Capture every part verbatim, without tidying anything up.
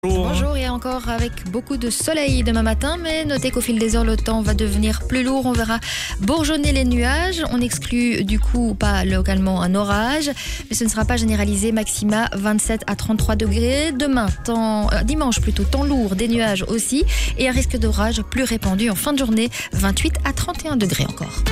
Bonjour, et encore avec beaucoup de soleil demain matin, mais notez qu'au fil des heures, le temps va devenir plus lourd. On verra bourgeonner les nuages. On exclut du coup pas localement un orage, mais ce ne sera pas généralisé. Maxima vingt-sept à trente-trois degrés. Demain, temps, euh, dimanche plutôt, temps lourd, des nuages aussi, et un risque d'orage plus répandu en fin de journée, vingt-huit à trente et un degrés encore.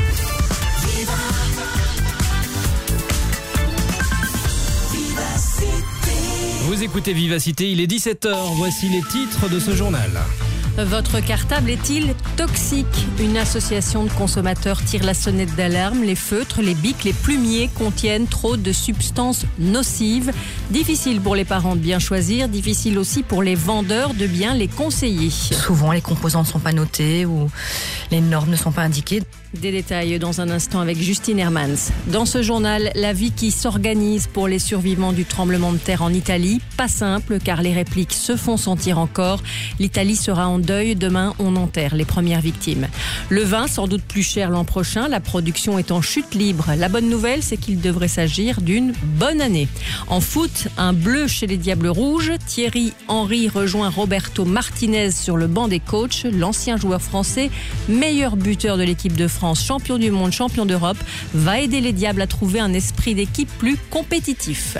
Vous écoutez Vivacité, il est dix-sept heures, voici les titres de ce journal. Votre cartable est-il toxique ? Une association de consommateurs tire la sonnette d'alarme. Les feutres, les bics, les plumiers contiennent trop de substances nocives. Difficile pour les parents de bien choisir, difficile aussi pour les vendeurs de bien les conseiller. Souvent, les composants ne sont pas notés ou les normes ne sont pas indiquées. Des détails dans un instant avec Justine Hermans. Dans ce journal, la vie qui s'organise pour les survivants du tremblement de terre en Italie. Pas simple car les répliques se font sentir encore. L'Italie sera en deuil. Demain, on enterre les premières victimes. Le vin, sans doute plus cher l'an prochain. La production est en chute libre. La bonne nouvelle, c'est qu'il devrait s'agir d'une bonne année. En foot, un bleu chez les Diables Rouges. Thierry Henry rejoint Roberto Martinez sur le banc des coachs. L'ancien joueur français, meilleur buteur de l'équipe de France. France, champion du monde, champion d'Europe, va aider les Diables à trouver un esprit d'équipe plus compétitif.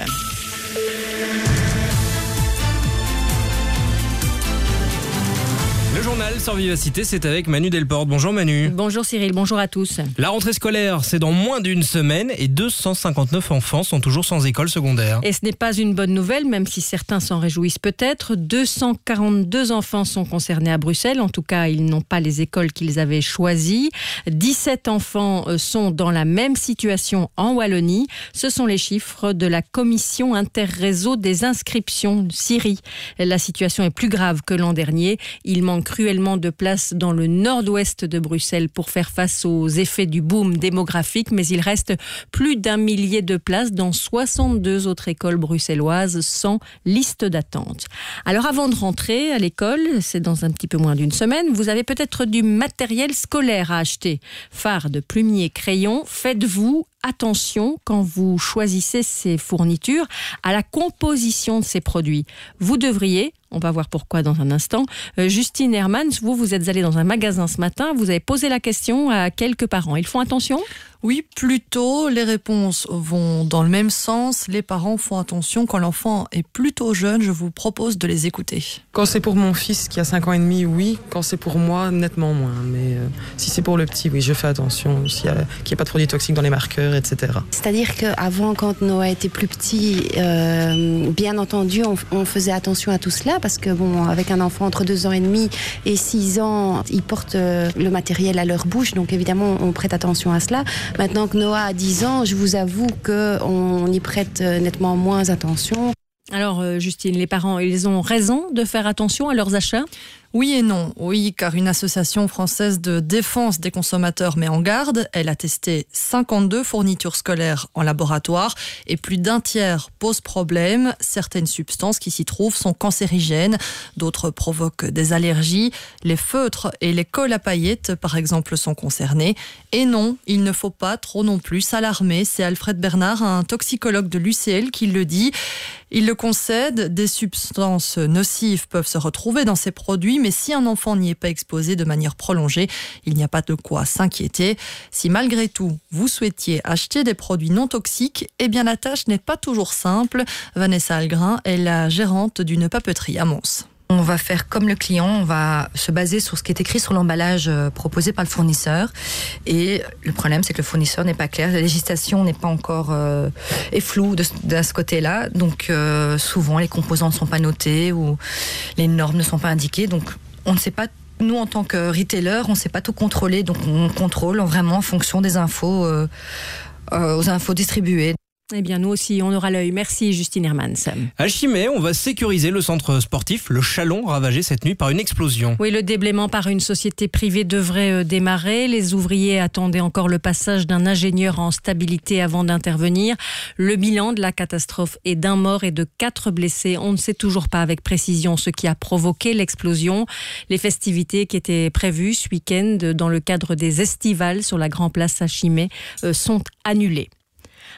Le journal sur Vivacité, c'est avec Manu Delporte. Bonjour Manu. Bonjour Cyril, bonjour à tous. La rentrée scolaire, c'est dans moins d'une semaine et deux cent cinquante-neuf enfants sont toujours sans école secondaire. Et ce n'est pas une bonne nouvelle, même si certains s'en réjouissent peut-être. deux cent quarante-deux enfants sont concernés à Bruxelles. En tout cas, ils n'ont pas les écoles qu'ils avaient choisies. dix-sept enfants sont dans la même situation en Wallonie. Ce sont les chiffres de la commission interréseau des inscriptions Syrie. La situation est plus grave que l'an dernier. Il manque cruellement de place dans le nord-ouest de Bruxelles pour faire face aux effets du boom démographique, mais il reste plus d'un millier de places dans soixante-deux autres écoles bruxelloises sans liste d'attente. Alors avant de rentrer à l'école, c'est dans un petit peu moins d'une semaine, vous avez peut-être du matériel scolaire à acheter. Fardes, plumiers, crayons, faites-vous attention quand vous choisissez ces fournitures à la composition de ces produits. Vous devriez, on va voir pourquoi dans un instant, euh, Justine Hermans, vous, vous êtes allée dans un magasin ce matin, vous avez posé la question à quelques parents. Ils font attention ? Oui, plutôt, les réponses vont dans le même sens. Les parents font attention. Quand l'enfant est plutôt jeune, je vous propose de les écouter. Quand c'est pour mon fils qui a cinq ans et demi, oui. Quand c'est pour moi, nettement moins. Mais euh, si c'est pour le petit, oui, je fais attention qu'il n'y ait pas de produits toxiques dans les marqueurs, et cetera. C'est-à-dire qu'avant, quand Noah était plus petit, euh, bien entendu, on, on faisait attention à tout cela parce que, bon, avec un enfant entre deux ans et demi et six ans, ils portent euh, le matériel à leur bouche. Donc, évidemment, on prête attention à cela. Maintenant que Noah a dix ans, je vous avoue qu'on y prête nettement moins attention. Alors euh, Justine, les parents, ils ont raison de faire attention à leurs achats ? Oui et non. Oui, car une association française de défense des consommateurs met en garde. Elle a testé cinquante-deux fournitures scolaires en laboratoire et plus d'un tiers pose problème. Certaines substances qui s'y trouvent sont cancérigènes, d'autres provoquent des allergies. Les feutres et les colles à paillettes, par exemple, sont concernés. Et non, il ne faut pas trop non plus s'alarmer. C'est Alfred Bernard, un toxicologue de l'U C L, qui le dit. Il le concède, des substances nocives peuvent se retrouver dans ces produits, mais si un enfant n'y est pas exposé de manière prolongée, il n'y a pas de quoi s'inquiéter. Si malgré tout, vous souhaitiez acheter des produits non toxiques, eh bien la tâche n'est pas toujours simple. Vanessa Algrin est la gérante d'une papeterie à Mons. On va faire comme le client, on va se baser sur ce qui est écrit sur l'emballage proposé par le fournisseur. Et le problème, c'est que le fournisseur n'est pas clair. La législation n'est pas encore euh, est floue de, de ce côté-là. Donc euh, souvent, les composants ne sont pas notés ou les normes ne sont pas indiquées. Donc on ne sait pas. Nous, en tant que retailer, on ne sait pas tout contrôler. Donc on contrôle vraiment en fonction des infos, euh, euh, aux infos distribuées. Eh bien, nous aussi, on aura l'œil. Merci, Justine Hermans. À Chimay, on va sécuriser le centre sportif Le Chalon, ravagé cette nuit par une explosion. Oui, le déblaiement par une société privée devrait démarrer. Les ouvriers attendaient encore le passage d'un ingénieur en stabilité avant d'intervenir. Le bilan de la catastrophe est d'un mort et de quatre blessés. On ne sait toujours pas avec précision ce qui a provoqué l'explosion. Les festivités qui étaient prévues ce week-end dans le cadre des estivales sur la Grand Place à Chimay sont annulées.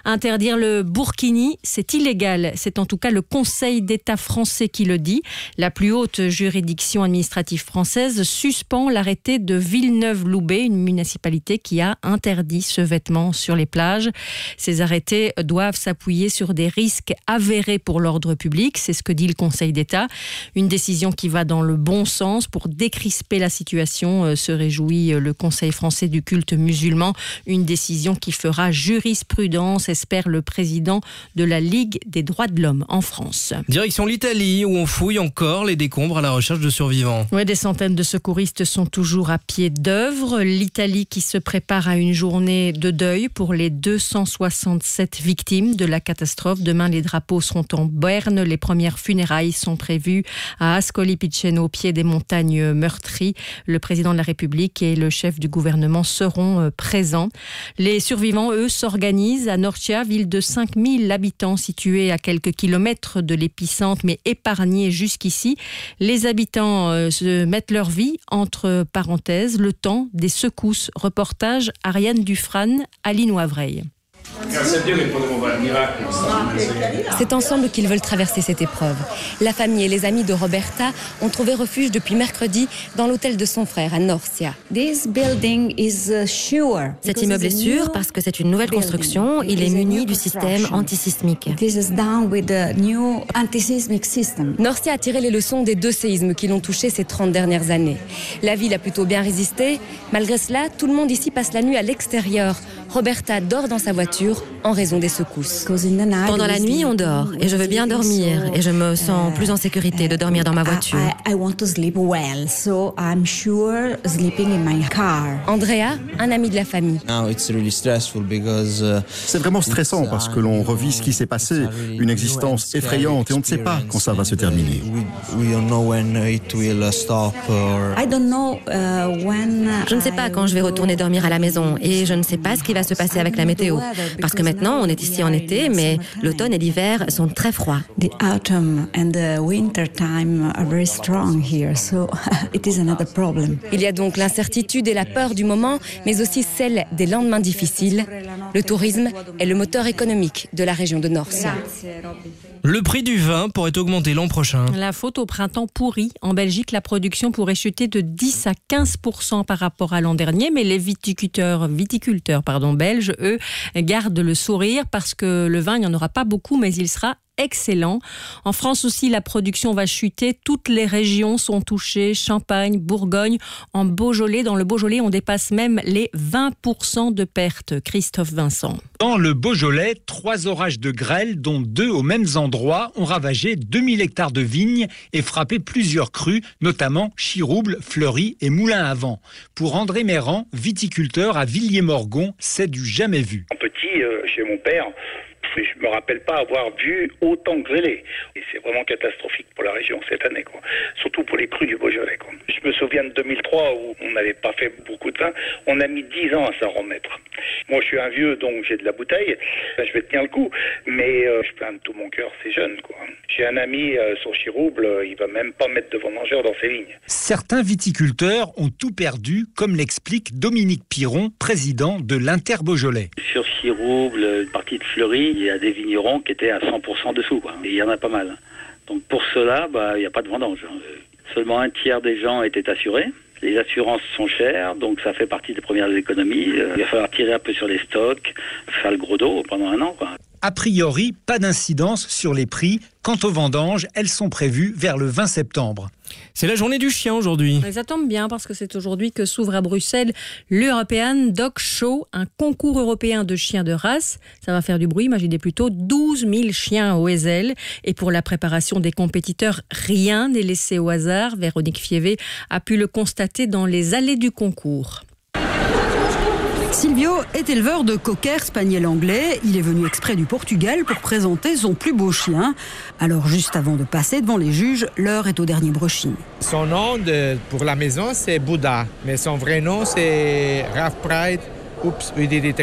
Interdire le burkini, c'est illégal. C'est en tout cas le Conseil d'État français qui le dit. La plus haute juridiction administrative française suspend l'arrêté de Villeneuve-Loubet, une municipalité qui a interdit ce vêtement sur les plages. Ces arrêtés doivent s'appuyer sur des risques avérés pour l'ordre public, c'est ce que dit le Conseil d'État. Une décision qui va dans le bon sens pour décrisper la situation, se réjouit le Conseil français du culte musulman. Une décision qui fera jurisprudence, espère le président de la Ligue des droits de l'homme en France. Direction l'Italie, où on fouille encore les décombres à la recherche de survivants. Oui, des centaines de secouristes sont toujours à pied d'œuvre. L'Italie qui se prépare à une journée de deuil pour les deux cent soixante-sept victimes de la catastrophe. Demain, les drapeaux seront en berne. Les premières funérailles sont prévues à Ascoli Piceno, au pied des montagnes meurtries. Le président de la République et le chef du gouvernement seront présents. Les survivants, eux, s'organisent à Norcia, ville de cinq mille habitants située à quelques kilomètres de l'épicentre, mais épargnée jusqu'ici. Les habitants euh, se mettent leur vie entre parenthèses, le temps des secousses. Reportage Ariane Dufresne, Aline Wavreil. C'est ensemble qu'ils veulent traverser cette épreuve. La famille et les amis de Roberta ont trouvé refuge depuis mercredi dans l'hôtel de son frère à Norcia. Cet immeuble est sûr parce que c'est une nouvelle construction. Il est muni du système antisismique. Norcia a tiré les leçons des deux séismes qui l'ont touché ces trente dernières années. La ville a plutôt bien résisté. Malgré cela, tout le monde ici passe la nuit à l'extérieur. Roberta dort dans sa voiture en raison des secousses. Pendant la nuit, on dort et je veux bien dormir et je me sens plus en sécurité de dormir dans ma voiture. Andrea, un ami de la famille. C'est vraiment stressant parce que l'on revit ce qui s'est passé, une existence effrayante et on ne sait pas quand ça va se terminer. Je ne sais pas quand je vais retourner dormir à la maison et je ne sais pas ce qui va se passer avec la météo. Parce que maintenant, on est ici en été, mais l'automne et l'hiver sont très froids. Il y a donc l'incertitude et la peur du moment, mais aussi celle des lendemains difficiles. Le tourisme est le moteur économique de la région de Norcia. Le prix du vin pourrait augmenter l'an prochain. La faute au printemps pourri. En Belgique, la production pourrait chuter de dix à quinze pour cent par rapport à l'an dernier, mais les viticulteurs, viticulteurs pardon, belges, eux, gardent le sourire parce que le vin, il n'y en aura pas beaucoup, mais il sera excellent. En France aussi, la production va chuter. Toutes les régions sont touchées. Champagne, Bourgogne, en Beaujolais. Dans le Beaujolais, on dépasse même les vingt pour cent de pertes. Christophe Vincent. Dans le Beaujolais, trois orages de grêle, dont deux aux mêmes endroits, ont ravagé deux mille hectares de vignes et frappé plusieurs crus, notamment Chirouble, Fleury et Moulin à Vent. Pour André Méran, viticulteur à Villiers-Morgon, c'est du jamais vu. En petit, euh, chez mon père, je ne me rappelle pas avoir vu autant grêler. Et c'est vraiment catastrophique pour la région cette année, quoi. Surtout pour les crus du Beaujolais, quoi. Je me souviens de deux mille trois où on n'avait pas fait beaucoup de vin. On a mis dix ans à s'en remettre. Moi, je suis un vieux, donc j'ai de la bouteille. Je vais tenir le coup. Mais euh, je plains de tout mon cœur ces jeunes, quoi. J'ai un ami euh, sur Chirouble, euh, il va même pas mettre de vendangeurs dans ses vignes. Certains viticulteurs ont tout perdu, comme l'explique Dominique Piron, président de l'Inter-Beaujolais. Sur Chirouble, une partie de Fleury, il y a des vignerons qui étaient à cent pour cent dessous, quoi. Et il y en a pas mal. Donc pour cela, bah, il n'y a pas de vendange. Seulement un tiers des gens étaient assurés. Les assurances sont chères, donc ça fait partie des premières économies. Il va falloir tirer un peu sur les stocks, faire le gros dos pendant un an, quoi. A priori, pas d'incidence sur les prix. Quant aux vendanges, elles sont prévues vers le vingt septembre. C'est la journée du chien aujourd'hui. Ça tombe bien parce que c'est aujourd'hui que s'ouvre à Bruxelles l'European Dog Show, un concours européen de chiens de race. Ça va faire du bruit, imaginez plutôt douze mille chiens au Wesel. Et pour la préparation des compétiteurs, rien n'est laissé au hasard. Véronique Fievé a pu le constater dans les allées du concours. Silvio est éleveur de cocker spaniel anglais. Il est venu exprès du Portugal pour présenter son plus beau chien. Alors, juste avant de passer devant les juges, l'heure est au dernier brushing. Son nom de, pour la maison, c'est Bouddha. Mais son vrai nom, c'est Ralph Pride. Oops, we did it again.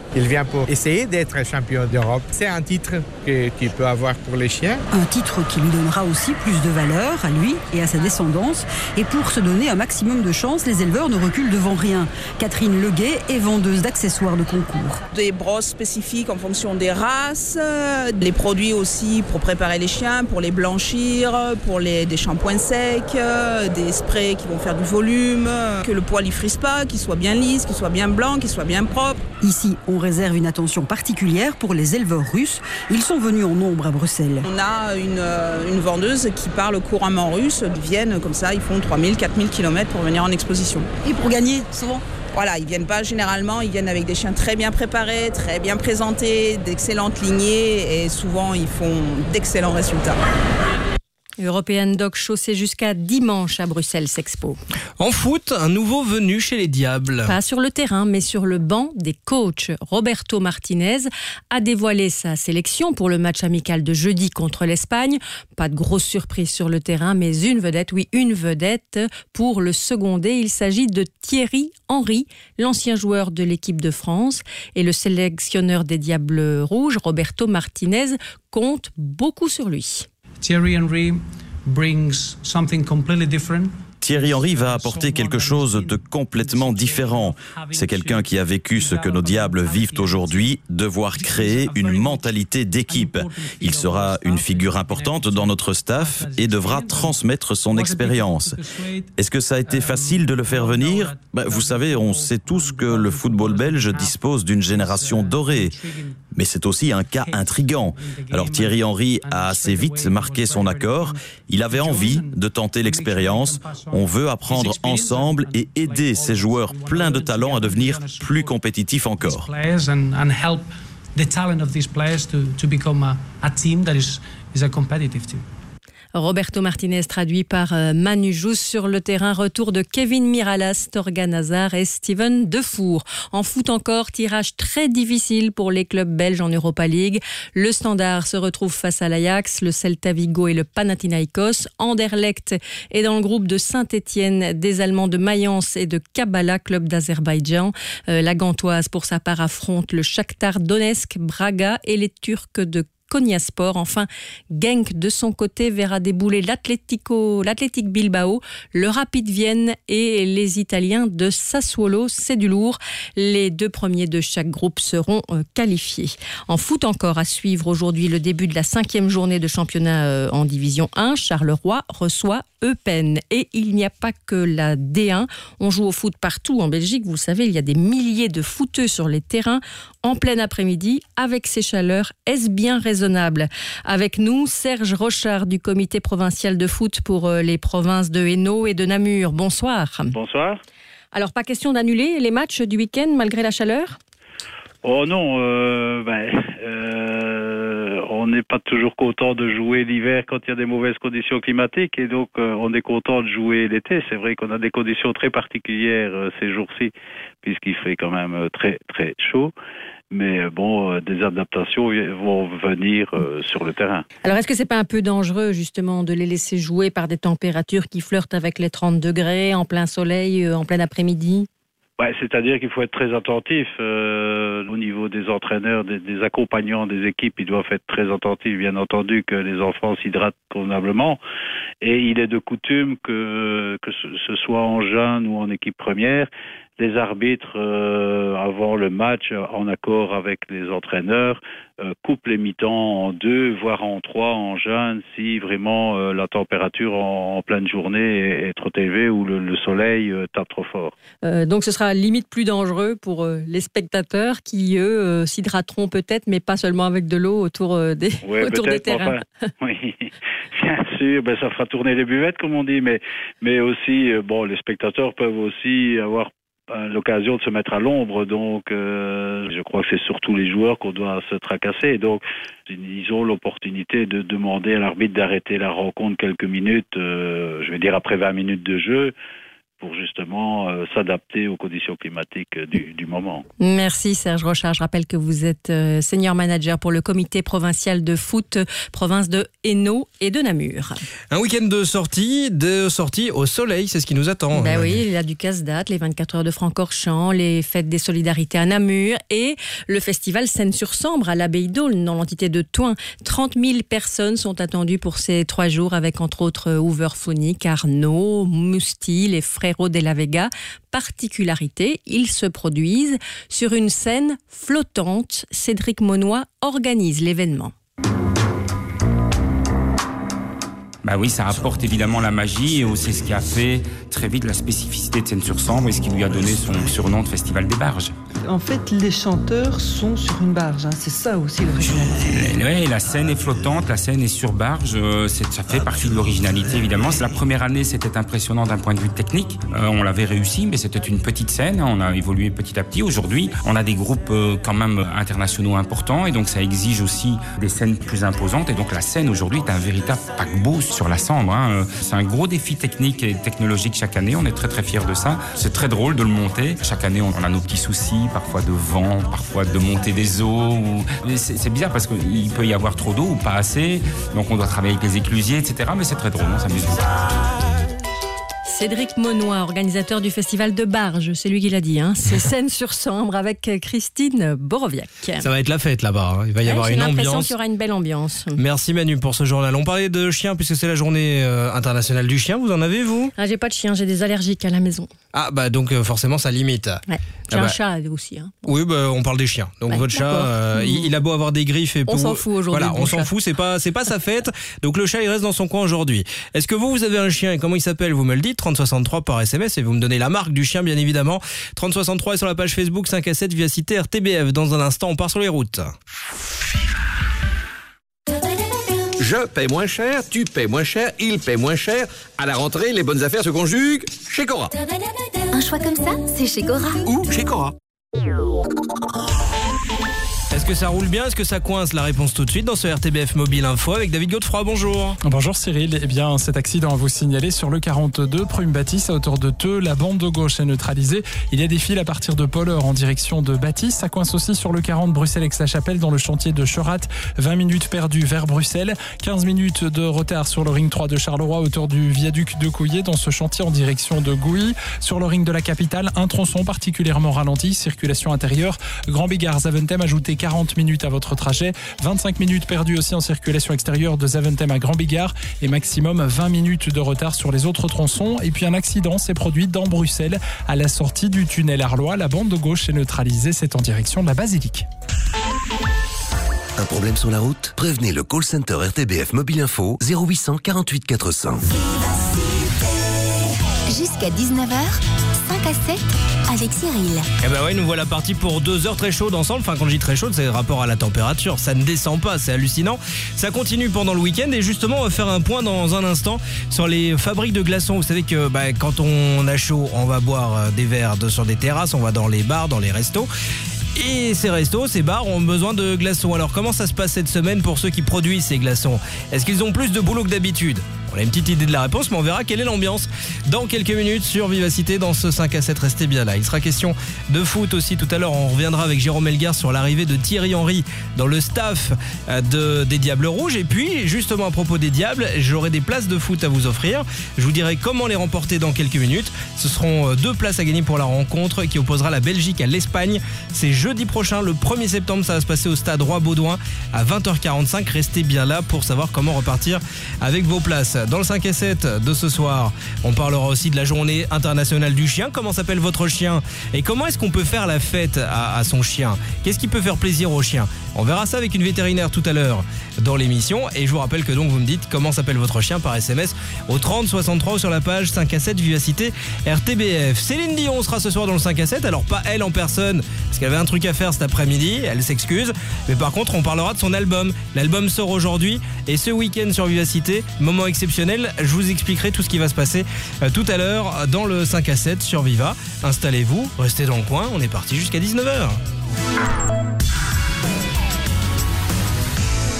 Il vient pour essayer d'être champion d'Europe. C'est un titre que tu peux avoir pour les chiens. Un titre qui lui donnera aussi plus de valeur à lui et à sa descendance. Et pour se donner un maximum de chance, les éleveurs ne reculent devant rien. Catherine Leguet est vendeuse d'accessoires de concours. Des brosses spécifiques en fonction des races, les produits aussi pour préparer les chiens, pour les blanchir, pour les, des shampoings secs, des sprays qui vont faire du volume, que le poil ne frise pas, qu'il soit bien lisse, qu'il soit bien blanc, qu'il soit bien propre. Ici, on réserve une attention particulière pour les éleveurs russes. Ils sont venus en nombre à Bruxelles. On a une, une vendeuse qui parle couramment russe. Ils viennent comme ça, ils font trois mille, quatre mille kilomètres pour venir en exposition. Et pour gagner, souvent ? Voilà, ils viennent pas généralement, ils viennent avec des chiens très bien préparés, très bien présentés, d'excellentes lignées et souvent ils font d'excellents résultats. European Dog Show, c'est jusqu'à dimanche à Bruxelles Sexpo. En foot, un nouveau venu chez les Diables. Pas sur le terrain, mais sur le banc des coachs. Roberto Martinez a dévoilé sa sélection pour le match amical de jeudi contre l'Espagne. Pas de grosse surprise sur le terrain, mais une vedette, oui, une vedette pour le seconder. Il s'agit de Thierry Henry, l'ancien joueur de l'équipe de France. Et le sélectionneur des Diables Rouges, Roberto Martinez, compte beaucoup sur lui. Thierry Henry brings something completely different. Thierry Henry va apporter quelque chose de complètement différent. C'est quelqu'un qui a vécu ce que nos Diables vivent aujourd'hui, devoir créer une mentalité d'équipe. Il sera une figure importante dans notre staff et devra transmettre son expérience. Est-ce que ça a été facile de le faire venir ? Ben, vous savez, on sait tous que le football belge dispose d'une génération dorée. Mais c'est aussi un cas intriguant. Alors Thierry Henry a assez vite marqué son accord. Il avait envie de tenter l'expérience. On veut apprendre ensemble et aider ces joueurs pleins de talent à devenir plus compétitifs encore. Roberto Martinez traduit par Manu Jousse. Sur le terrain, retour de Kevin Miralas, Torgan Hazard et Steven Defour. En foot encore, tirage très difficile pour les clubs belges en Europa League. Le Standard se retrouve face à l'Ajax, le Celta Vigo et le Panathinaikos. Anderlecht est dans le groupe de Saint-Étienne, des Allemands de Mayence et de Kabbalah, club d'Azerbaïdjan. Euh, la Gantoise, pour sa part, affronte le Shakhtar Donetsk, Braga et les Turcs de Konyaspor. Enfin, Genk, de son côté, verra débouler l'Atlético, l'Athletic Bilbao, le Rapid Vienne et les Italiens de Sassuolo. C'est du lourd. Les deux premiers de chaque groupe seront euh, qualifiés. En foot encore, à suivre aujourd'hui le début de la cinquième journée de championnat euh, en Division un. Charleroi reçoit Eupen. Et il n'y a pas que la D un. On joue au foot partout en Belgique. Vous le savez, il y a des milliers de footeux sur les terrains en plein après-midi. Avec ces chaleurs, est-ce bien raisonnable ? Avec nous, Serge Rochard du comité provincial de foot pour les provinces de Hainaut et de Namur. Bonsoir. Bonsoir. Alors, pas question d'annuler les matchs du week-end malgré la chaleur ? Oh non, euh, ben, euh, on n'est pas toujours content de jouer l'hiver quand il y a des mauvaises conditions climatiques et donc euh, on est content de jouer l'été. C'est vrai qu'on a des conditions très particulières euh, ces jours-ci puisqu'il fait quand même euh, très très chaud. Mais bon, euh, des adaptations vont venir euh, sur le terrain. Alors, est-ce que c'est pas un peu dangereux, justement, de les laisser jouer par des températures qui flirtent avec les trente degrés, en plein soleil, euh, en plein après-midi ? Ouais, c'est-à-dire qu'il faut être très attentif euh, au niveau des entraîneurs, des, des accompagnants des équipes. Ils doivent être très attentifs, bien entendu, que les enfants s'hydratent convenablement. Et il est de coutume que, que ce soit en jeune ou en équipe première, les arbitres, euh, avant le match, en accord avec les entraîneurs, euh, coupent les mi-temps en deux, voire en trois, en jeune, si vraiment euh, la température en, en pleine journée est, est trop élevée ou le, le soleil euh, tape trop fort. Euh, donc ce sera limite plus dangereux pour euh, les spectateurs qui, eux, euh, s'hydrateront peut-être, mais pas seulement avec de l'eau autour, euh, des, ouais, autour des terrains. Enfin, oui, bien sûr, ben, ça fera tourner les buvettes, comme on dit, mais, mais aussi, euh, bon, les spectateurs peuvent aussi avoir l'occasion de se mettre à l'ombre, donc euh, je crois que c'est surtout les joueurs qu'on doit se tracasser, donc ils ont l'opportunité de demander à l'arbitre d'arrêter la rencontre quelques minutes, euh, je vais dire après vingt minutes de jeu, pour justement euh, s'adapter aux conditions climatiques du, du moment. Merci Serge Rochard. Je rappelle que vous êtes euh, senior manager pour le comité provincial de foot, province de Hainaut et de Namur. Un week-end de sortie, de sortie au soleil, c'est ce qui nous attend. Ben oui, il y a du casse-date, les vingt-quatre heures de Francorchamps, les fêtes des solidarités à Namur et le festival Seine-sur-Sambre à l'Abbaye d'Aulne dans l'entité de Thoin. trente mille personnes sont attendues pour ces trois jours avec entre autres Hooverphonic, Arnaud, Musti, les Frérots de la Vega. Particularité, ils se produisent sur une scène flottante. Cédric Monnoy organise l'événement. Bah oui, ça apporte évidemment la magie et c'est ce qui a fait très vite la spécificité de Seine-sur-Sambre et ce qui lui a donné son surnom de Festival des Barges. En fait, les chanteurs sont sur une barge, hein. C'est ça aussi l'originalité. Oui, la scène est flottante, la scène est sur barge, euh, c'est, ça fait partie de l'originalité évidemment. C'est la première année, c'était impressionnant d'un point de vue technique. Euh, on l'avait réussi, mais c'était une petite scène, on a évolué petit à petit. Aujourd'hui, on a des groupes euh, quand même internationaux importants et donc ça exige aussi des scènes plus imposantes. Et donc la scène aujourd'hui est un véritable paquebot sur la Sambre. Hein. C'est un gros défi technique et technologique chaque année, on est très très fiers de ça. C'est très drôle de le monter. Chaque année, on a nos petits soucis, parfois de vent, parfois de montée des eaux. Ou... C'est, c'est bizarre parce qu'il peut y avoir trop d'eau ou pas assez, donc on doit travailler avec les éclusiers, et cetera. Mais c'est très drôle, on s'amuse beaucoup. Cédric Monnoy, organisateur du festival de Barges, c'est lui qui l'a dit, hein. C'est Seine-sur-Sambre avec Christine Boroviac. Ça va être la fête là-bas, hein. Il va y ouais, avoir une ambiance. J'ai l'impression qu'il y aura une belle ambiance. Merci Manu pour ce journal. On parlait de chiens puisque c'est la journée euh, internationale du chien. Vous en avez vous ? Ah, j'ai pas de chien, j'ai des allergiques à la maison. Ah bah donc euh, forcément ça limite. Ouais. J'ai ah un bah... chat aussi. Hein. Bon. Oui, bah, on parle des chiens. Donc ouais, votre chat, euh, mmh. il, il a beau avoir des griffes et on pour... s'en fout aujourd'hui. Voilà, on s'en fout, c'est pas c'est pas sa fête. Donc le chat il reste dans son coin aujourd'hui. Est-ce que vous vous avez un chien et comment il s'appelle ? Vous me le dites, trente soixante-trois par S M S et vous me donnez la marque du chien bien évidemment. trente soixante-trois et sur la page Facebook cinq à sept via cité R T B F. Dans un instant, on part sur les routes. Je paie moins cher, tu paies moins cher, il paie moins cher. À la rentrée, les bonnes affaires se conjuguent chez Cora. Un choix comme ça, c'est chez Cora. Ou chez Cora. Est-ce que ça roule bien ? Est-ce que ça coince ? La réponse tout de suite dans ce R T B F Mobile Info avec David Godefroy. Bonjour. Bonjour Cyril. Eh bien, cet accident à vous signaler sur le quarante-deux, Prune Bâtisse à hauteur de Theux. La bande de gauche est neutralisée. Il y a des files à partir de Polleur en direction de Bâtisse. Ça coince aussi sur le quarante Bruxelles-Aix-la-Chapelle dans le chantier de Chorat. vingt minutes perdues vers Bruxelles. quinze minutes de retard sur le ring trois de Charleroi à hauteur du viaduc de Couillet dans ce chantier en direction de Gouy. Sur le ring de la capitale, un tronçon particulièrement ralenti. Circulation intérieure. Grand Bigard, Zaventem, ajoutez quarante minutes à votre trajet. vingt-cinq minutes perdues aussi en circulation extérieure de Zaventem à Grand Bigard et maximum vingt minutes de retard sur les autres tronçons. Et puis un accident s'est produit dans Bruxelles à la sortie du tunnel Arlois. La bande de gauche est neutralisée, c'est en direction de la basilique. Un problème sur la route ? Prévenez le call center R T B F Mobile Info zéro huit cent quarante-huit quatre cents. Jusqu'à dix-neuf heures, cinq à sept avec Cyril. Eh ben ouais, nous voilà partis pour deux heures très chaudes ensemble. Enfin, quand je dis très chaude, c'est le rapport à la température. Ça ne descend pas, c'est hallucinant. Ça continue pendant le week-end et justement, on va faire un point dans un instant sur les fabriques de glaçons. Vous savez que bah, quand on a chaud, on va boire des verres de, sur des terrasses, on va dans les bars, dans les restos. Et ces restos, ces bars ont besoin de glaçons. Alors comment ça se passe cette semaine pour ceux qui produisent ces glaçons ? Est-ce qu'ils ont plus de boulot que d'habitude ? On a une petite idée de la réponse, mais on verra quelle est l'ambiance dans quelques minutes sur Vivacité dans ce cinq à sept. Restez bien là. Il sera question de foot aussi tout à l'heure. On reviendra avec Jérôme Elgar sur l'arrivée de Thierry Henry dans le staff de, des Diables Rouges. Et puis, justement à propos des Diables, j'aurai des places de foot à vous offrir. Je vous dirai comment les remporter dans quelques minutes. Ce seront deux places à gagner pour la rencontre qui opposera la Belgique à l'Espagne. C'est jeudi prochain, le premier septembre. Ça va se passer au stade Roi-Baudouin à vingt heures quarante-cinq. Restez bien là pour savoir comment repartir avec vos places. Dans le cinq à sept de ce soir, on parlera aussi de la journée internationale du chien. Comment s'appelle votre chien ? Et comment est-ce qu'on peut faire la fête à, à son chien ? Qu'est-ce qui peut faire plaisir au chien ? On verra ça avec une vétérinaire tout à l'heure dans l'émission. Et je vous rappelle que donc vous me dites comment s'appelle votre chien par S M S au trente soixante-trois ou sur la page cinq à sept Vivacité R T B F. Céline Dion sera ce soir dans le cinq à sept. Alors pas elle en personne, parce qu'elle avait un truc à faire cet après-midi. Elle s'excuse. Mais par contre, on parlera de son album. L'album sort aujourd'hui et ce week-end sur Vivacité, moment exceptionnel. Je vous expliquerai tout ce qui va se passer euh, tout à l'heure dans le cinq à sept sur Viva. Installez-vous, restez dans le coin. On est parti jusqu'à dix-neuf heures.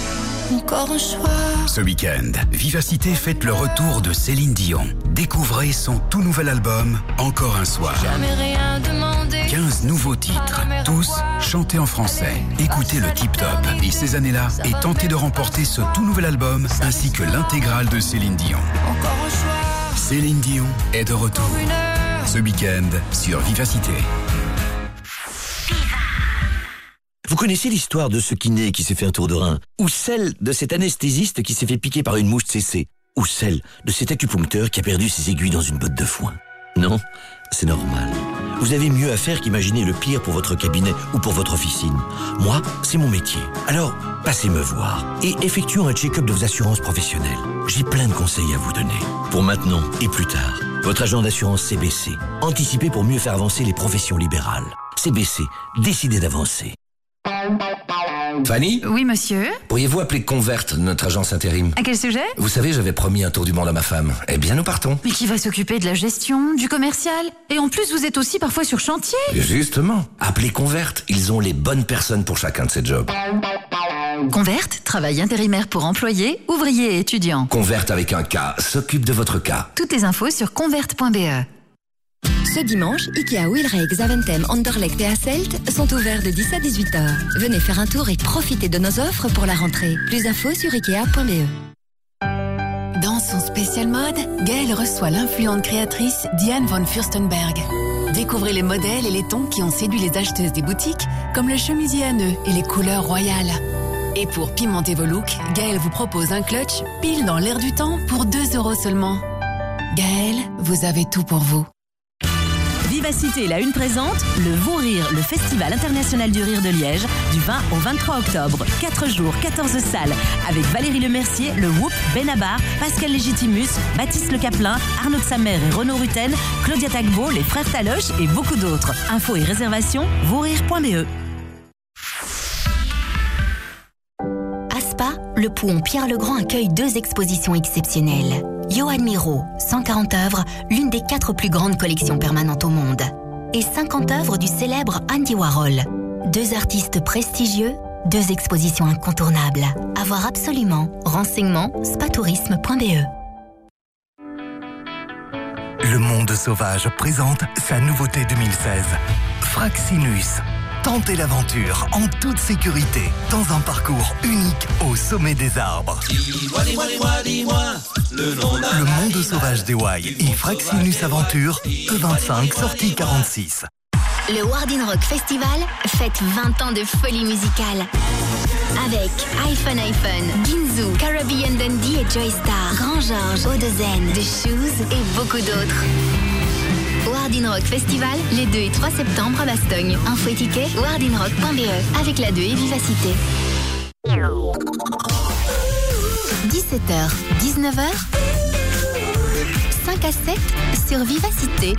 Encore un choix. Ce week-end, Vivacité fête le retour de Céline Dion. Découvrez son tout nouvel album, Encore un soir. Jamais rien demandé. quinze nouveaux titres, tous chantés en français. Écoutez le Tip Top et ces années-là et tentez de remporter ce tout nouvel album ainsi que l'intégrale de Céline Dion. Encore un choix. Céline Dion est de retour. Ce week-end sur Vivacité. Vous connaissez l'histoire de ce kiné qui s'est fait un tour de rein? Ou celle de cet anesthésiste qui s'est fait piquer par une mouche C C? Ou celle de cet acupuncteur qui a perdu ses aiguilles dans une botte de foin? Non, c'est normal. Vous avez mieux à faire qu'imaginer le pire pour votre cabinet ou pour votre officine. Moi, c'est mon métier. Alors, passez me voir et effectuons un check-up de vos assurances professionnelles. J'ai plein de conseils à vous donner. Pour maintenant et plus tard. Votre agent d'assurance C B C. Anticipez pour mieux faire avancer les professions libérales. C B C, décidez d'avancer. Fanny ? Oui, monsieur. Pourriez-vous appeler Convert, notre agence intérim ? À quel sujet ? Vous savez, j'avais promis un tour du monde à ma femme. Eh bien, nous partons. Mais qui va s'occuper de la gestion, du commercial ? Et en plus, vous êtes aussi parfois sur chantier. Justement. Appelez Convert. Ils ont les bonnes personnes pour chacun de ces jobs. Convert, travail intérimaire pour employés, ouvriers et étudiants. Convert avec un K, s'occupe de votre cas. Toutes les infos sur convert point b e. Ce dimanche, Ikea Wilrijk, Zaventem, Anderlecht et Hasselt sont ouverts de dix à dix-huit heures. Venez faire un tour et profitez de nos offres pour la rentrée. Plus d'infos sur ikea point b e. Dans son spécial mode, Gaëlle reçoit l'influente créatrice Diane von Furstenberg. Découvrez les modèles et les tons qui ont séduit les acheteuses des boutiques, comme le chemisier à nœuds et les couleurs royales. Et pour pimenter vos looks, Gaëlle vous propose un clutch pile dans l'air du temps pour deux euros seulement. Gaëlle, vous avez tout pour vous. Vivacité La Une présente le Vous Rire, le Festival international du rire de Liège, du vingt au vingt-trois octobre. quatre jours, quatorze salles, avec Valérie Lemercier, le Whoop, Benabar, Pascal Légitimus, Baptiste Le Caplin, Arnaud de Samer et Renaud Rutten, Claudia Tagbo, les Frères Taloche et beaucoup d'autres. Infos et réservations, vousrire point b e. À Spa, le Pouhon Pierre Legrand accueille deux expositions exceptionnelles. Johan Miro, cent quarante œuvres, l'une des quatre plus grandes collections permanentes au monde. Et cinquante œuvres du célèbre Andy Warhol. Deux artistes prestigieux, deux expositions incontournables. À voir absolument. Renseignements, spatourisme point b e. Le Monde Sauvage présente sa nouveauté deux mille seize. Fraxinus. Tentez l'aventure en toute sécurité dans un parcours unique au sommet des arbres. Dis-moi, dis-moi, dis-moi, dis-moi, le nom d'un Le Monde Sauvage des Wai et Fraxinus Aventure, E vingt-cinq, sortie quarante-six. Le Wardin Rock Festival fête vingt ans de folie musicale. Avec iPhone iPhone, Ginzu, Caribbean Dundee et Joy Star, Grand Georges, Odezen, The Shoes et beaucoup d'autres. Wardin Rock Festival, les deux et trois septembre à Bastogne. Info et ticket, wardin rock point b e. Avec la deux et Vivacité. dix-sept heures, dix-neuf heures. cinq à sept sur Vivacité.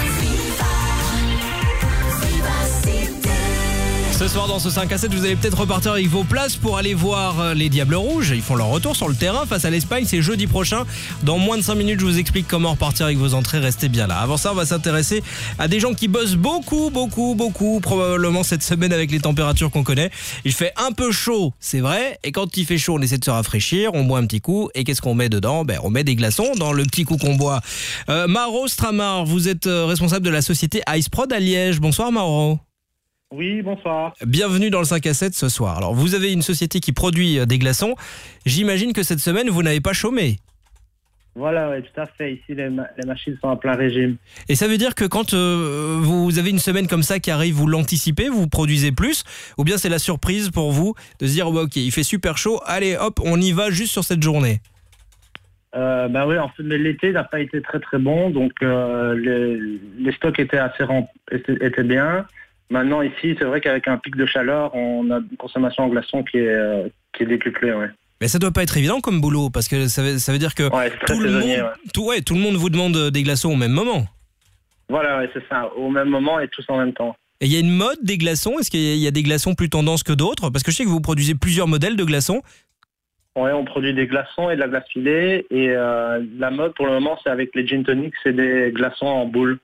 Ce soir dans ce cinq à sept, vous allez peut-être repartir avec vos places pour aller voir les Diables Rouges. Ils font leur retour sur le terrain face à l'Espagne, c'est jeudi prochain. Dans moins de cinq minutes, je vous explique comment repartir avec vos entrées, restez bien là. Avant ça, on va s'intéresser à des gens qui bossent beaucoup, beaucoup, beaucoup, probablement cette semaine avec les températures qu'on connaît. Il fait un peu chaud, c'est vrai, et quand il fait chaud, on essaie de se rafraîchir, on boit un petit coup, et qu'est-ce qu'on met dedans ? Ben, on met des glaçons dans le petit coup qu'on boit. Euh, Mauro Stramar, vous êtes responsable de la société Iceprod à Liège. Bonsoir Mauro. Oui, bonsoir. Bienvenue dans le cinq à sept ce soir. Alors, vous avez une société qui produit des glaçons. J'imagine que cette semaine, vous n'avez pas chômé. Voilà, oui, tout à fait. Ici, les, ma- les machines sont à plein régime. Et ça veut dire que quand euh, vous avez une semaine comme ça qui arrive, vous l'anticipez, vous produisez plus, ou bien c'est la surprise pour vous de se dire, oh, bah, ok, il fait super chaud, allez, hop, on y va juste sur cette journée. Euh, ben oui, en fait, mais l'été n'a pas été très très bon, donc euh, les, les stocks étaient assez rem- étaient, étaient bien. Maintenant, ici, c'est vrai qu'avec un pic de chaleur, on a une consommation en glaçons qui est, euh, qui est décuplée, ouais. Mais ça doit pas être évident comme boulot, parce que ça veut, ça veut dire que Ouais, c'est très tout, le saisonnier, monde, ouais. tout, ouais, tout le monde vous demande des glaçons au même moment. Voilà, ouais, c'est ça, au même moment et tous en même temps. Et il y a une mode des glaçons. Est-ce qu'il y a, il y a des glaçons plus tendance que d'autres ? Parce que je sais que vous produisez plusieurs modèles de glaçons. Ouais, on produit des glaçons et de la glace filée, et euh, la mode pour le moment, c'est avec les gin tonics, c'est des glaçons en boule.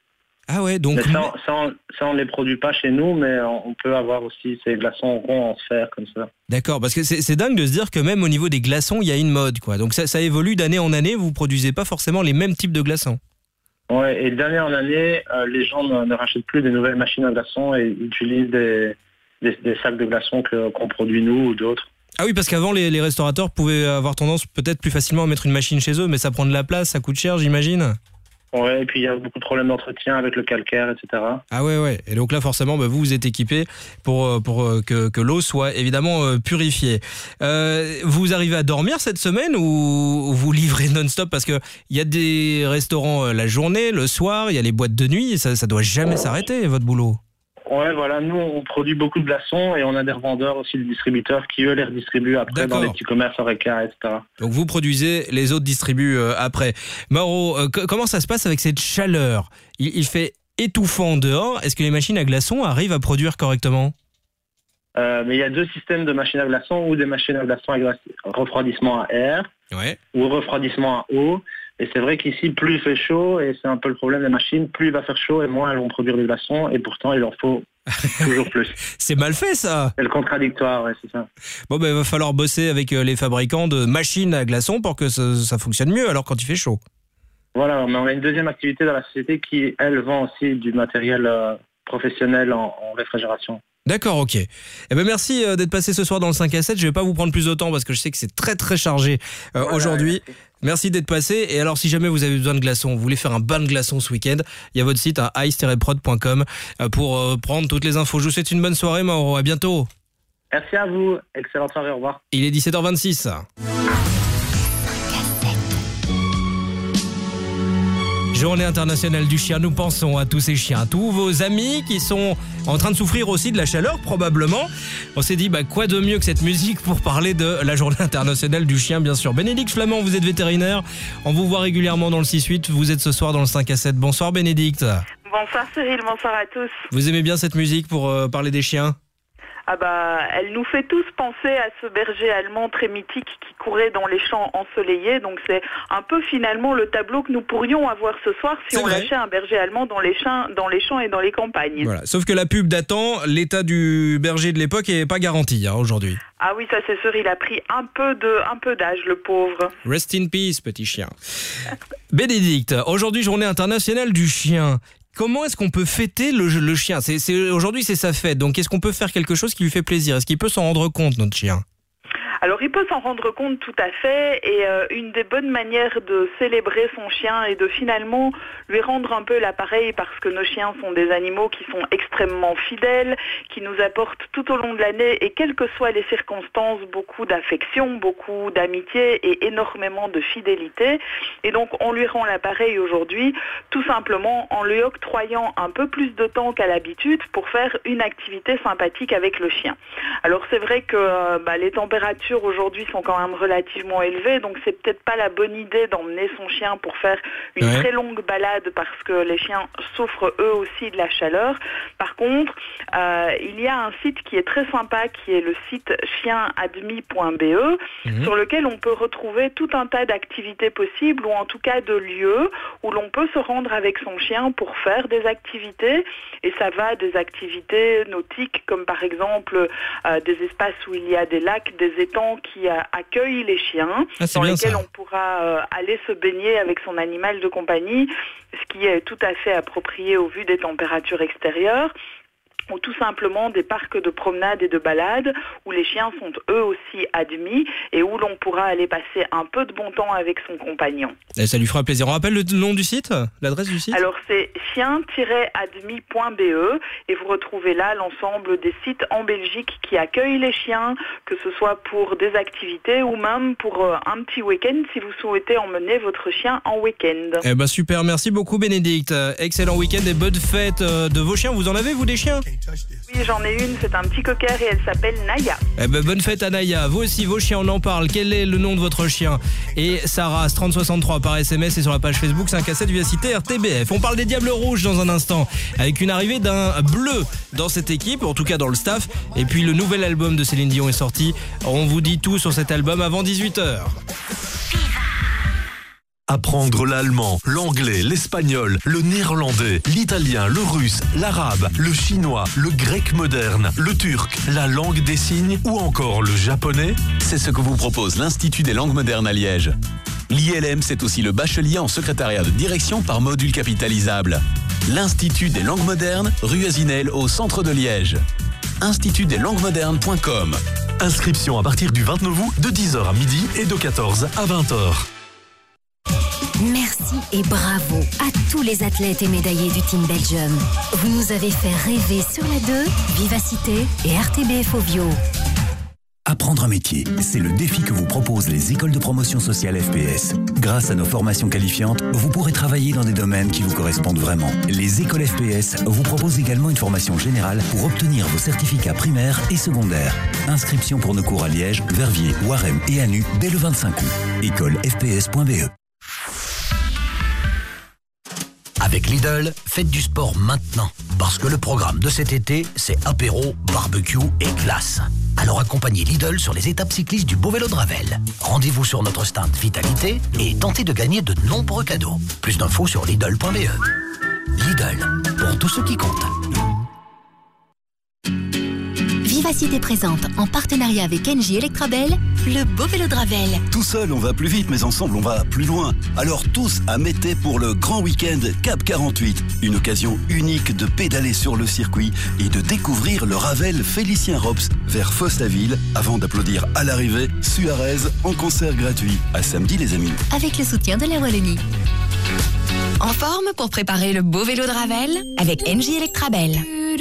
Ah ouais, donc... Mais ça, ça, on, ça, on les produit pas chez nous, mais on, on peut avoir aussi ces glaçons ronds en sphère comme ça. D'accord, parce que c'est, c'est dingue de se dire que même au niveau des glaçons, il y a une mode, quoi. Donc ça, ça évolue d'année en année, vous produisez pas forcément les mêmes types de glaçons. Ouais, et d'année en année, euh, les gens ne, ne rachètent plus des nouvelles machines à glaçons et utilisent des, des, des sacs de glaçons que, qu'on produit nous ou d'autres. Ah oui, parce qu'avant, les, les restaurateurs pouvaient avoir tendance peut-être plus facilement à mettre une machine chez eux, mais ça prend de la place, ça coûte cher, j'imagine. Ouais, et puis il y a beaucoup de problèmes d'entretien avec le calcaire, et cetera. Ah ouais, ouais. Et donc là, forcément, bah, vous, vous êtes équipé pour, pour que, que l'eau soit évidemment euh, purifiée. Euh, vous arrivez à dormir cette semaine ou vous livrez non-stop? Parce qu'il y a des restaurants euh, la journée, le soir, il y a les boîtes de nuit, et ça, ça doit jamais s'arrêter, votre boulot. Ouais, voilà, nous, on produit beaucoup de glaçons et on a des revendeurs aussi, des distributeurs qui, eux, les redistribuent après D'accord. dans les petits commerces Horeca, et cetera. Donc vous produisez, les autres distribuent euh, après. Mauro, euh, c- comment ça se passe avec cette chaleur? il, il fait étouffant dehors. Est-ce que les machines à glaçons arrivent à produire correctement? euh, Mais il y a deux systèmes de machines à glaçons, ou des machines à glaçons avec refroidissement à air, ouais. ou refroidissement à eau. Et c'est vrai qu'ici, plus il fait chaud, et c'est un peu le problème des machines, plus il va faire chaud et moins elles vont produire des glaçons, et pourtant il en faut toujours plus. C'est mal fait ça. C'est le contradictoire, ouais, c'est ça. Bon, ben il va falloir bosser avec les fabricants de machines à glaçons pour que ça, ça fonctionne mieux alors quand il fait chaud. Voilà, mais on a une deuxième activité dans la société qui, elle, vend aussi du matériel euh, professionnel en, en réfrigération. D'accord, ok. Eh ben merci d'être passé ce soir dans le cinq à sept. Je vais pas vous prendre plus de temps parce que je sais que c'est très très chargé euh, voilà, aujourd'hui. Merci. merci d'être passé. Et alors, si jamais vous avez besoin de glaçons, vous voulez faire un bain de glaçons ce week-end, il y a votre site à ice tiret prod point com pour euh, prendre toutes les infos. Je vous souhaite une bonne soirée, Mauro. À bientôt. Merci à vous. Excellente soirée. Au revoir. Il est dix-sept heures vingt-six. Journée internationale du chien, nous pensons à tous ces chiens, tous vos amis qui sont en train de souffrir aussi de la chaleur probablement. On s'est dit, bah, quoi de mieux que cette musique pour parler de la Journée internationale du chien, bien sûr. Bénédicte Flamand, vous êtes vétérinaire, on vous voit régulièrement dans le six huit, vous êtes ce soir dans le cinq à sept. Bonsoir Bénédicte. Bonsoir Cyril, bonsoir à tous. Vous aimez bien cette musique pour euh, parler des chiens ? Ah bah, elle nous fait tous penser à ce berger allemand très mythique qui courait dans les champs ensoleillés. Donc c'est un peu finalement le tableau que nous pourrions avoir ce soir si c'est on vrai. lâchait un berger allemand dans les champs, dans les champs et dans les campagnes. Voilà. Sauf que la pub datant, l'état du berger de l'époque n'est pas garanti hein, aujourd'hui. Ah oui, ça c'est sûr, il a pris un peu de, un peu d'âge, le pauvre. Rest in peace, petit chien. Bénédicte, aujourd'hui journée internationale du chien. Comment est-ce qu'on peut fêter le, le chien ? c'est, c'est, Aujourd'hui, c'est sa fête. Donc, est-ce qu'on peut faire quelque chose qui lui fait plaisir ? Est-ce qu'il peut s'en rendre compte, notre chien ? Alors, il peut s'en rendre compte tout à fait. Et euh, une des bonnes manières de célébrer son chien est de finalement lui rendre un peu l'appareil parce que nos chiens sont des animaux qui sont extrêmement fidèles, qui nous apportent tout au long de l'année et quelles que soient les circonstances, beaucoup d'affection, beaucoup d'amitié et énormément de fidélité. Et donc, on lui rend l'appareil aujourd'hui tout simplement en lui octroyant un peu plus de temps qu'à l'habitude pour faire une activité sympathique avec le chien. Alors, c'est vrai que euh, bah, les températures aujourd'hui sont quand même relativement élevées, donc c'est peut-être pas la bonne idée d'emmener son chien pour faire une ouais. très longue balade parce que les chiens souffrent eux aussi de la chaleur. Par contre, euh, il y a un site qui est très sympa qui est le site chien admis point b e mmh. sur lequel on peut retrouver tout un tas d'activités possibles ou en tout cas de lieux où l'on peut se rendre avec son chien pour faire des activités et ça va des activités nautiques comme par exemple euh, des espaces où il y a des lacs, des étangs qui euh, accueillent les chiens ah, dans lesquels ça. on pourra euh, aller se baigner avec son animal de compagnie, ce qui est tout à fait approprié au vu des températures extérieures, ou tout simplement des parcs de promenade et de balade où les chiens sont eux aussi admis et où l'on pourra aller passer un peu de bon temps avec son compagnon. Et ça lui fera plaisir. On rappelle le nom du site, l'adresse du site ? Alors c'est chien tiret admis point b e et vous retrouvez là l'ensemble des sites en Belgique qui accueillent les chiens, que ce soit pour des activités ou même pour un petit week-end si vous souhaitez emmener votre chien en week-end. Eh ben super, merci beaucoup Bénédicte. Excellent week-end et bonne fête de vos chiens. Vous en avez vous des chiens ? Oui, j'en ai une, c'est un petit cocker et elle s'appelle Naya. Eh ben, bonne fête à Naya. Vous aussi, vos chiens, on en parle. Quel est le nom de votre chien ? Et sa race, trente soixante-trois par S M S et sur la page Facebook cinq à sept via cité R T B F. On parle des Diables Rouges dans un instant, avec une arrivée d'un bleu dans cette équipe, en tout cas dans le staff. Et puis le nouvel album de Céline Dion est sorti. On vous dit tout sur cet album avant dix-huit heures. Apprendre l'allemand, l'anglais, l'espagnol, le néerlandais, l'italien, le russe, l'arabe, le chinois, le grec moderne, le turc, la langue des signes ou encore le japonais, c'est ce que vous propose l'Institut des langues modernes à Liège. L'I L M, c'est aussi le bachelier en secrétariat de direction par module capitalisable. L'Institut des langues modernes, rue Azinel, au centre de Liège. institut des langues modernes point com. Inscription à partir du vingt-neuf août de dix heures à midi et de quatorze à vingt heures. Merci et bravo à tous les athlètes et médaillés du Team Belgium. Vous nous avez fait rêver sur la deux, Vivacité et R T B F Ovio. Apprendre un métier, c'est le défi que vous proposent les écoles de promotion sociale F P S. Grâce à nos formations qualifiantes, vous pourrez travailler dans des domaines qui vous correspondent vraiment. Les écoles F P S vous proposent également une formation générale pour obtenir vos certificats primaires et secondaires. Inscription pour nos cours à Liège, Verviers, Waremme et Anu dès le vingt-cinq août. école f p s point b e. Avec Lidl, faites du sport maintenant. Parce que le programme de cet été, c'est apéro, barbecue et glace. Alors accompagnez Lidl sur les étapes cyclistes du Beau Vélo de Ravel. Rendez-vous sur notre stand Vitalité et tentez de gagner de nombreux cadeaux. Plus d'infos sur lidl point b e. Lidl, pour tous ceux qui comptent. Vivacité présente, en partenariat avec Engie Electrabel, le Beau Vélo de Ravel. Tout seul, on va plus vite, mais ensemble, on va plus loin. Alors tous à Mété pour le grand week-end Cap quarante-huit. Une occasion unique de pédaler sur le circuit et de découvrir le Ravel Félicien Rops vers Fosse-la-Ville avant d'applaudir à l'arrivée Suarez en concert gratuit. À samedi, les amis. Avec le soutien de la Wallonie. En forme pour préparer le Beau Vélo de Ravel avec Engie Electrabel.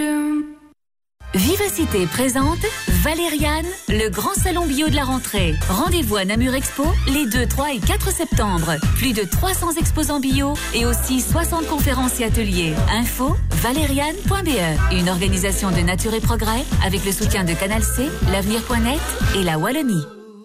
Vivacité présente Valériane, le grand salon bio de la rentrée. Rendez-vous à Namur Expo les deux, trois et quatre septembre. Plus de trois cents exposants bio et aussi soixante conférences et ateliers. Info valériane point b e. Une organisation de Nature et Progrès avec le soutien de Canal C, l'avenir point net et la Wallonie.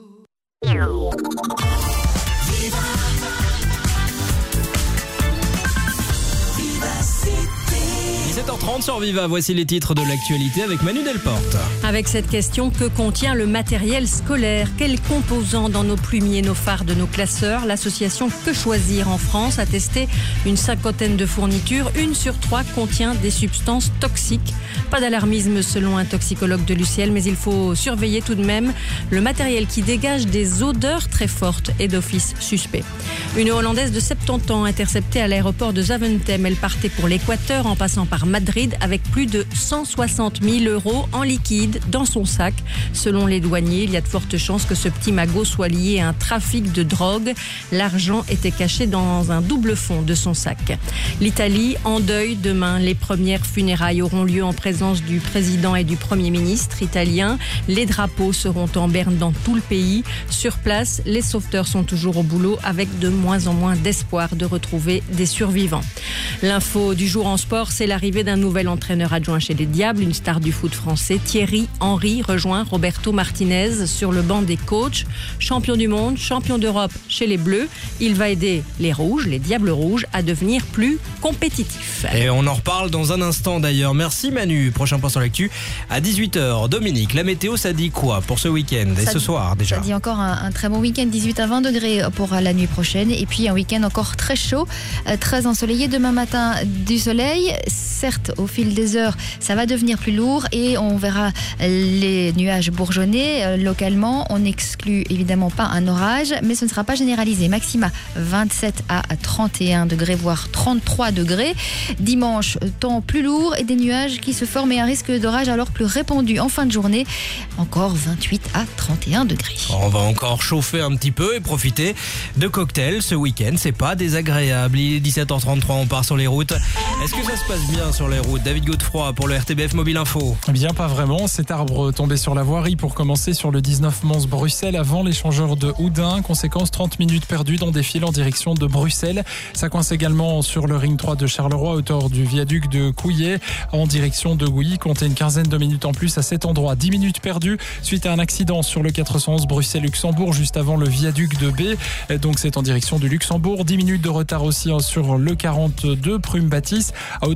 dix-sept heures trente sur Viva, voici les titres de l'actualité avec Manu Delporte. Avec cette question, que contient le matériel scolaire? Quels composants dans nos plumiers, nos phares de nos classeurs? L'association Que Choisir en France a testé une cinquantaine de fournitures. Une sur trois contient des substances toxiques. Pas d'alarmisme selon un toxicologue de l'U C L, mais il faut surveiller tout de même le matériel qui dégage des odeurs très fortes et d'office suspect. Une Hollandaise de soixante-dix ans interceptée à l'aéroport de Zaventem. Elle partait pour l'Équateur en passant par Madrid avec plus de cent soixante mille euros en liquide dans son sac. Selon les douaniers, il y a de fortes chances que ce petit magot soit lié à un trafic de drogue. L'argent était caché dans un double fond de son sac. L'Italie en deuil demain. Les premières funérailles auront lieu en présence du président et du premier ministre italien. Les drapeaux seront en berne dans tout le pays. Sur place, les sauveteurs sont toujours au boulot avec de moins en moins d'espoir de retrouver des survivants. L'info du jour en sport, c'est l'arrivée d'un nouvel entraîneur adjoint chez les Diables, une star du foot français. Thierry Henry rejoint Roberto Martinez sur le banc des coachs. Champion du monde, champion d'Europe chez les Bleus, il va aider les Rouges, les Diables Rouges, à devenir plus compétitifs. Et on en reparle dans un instant d'ailleurs. Merci Manu. Prochain point sur l'actu à dix-huit heures. Dominique, la météo, ça dit quoi pour ce week-end et ça ce dit, soir déjà? Ça dit encore un, un très bon week-end, dix-huit à vingt degrés pour la nuit prochaine. Et puis un week-end encore très chaud, très ensoleillé. Demain matin, du soleil. Certes, au fil des heures, ça va devenir plus lourd et on verra les nuages bourgeonner. Localement, on n'exclut évidemment pas un orage, mais ce ne sera pas généralisé. Maxima vingt-sept à trente et un degrés, voire trente-trois degrés. Dimanche, temps plus lourd et des nuages qui se forment et un risque d'orage alors plus répandu en fin de journée. Encore vingt-huit à trente et un degrés. On va encore chauffer un petit peu et profiter de cocktails ce week-end. C'est pas désagréable. Il est dix-sept heures trente-trois, on part sur les routes. Est-ce que ça se passe bien sur les routes? David Godefroy pour le R T B F Mobile Info. Bien pas vraiment, cet arbre tombé sur la voirie pour commencer sur le dix-neuf Mons-Bruxelles avant l'échangeur de Houdin. Conséquence, trente minutes perdues dans des files en direction de Bruxelles. Ça coince également sur le ring trois de Charleroi, hauteur du viaduc de Couillet en direction de Gouilly. Comptez une quinzaine de minutes en plus à cet endroit. dix minutes perdues suite à un accident sur le quatre cent onze Bruxelles-Luxembourg juste avant le viaduc de B. Donc c'est en direction du Luxembourg. dix minutes de retard aussi sur le quarante-deux Prume-Bâtisse à hauteur de Teux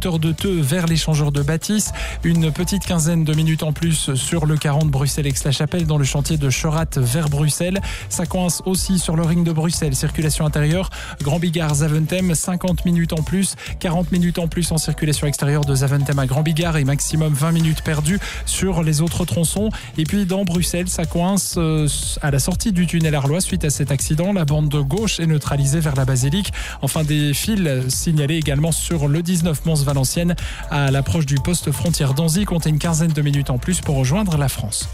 Teux vers l'échangeur de Bâtisse. Une petite quinzaine de minutes en plus sur le quarante Bruxelles-Aix-la-Chapelle dans le chantier de Chorat vers Bruxelles. Ça coince aussi sur le ring de Bruxelles. Circulation intérieure, Grand Bigard, Zaventem, cinquante minutes en plus, quarante minutes en plus en circulation extérieure de Zaventem à Grand Bigard et maximum vingt minutes perdues sur les autres tronçons. Et puis dans Bruxelles, ça coince à la sortie du tunnel Arlois suite à cet accident. La bande de gauche est neutralisée vers la basilique. Enfin, des fils signalés également sur le dix-neuf Mons-Valenciennes à l'approche du poste frontière d'Anzy. Comptez une quinzaine de minutes en plus pour rejoindre la France.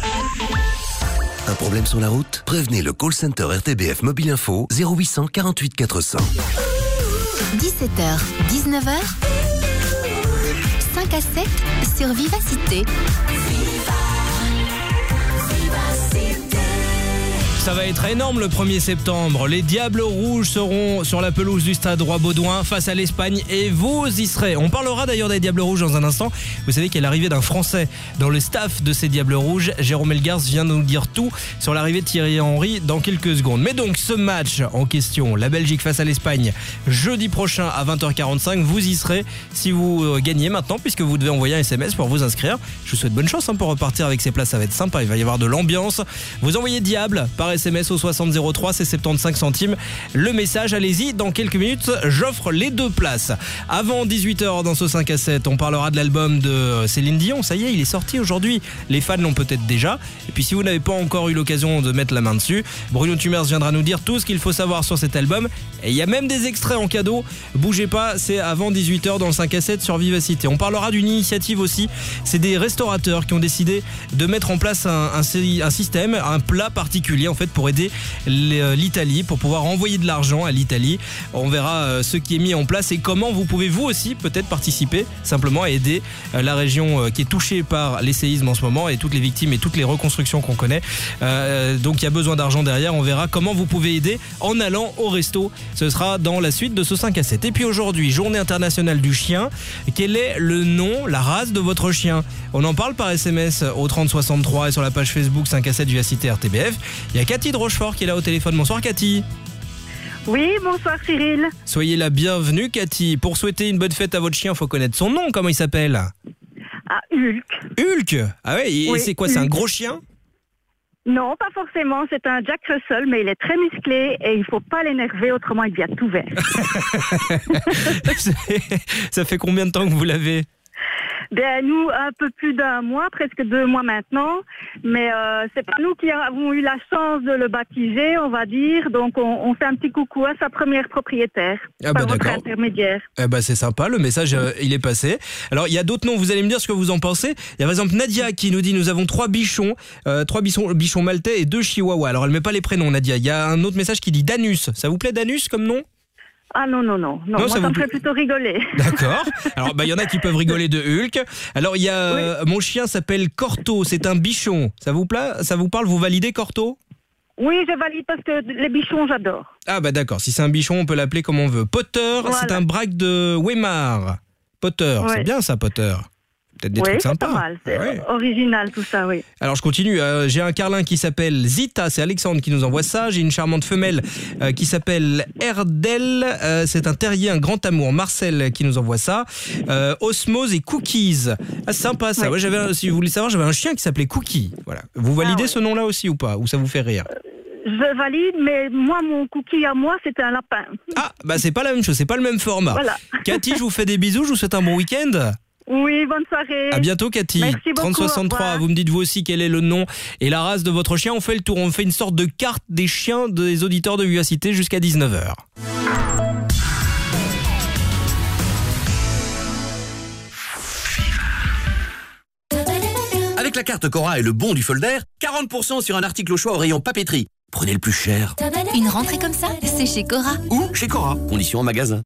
Un problème sur la route? Prévenez le call center R T B F Mobile Info zéro huit cent quarante-huit quatre cents. dix-sept heures, dix-neuf heures, cinq à sept sur Vivacité. Ça va être énorme le premier septembre. Les Diables Rouges seront sur la pelouse du stade Roi-Baudouin face à l'Espagne et vous y serez. On parlera d'ailleurs des Diables Rouges dans un instant. Vous savez qu'il y a l'arrivée d'un Français dans le staff de ces Diables Rouges. Jérôme Elgars vient de nous dire tout sur l'arrivée de Thierry Henry dans quelques secondes. Mais donc ce match en question, la Belgique face à l'Espagne, jeudi prochain à vingt heures quarante-cinq, vous y serez si vous gagnez maintenant puisque vous devez envoyer un S M S pour vous inscrire. Je vous souhaite bonne chance hein, pour repartir avec ces places, ça va être sympa, il va y avoir de l'ambiance. Vous envoyez Diable par S M S au soixante zéro trois, c'est soixante-quinze centimes. Le message, allez-y, dans quelques minutes, j'offre les deux places. Avant dix-huit heures dans ce cinq à sept, on parlera de l'album de Céline Dion. Ça y est, il est sorti aujourd'hui. Les fans l'ont peut-être déjà. Et puis si vous n'avez pas encore eu l'occasion de mettre la main dessus, Bruno Tumers viendra nous dire tout ce qu'il faut savoir sur cet album. Et il y a même des extraits en cadeau. Bougez pas, c'est avant dix-huit heures dans le cinq à sept sur Vivacité. On parlera d'une initiative aussi. C'est des restaurateurs qui ont décidé de mettre en place un, un, un système, un plat particulier en fait pour aider l'Italie, pour pouvoir envoyer de l'argent à l'Italie. On verra ce qui est mis en place et comment vous pouvez vous aussi peut-être participer simplement à aider la région qui est touchée par les séismes en ce moment et toutes les victimes et toutes les reconstructions qu'on connaît. Euh, donc il y a besoin d'argent derrière. On verra comment vous pouvez aider en allant au resto. Ce sera dans la suite de ce cinq à sept. Et puis aujourd'hui, journée internationale du chien. Quel est le nom, la race de votre chien? On en parle par S M S au trente soixante-trois et sur la page Facebook cinq à sept Vivacité R T B F. Il y a Cathy de Rochefort qui est là au téléphone. Bonsoir Cathy. Oui, bonsoir Cyril. Soyez la bienvenue Cathy. Pour souhaiter une bonne fête à votre chien, il faut connaître son nom. Comment il s'appelle? Ah, Hulk. Hulk? Ah ouais, et oui, c'est quoi? Hulk. C'est un gros chien? Non, pas forcément. C'est un Jack Russell, mais il est très musclé et il faut pas l'énerver, autrement il devient tout vert. Ça fait combien de temps que vous l'avez? Ben, nous, un peu plus d'un mois, presque deux mois maintenant, mais euh, c'est pas nous qui avons eu la chance de le baptiser, on va dire, donc on, on fait un petit coucou à sa première propriétaire, ah par bah votre d'accord. intermédiaire. Eh bah c'est sympa, le message euh, il est passé. Alors il y a d'autres noms, vous allez me dire ce que vous en pensez. Il y a par exemple Nadia qui nous dit nous avons trois bichons, euh, trois bichons, bichons maltais et deux chihuahuas. Alors elle met pas les prénoms Nadia. Il y a un autre message qui dit Danus. Ça vous plaît Danus comme nom? Ah non, non, non, non, Non, moi ça ça, vous me plaît ferait plutôt rigoler. D'accord. Alors bah il y en a qui peuvent rigoler de Hulk. Alors il y a euh, mon chien s'appelle Corto, c'est un bichon. Ça vous plaît? Ça vous parle? Vous validez Corto? Oui, je valide parce que les bichons, j'adore. Ah bah d'accord, si c'est un bichon, on peut l'appeler comme on veut. Potter, Voilà. c'est un braque de Weimar. Potter, Ouais. c'est bien ça Potter. Peut-être des Oui, trucs c'est sympas. pas mal, c'est Ouais. original tout ça, oui. Alors je continue, euh, j'ai un carlin qui s'appelle Zita, c'est Alexandre qui nous envoie ça. J'ai une charmante femelle euh, qui s'appelle Erdel, euh, c'est un terrier, un grand amour. Marcel qui nous envoie ça. Euh, Osmose et Cookies. Ah, sympa ça. Ouais. Ouais, j'avais un- si vous voulez savoir, j'avais un chien qui s'appelait Cookie. Voilà. Vous validez Ah ouais. ce nom-là aussi ou pas? Ou ça vous fait rire? Je valide, mais moi, mon cookie à moi, c'était un lapin. Ah, bah c'est pas la même chose, c'est pas le même format. Voilà. Cathy, je vous fais des bisous, je vous souhaite un bon week-end. Oui, bonne soirée. À bientôt Cathy. Merci beaucoup, trente soixante-trois, au revoir. vous me dites vous aussi quel est le nom et la race de votre chien. On fait le tour, on fait une sorte de carte des chiens des auditeurs de Vivacité jusqu'à dix-neuf heures. Avec la carte Cora et le bon du folder, quarante pour cent sur un article au choix au rayon papeterie. Prenez le plus cher. Une rentrée comme ça, c'est chez Cora. Ou chez Cora. Conditions en magasin.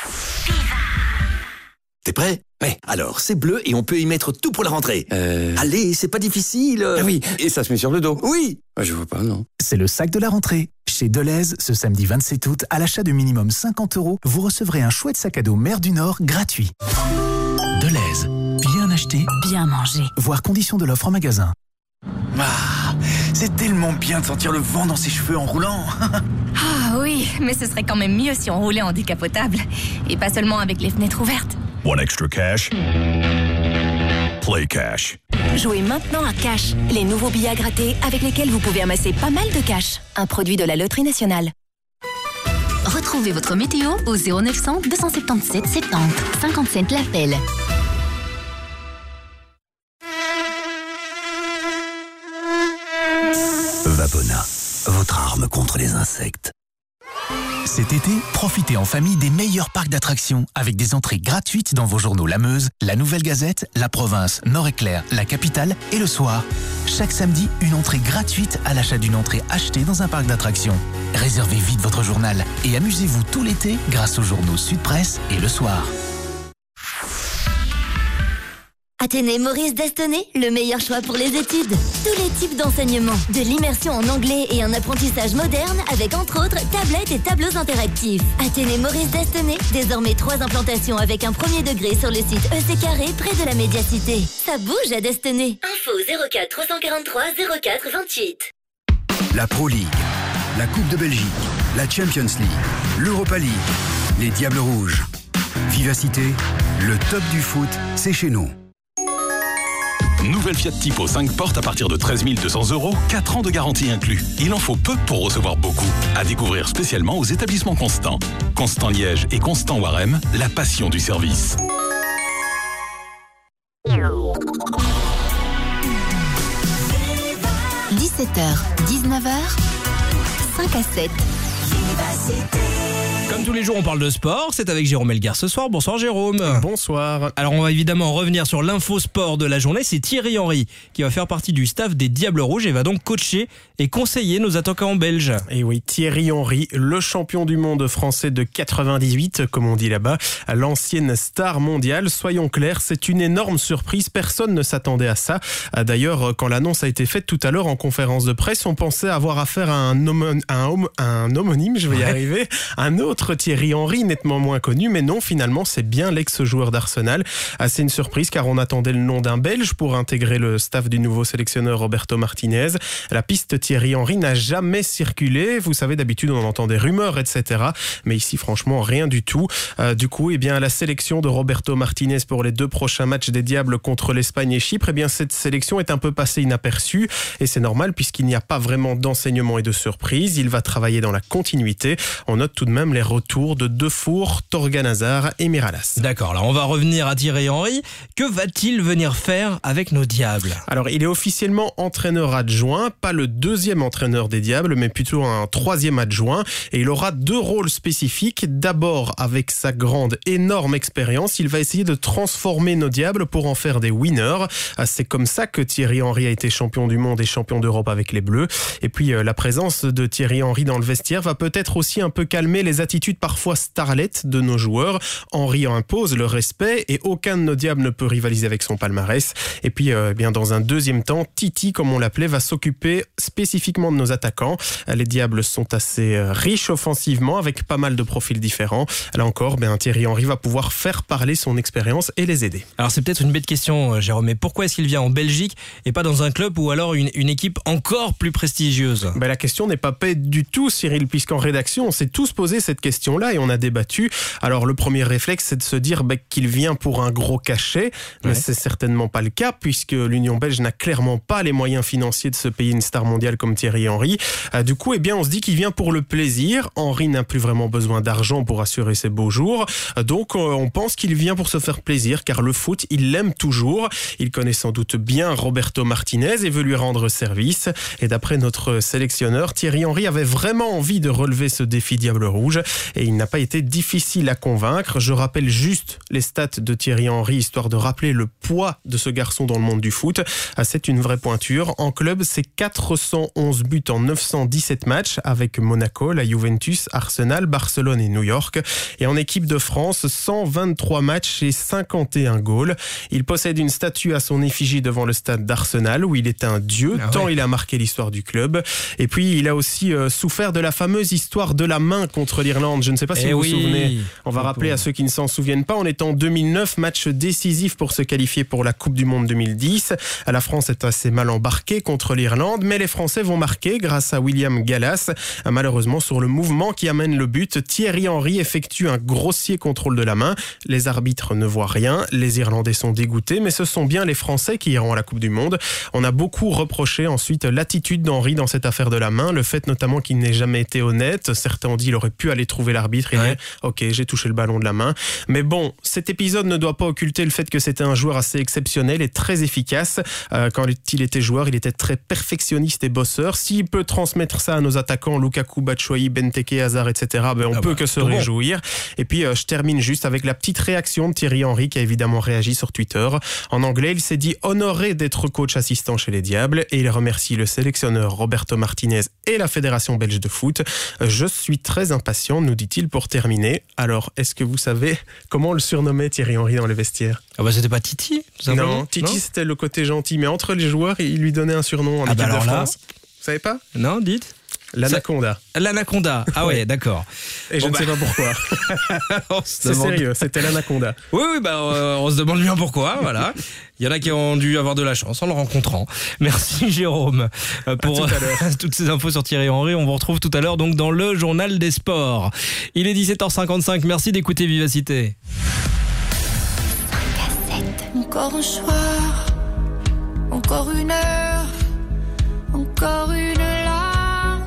T'es prêt? Ouais. Alors, c'est bleu et on peut y mettre tout pour la rentrée. Euh... Allez, c'est pas difficile. Ah oui, et ça se met sur le dos. Oui. Ah, je vois pas, non. C'est le sac de la rentrée. Chez Deleuze, ce samedi vingt-sept août, à l'achat de minimum cinquante euros, vous recevrez un chouette sac à dos Mer du Nord gratuit. Deleuze, bien acheté, Bien manger. voir conditions de l'offre en magasin. Ah, c'est tellement bien de sentir le vent dans ses cheveux en roulant. Ah oui, mais ce serait quand même mieux si on roulait en décapotable. Et pas seulement avec les fenêtres ouvertes. Want extra cash? Play Cash. Jouez maintenant à Cash, les nouveaux billets à gratter avec lesquels vous pouvez amasser pas mal de cash. Un produit de la Loterie Nationale. Retrouvez votre météo au zéro neuf cent deux cent soixante-dix-sept soixante-dix, cinquante-sept l'appel. Vapona, votre arme contre les insectes. Cet été, profitez en famille des meilleurs parcs d'attractions avec des entrées gratuites dans vos journaux La Meuse, La Nouvelle Gazette, La Province, Nord-Éclair, La Capitale et Le Soir. Chaque samedi, une entrée gratuite à l'achat d'une entrée achetée dans un parc d'attractions. Réservez vite votre journal et amusez-vous tout l'été grâce aux journaux Sud Presse et Le Soir. Athénée Maurice d'Astonnet, le meilleur choix pour les études. Tous les types d'enseignements, de l'immersion en anglais et un apprentissage moderne avec entre autres tablettes et tableaux interactifs. Athénée Maurice d'Astonnet, désormais trois implantations avec un premier degré sur le site E C Carré près de la Médiacité. Ça bouge à d'Astonnet. Info zéro quatre trois cent quarante-trois zéro quatre vingt-huit. La Pro League, la Coupe de Belgique, la Champions League, l'Europa League, les Diables Rouges. Vivacité, le top du foot, c'est chez nous. Nouvelle Fiat Tipo cinq portes à partir de treize mille deux cents euros, quatre ans de garantie inclus. Il en faut peu pour recevoir beaucoup. À découvrir spécialement aux établissements Constant. Constant Liège et Constant Warem, la passion du service. dix-sept heures, dix-neuf heures, cinq à sept. Comme tous les jours, on parle de sport. C'est avec Jérôme Elgar ce soir. Bonsoir Jérôme. Bonsoir. Alors on va évidemment revenir sur l'info sport de la journée. C'est Thierry Henry qui va faire partie du staff des Diables Rouges et va donc coacher et conseiller nos attaquants belges. Et oui, Thierry Henry, le champion du monde français de quatre-vingt-dix-huit, comme on dit là-bas, l'ancienne star mondiale. Soyons clairs, c'est une énorme surprise. Personne ne s'attendait à ça. D'ailleurs, quand l'annonce a été faite tout à l'heure en conférence de presse, on pensait avoir affaire à un, homo- un, homo- un homonyme, je vais y Ouais. arriver, un autre Thierry Henry, nettement moins connu, mais non, finalement, c'est bien l'ex-joueur d'Arsenal. C'est une surprise car on attendait le nom d'un Belge pour intégrer le staff du nouveau sélectionneur Roberto Martinez. La piste Thierry Henry n'a jamais circulé. Vous savez, d'habitude, on entend des rumeurs, et cetera. Mais ici, franchement, rien du tout. Euh, du coup, eh bien, la sélection de Roberto Martinez pour les deux prochains matchs des Diables contre l'Espagne et Chypre, eh bien, cette sélection est un peu passée inaperçue. Et c'est normal puisqu'il n'y a pas vraiment d'enseignement et de surprise. Il va travailler dans la continuité. On note tout de même les retour de Defour, Torgan Hazard et Miralas. D'accord, là on va revenir à Thierry Henry. Que va-t-il venir faire avec nos Diables ? Alors il est officiellement entraîneur adjoint, pas le deuxième entraîneur des Diables, mais plutôt un troisième adjoint. Et il aura deux rôles spécifiques. D'abord, avec sa grande, énorme expérience, il va essayer de transformer nos Diables pour en faire des winners. C'est comme ça que Thierry Henry a été champion du monde et champion d'Europe avec les Bleus. Et puis la présence de Thierry Henry dans le vestiaire va peut-être aussi un peu calmer les attitudes parfois starlettes de nos joueurs. Henry impose le respect et aucun de nos Diables ne peut rivaliser avec son palmarès. Et puis, euh, bien dans un deuxième temps, Titi, comme on l'appelait, va s'occuper spécifiquement de nos attaquants. Les Diables sont assez riches offensivement, avec pas mal de profils différents. Là encore, bien, Thierry Henry va pouvoir faire parler son expérience et les aider. Alors c'est peut-être une bête question, Jérôme, mais pourquoi est-ce qu'il vient en Belgique et pas dans un club ou alors une, une équipe encore plus prestigieuse ? Ben, la question n'est pas bête du tout, Cyril, puisqu'en rédaction, on s'est tous posé cette question-là et on a débattu. Alors le premier réflexe, c'est de se dire ben, qu'il vient pour un gros cachet, mais ouais. C'est certainement pas le cas, puisque l'Union belge n'a clairement pas les moyens financiers de se payer une star mondiale comme Thierry Henry. Euh, du coup, eh bien, on se dit qu'il vient pour le plaisir. Henry n'a plus vraiment besoin d'argent pour assurer ses beaux jours. Euh, donc, euh, on pense qu'il vient pour se faire plaisir, car le foot, il l'aime toujours. Il connaît sans doute bien Roberto Martinez et veut lui rendre service. Et d'après notre sélectionneur, Thierry Henry avait vraiment envie de relever ce défi Diable Rouge. Et il n'a pas été difficile à convaincre. Je rappelle juste les stats de Thierry Henry, histoire de rappeler le poids de ce garçon dans le monde du foot. C'est une vraie pointure. En club, c'est quatre cent onze buts en neuf cent dix-sept matchs avec Monaco, la Juventus, Arsenal, Barcelone et New York. Et en équipe de France, cent vingt-trois matchs et cinquante et un goals. Il possède une statue à son effigie devant le stade d'Arsenal où il est un dieu, ah ouais. tant il a marqué l'histoire du club. Et puis, il a aussi euh, souffert de la fameuse histoire de la main contre l'Irlande l'Irlande. Je ne sais pas si eh vous oui. vous souvenez. On va rappeler à ceux qui ne s'en souviennent pas. On est en deux mille neuf, match décisif pour se qualifier pour la Coupe du Monde deux mille dix. La France est assez mal embarquée contre l'Irlande, mais les Français vont marquer grâce à William Gallas. Malheureusement, sur le mouvement qui amène le but, Thierry Henry effectue un grossier contrôle de la main. Les arbitres ne voient rien. Les Irlandais sont dégoûtés, mais ce sont bien les Français qui iront à la Coupe du Monde. On a beaucoup reproché ensuite l'attitude d'Henry dans cette affaire de la main, le fait notamment qu'il n'ait jamais été honnête. Certains ont dit qu'il aurait pu aller trouver l'arbitre et ouais. dire « Ok, j'ai touché le ballon de la main ». Mais bon, cet épisode ne doit pas occulter le fait que c'était un joueur assez exceptionnel et très efficace. Euh, quand il était joueur, il était très perfectionniste et bosseur. S'il peut transmettre ça à nos attaquants, Lukaku, Batshuayi, Benteke, Hazard, et cetera, ben on ah peut bah, que se réjouir. Bon. Et puis, euh, je termine juste avec la petite réaction de Thierry Henry qui a évidemment réagi sur Twitter. En anglais, il s'est dit honoré d'être coach assistant chez les Diables et il remercie le sélectionneur Roberto Martinez et la Fédération belge de foot. Je suis très impatient, nous dit-il pour terminer. Alors, est-ce que vous savez comment on le surnommait Thierry Henry dans les vestiaires ? Ah bah c'était pas Titi, tout simplement. Non, Titi non c'était le côté gentil, mais entre les joueurs, il lui donnait un surnom en ah équipe bah de France. Là... Vous savez pas ? Non, dites. L'anaconda. L'anaconda. Ah ouais, d'accord. Et je bon ne bah... sais pas pourquoi. C'est demande... sérieux, c'était l'anaconda. Oui, oui, bah euh, on se demande bien pourquoi. Voilà. Il y en a qui ont dû avoir de la chance en le rencontrant. Merci Jérôme pour toutes ces infos sur Thierry Henry. On vous retrouve tout à l'heure donc dans le journal des sports. Il est dix-sept heures cinquante-cinq. Merci d'écouter Vivacité. Encore un soir, encore une heure, encore une larme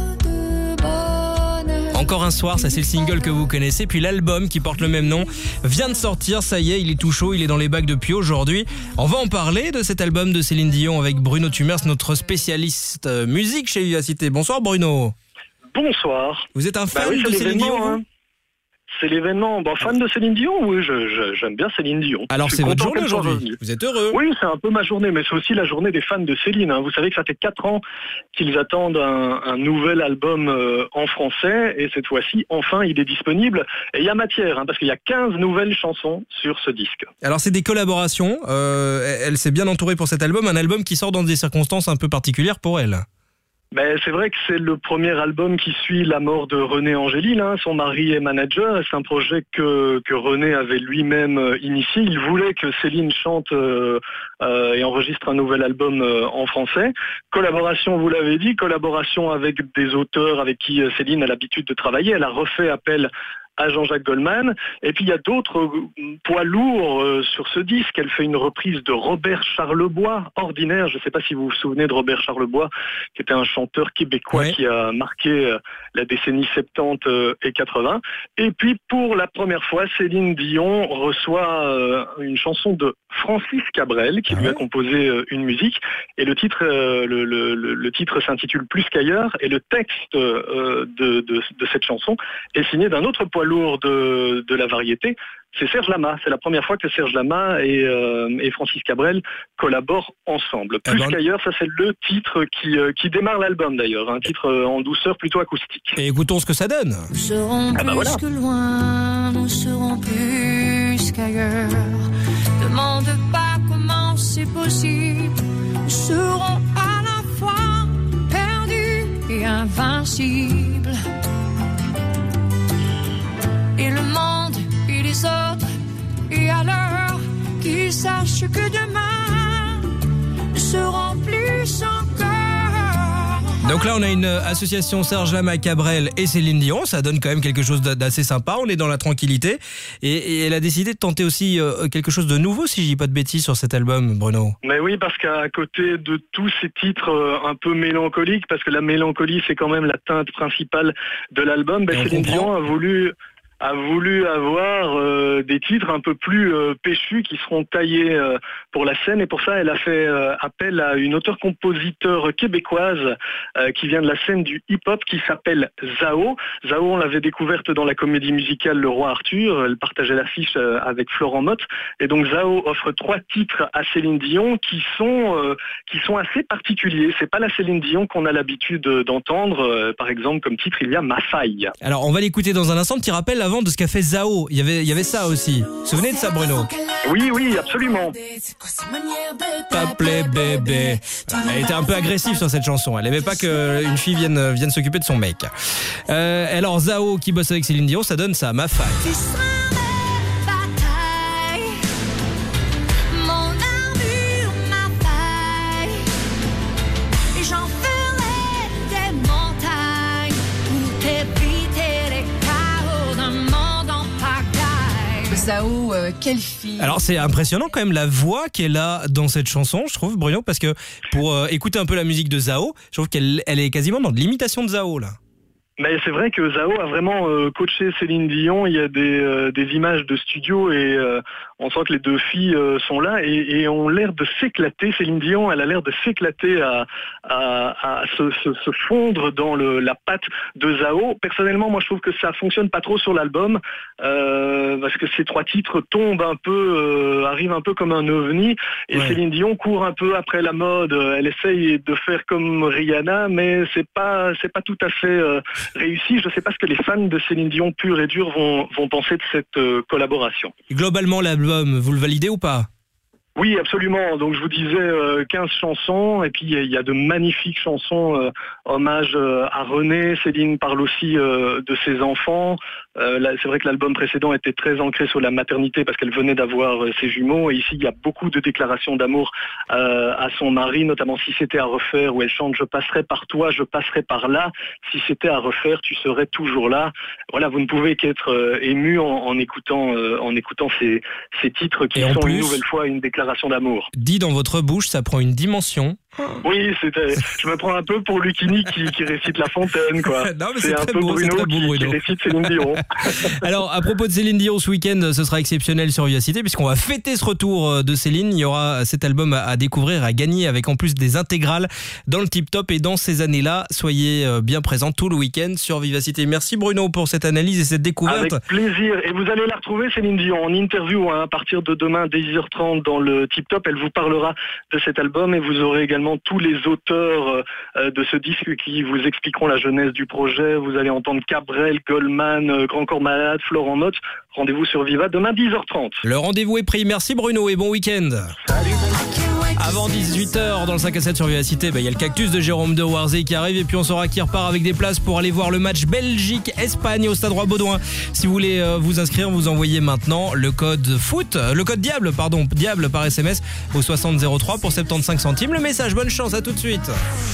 de bonheur. Encore un soir, ça c'est le single que vous connaissez. Puis l'album qui porte le même nom vient de sortir, ça y est, il est tout chaud, il est dans les bacs depuis aujourd'hui. On va en parler de cet album de Céline Dion avec Bruno Tumers, notre spécialiste musique chez Vivacité. Bonsoir Bruno. Bonsoir. Vous êtes un fan bah oui, de Céline Dion hein. C'est l'événement. Bon, fan de Céline Dion, oui, je, je, j'aime bien Céline Dion. Alors c'est votre journée aujourd'hui. Vous êtes heureux. Oui, c'est un peu ma journée, mais c'est aussi la journée des fans de Céline. Hein. Vous savez que ça fait quatre ans qu'ils attendent un, un nouvel album euh, en français, et cette fois-ci, enfin, il est disponible. Et il y a matière, hein, parce qu'il y a quinze nouvelles chansons sur ce disque. Alors c'est des collaborations. Euh, elle s'est bien entourée pour cet album, un album qui sort dans des circonstances un peu particulières pour elle. Ben, c'est vrai que c'est le premier album qui suit la mort de René Angélil, hein, son mari et manager. Et c'est un projet que, que René avait lui-même euh, initié. Il voulait que Céline chante euh, euh, et enregistre un nouvel album euh, en français. Collaboration, vous l'avez dit, collaboration avec des auteurs avec qui Céline a l'habitude de travailler. Elle a refait appel à Jean-Jacques Goldman. Et puis il y a d'autres poids lourds euh, sur ce disque. Elle fait une reprise de Robert Charlebois, Ordinaire. Je ne sais pas si vous vous souvenez de Robert Charlebois, qui était un chanteur québécois ouais. qui a marqué euh, la décennie soixante-dix euh, et quatre-vingts. Et puis pour la première fois, Céline Dion reçoit euh, une chanson de Francis Cabrel, qui ah lui ouais. a composé euh, une musique. Et le titre, euh, le, le, le, le titre s'intitule Plus qu'ailleurs. Et le texte euh, de, de, de cette chanson est signé d'un autre poids lourd de, de la variété, c'est Serge Lama. C'est la première fois que Serge Lama et, euh, et Francis Cabrel collaborent ensemble. Plus ben, qu'ailleurs, ça c'est le titre qui, euh, qui démarre l'album d'ailleurs, un titre en douceur plutôt acoustique. Et écoutons ce que ça donne. Nous serons ah ben plus voilà. que loin, nous serons plus qu'ailleurs. Demande pas comment c'est possible, nous serons à la fois perdus et invincibles. Et le monde et les autres, et alors qu'ils sachent que demain seront plus encore. Donc là on a une association Serge Lama, Cabrel et Céline Dion, ça donne quand même quelque chose d'assez sympa, on est dans la tranquillité. Et, et elle a décidé de tenter aussi euh, quelque chose de nouveau, si je dis pas de bêtises, sur cet album, Bruno. Mais oui, parce qu'à côté de tous ces titres euh, un peu mélancoliques, parce que la mélancolie c'est quand même la teinte principale de l'album, ben, Céline Dion a voulu... a voulu avoir euh, des titres un peu plus euh, péchus qui seront taillés euh, pour la scène, et pour ça elle a fait euh, appel à une auteure-compositeur québécoise euh, qui vient de la scène du hip-hop qui s'appelle Zao. Zao, on l'avait découverte dans la comédie musicale Le Roi Arthur, elle partageait l'affiche euh, avec Florent Motte, et donc Zao offre trois titres à Céline Dion qui sont, euh, qui sont assez particuliers. C'est pas la Céline Dion qu'on a l'habitude d'entendre, euh, par exemple comme titre il y a Ma Faille. Alors on va l'écouter dans un instant, petit rappel avant de ce qu'a fait Zao, il y avait, il y avait ça aussi. Vous vous souvenez de ça Bruno ? Oui, oui, absolument. T'appelais bébé. Elle était un peu agressive sur cette chanson. Elle aimait pas qu'une fille vienne, vienne s'occuper de son mec. Euh, alors Zao qui bosse avec Céline Dion, ça donne ça, ma faille. Zao, euh, quelle fille. Alors c'est impressionnant quand même la voix qu'elle a dans cette chanson, je trouve, Bruno, parce que pour euh, écouter un peu la musique de Zao, je trouve qu'elle elle est quasiment dans de l'imitation de Zao là. Mais c'est vrai que Zao a vraiment euh, coaché Céline Dion. Il y a des, euh, des images de studio et euh, on sent que les deux filles euh, sont là et, et ont l'air de s'éclater. Céline Dion, elle a l'air de s'éclater à, à, à se, se, se fondre dans le, la patte de Zao. Personnellement, moi je trouve que ça fonctionne pas trop sur l'album euh, parce que ces trois titres tombent un peu, euh, arrivent un peu comme un ovni et ouais. Céline Dion court un peu après la mode. Elle essaye de faire comme Rihanna, mais c'est pas, c'est pas tout à fait euh, réussi. Je ne sais pas ce que les fans de Céline Dion pure et dure vont, vont penser de cette euh, collaboration. Globalement, l'album, vous le validez ou pas ? Oui, absolument. Donc je vous disais euh, quinze chansons et puis il y a de magnifiques chansons euh, hommage euh, à René. Céline parle aussi euh, de ses enfants. Euh, là, c'est vrai que l'album précédent était très ancré sur la maternité parce qu'elle venait d'avoir euh, ses jumeaux et ici il y a beaucoup de déclarations d'amour euh, à son mari, notamment si c'était à refaire où elle chante je passerai par toi, je passerai par là. Si c'était à refaire, tu serais toujours là. Voilà, vous ne pouvez qu'être euh, ému en, en écoutant euh, en écoutant ces, ces titres qui sont plus, une nouvelle fois une déclaration d'amour. Dit dans votre bouche, ça prend une dimension. Oui, c'était, je me prends un peu pour Lucchini qui, qui récite La Fontaine, quoi. Non, mais c'est, c'est un très peu beau, Bruno, c'est très beau, qui, Bruno. qui récite Céline Dion. Alors, à propos de Céline Dion, ce week-end, ce sera exceptionnel sur Vivacité puisqu'on va fêter ce retour de Céline. Il y aura cet album à découvrir, à gagner avec en plus des intégrales dans le Tip Top et dans ces années-là. Soyez bien présents tout le week-end sur Vivacité. Merci Bruno pour cette analyse et cette découverte. Avec plaisir. Et vous allez la retrouver, Céline Dion, en interview hein, à partir de demain dès dix heures trente dans le Tip Top. Elle vous parlera de cet album et vous aurez également tous les auteurs de ce disque qui vous expliqueront la genèse du projet. Vous allez entendre Cabrel, Goldman, Grand Corps Malade, Florent Mott. Rendez-vous sur Viva demain dix heures trente. Le rendez-vous est pris. Merci Bruno et bon week-end. Salut. Avant dix-huit heures dans le cinq à sept sur Vivacité, bah, il y a le Cactus de Jérôme de Warzé qui arrive et puis on saura qui repart avec des places pour aller voir le match Belgique-Espagne au Stade Roi-Baudouin. Si vous voulez euh, vous inscrire, vous envoyez maintenant le code foot, euh, le code diable, pardon, diable par S M S au soixante zéro trois pour soixante-quinze centimes. Le message, bonne chance, à tout de suite.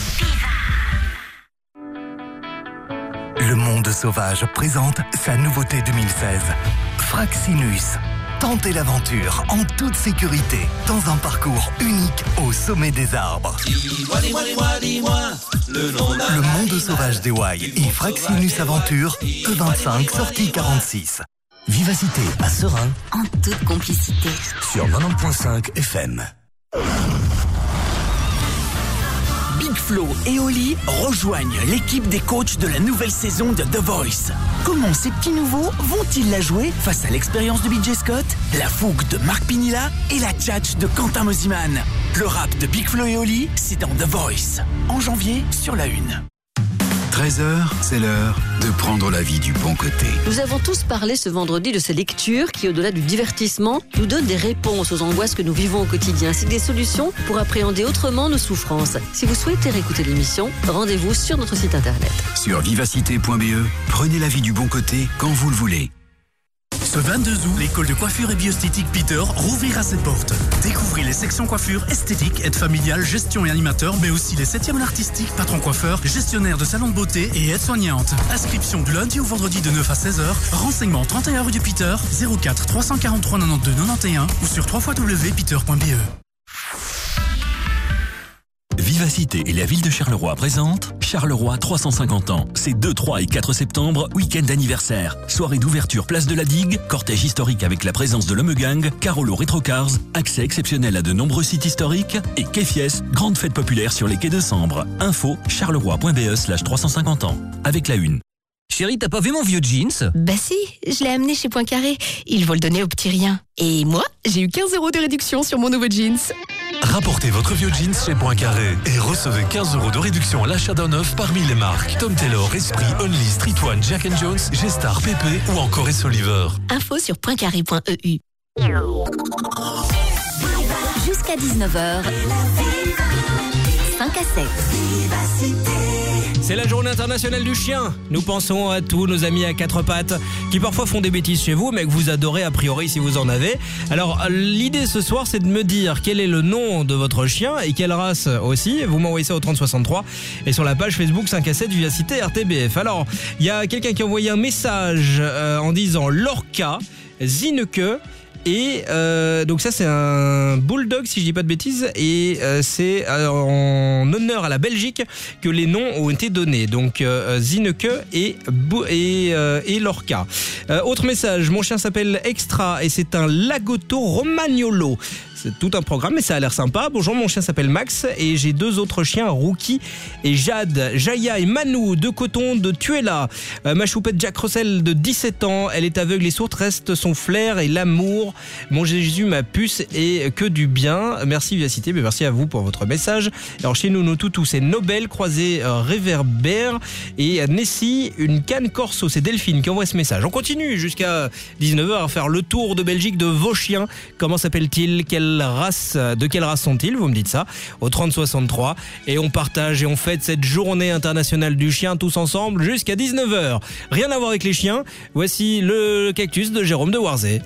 Le Monde Sauvage présente sa nouveauté deux mille seize, Fraxinus. Tentez l'aventure en toute sécurité dans un parcours unique au sommet des arbres. Dis-moi, dis-moi, dis-moi, dis-moi, le nom d'un Le Monde Sauvage des Wai et Fraxinus Aventure, E vingt-cinq, sortie quarante-six. Vivacité à Serein, en toute complicité. Sur quatre-vingt-dix point cinq F M. Big Flo et Oli rejoignent l'équipe des coachs de la nouvelle saison de The Voice. Comment ces petits nouveaux vont-ils la jouer face à l'expérience de B J Scott, la fougue de Marc Pinilla et la tchatch de Quentin Mosiman? Le rap de Big Flo et Oli, c'est dans The Voice. En janvier, sur la une. treize heures, c'est l'heure de prendre la vie du bon côté. Nous avons tous parlé ce vendredi de ces lectures qui, au-delà du divertissement, nous donnent des réponses aux angoisses que nous vivons au quotidien, ainsi que des solutions pour appréhender autrement nos souffrances. Si vous souhaitez réécouter l'émission, rendez-vous sur notre site internet. Sur vivacité point b e, prenez la vie du bon côté quand vous le voulez. Ce vingt-deux août, l'école de coiffure et bioesthétique Peter rouvrira ses portes. Découvrez les sections coiffure, esthétique, aide familiale, gestion et animateur, mais aussi les septièmes artistiques, patron coiffeur, gestionnaire de salon de beauté et aide-soignante. Inscription du lundi au vendredi de neuf à seize heures. Renseignements trente et un rue du Peter, zéro quatre trois cent quarante-trois quatre-vingt-deux quatre-vingt-onze ou sur w w w point peter point b e. Vivacité et la ville de Charleroi présentent Charleroi trois cent cinquante ans. C'est deux, trois et quatre septembre, week-end d'anniversaire. Soirée d'ouverture place de la Digue, cortège historique avec la présence de l'Homme Gang, Carolo Retrocars, accès exceptionnel à de nombreux sites historiques et Kéfies, grande fête populaire sur les quais de Sambre. Info charleroi point b e slash trois cent cinquante ans. Avec la une. Chérie, t'as pas vu mon vieux jeans? Bah si, je l'ai amené chez Poincaré. Ils vont le donner au petit rien. Et moi, j'ai eu quinze euros de réduction sur mon nouveau jeans. Rapportez votre vieux jeans chez Poincaré et recevez quinze euros de réduction à l'achat d'un neuf parmi les marques Tom Taylor, Esprit, Only, Street One, Jack and Jones, G-Star, P P ou encore Essoliver. Info sur poincaré point e u. Jusqu'à dix-neuf heures, cinq à sept. C'est la journée internationale du chien. Nous pensons à tous nos amis à quatre pattes qui parfois font des bêtises chez vous, mais que vous adorez a priori si vous en avez. Alors l'idée ce soir, c'est de me dire quel est le nom de votre chien et quelle race aussi. Vous m'envoyez ça au trente soixante-trois et sur la page Facebook cinq à sept Vivacité R T B F. Alors, il y a quelqu'un qui a envoyé un message euh, en disant Lorca, Zineke. Et euh, donc ça c'est un bulldog si je dis pas de bêtises et euh, c'est euh, en honneur à la Belgique que les noms ont été donnés. Donc euh, Zineke et, et, euh, et Lorca. Euh, autre message, mon chien s'appelle Extra et c'est un Lagotto Romagnolo. C'est tout un programme mais ça a l'air sympa. Bonjour, mon chien s'appelle Max et j'ai deux autres chiens, Rookie et Jade. Jaya et Manu, deux cotons de Tuella. Euh, ma choupette Jack Russell de dix-sept ans, elle est aveugle et sourde, reste son flair et l'amour. Mon Jésus, ma puce et que du bien. Merci Vivacité, mais merci à vous pour votre message. Alors chez nous, nos toutous, c'est Nobel, croisé euh, réverbère et Nessie, une canne corso. C'est Delphine qui envoie ce message. On continue jusqu'à dix-neuf heures à faire le tour de Belgique de vos chiens. Comment s'appellent-ils? Quelle race, de quelle race sont-ils? Vous me dites ça au trente soixante-trois et on partage et on fête cette journée internationale du chien tous ensemble jusqu'à dix-neuf heures. Rien à voir avec les chiens, voici le cactus de Jérôme de Warzé.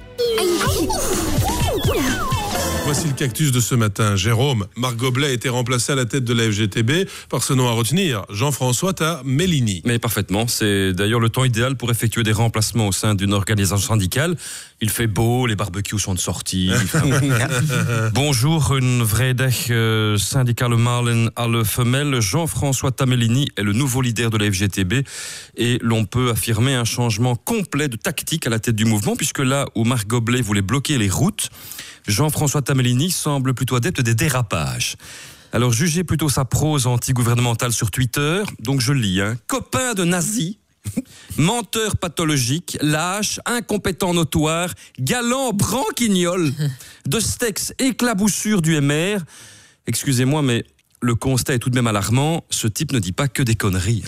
Voici le cactus de ce matin. Jérôme, Marc Goblet a été remplacé à la tête de la F G T B par ce nom à retenir, Jean-François Tamellini. Mais parfaitement, c'est d'ailleurs le temps idéal pour effectuer des remplacements au sein d'une organisation syndicale. Il fait beau, les barbecues sont de sortie. Bonjour, une vrijdag uh, syndicale mâle à la femelle. Jean-François Tamellini est le nouveau leader de la F G T B et l'on peut affirmer un changement complet de tactique à la tête du mouvement puisque là où Marc Goblet voulait bloquer les routes, Jean-François Tamellini semble plutôt adepte des dérapages. Alors jugez plutôt sa prose anti-gouvernementale sur Twitter, donc je lis, hein. Copain de nazi, menteur pathologique, lâche, incompétent notoire, galant branquignol, de steaks éclaboussure du M R. Excusez-moi, mais le constat est tout de même alarmant, ce type ne dit pas que des conneries.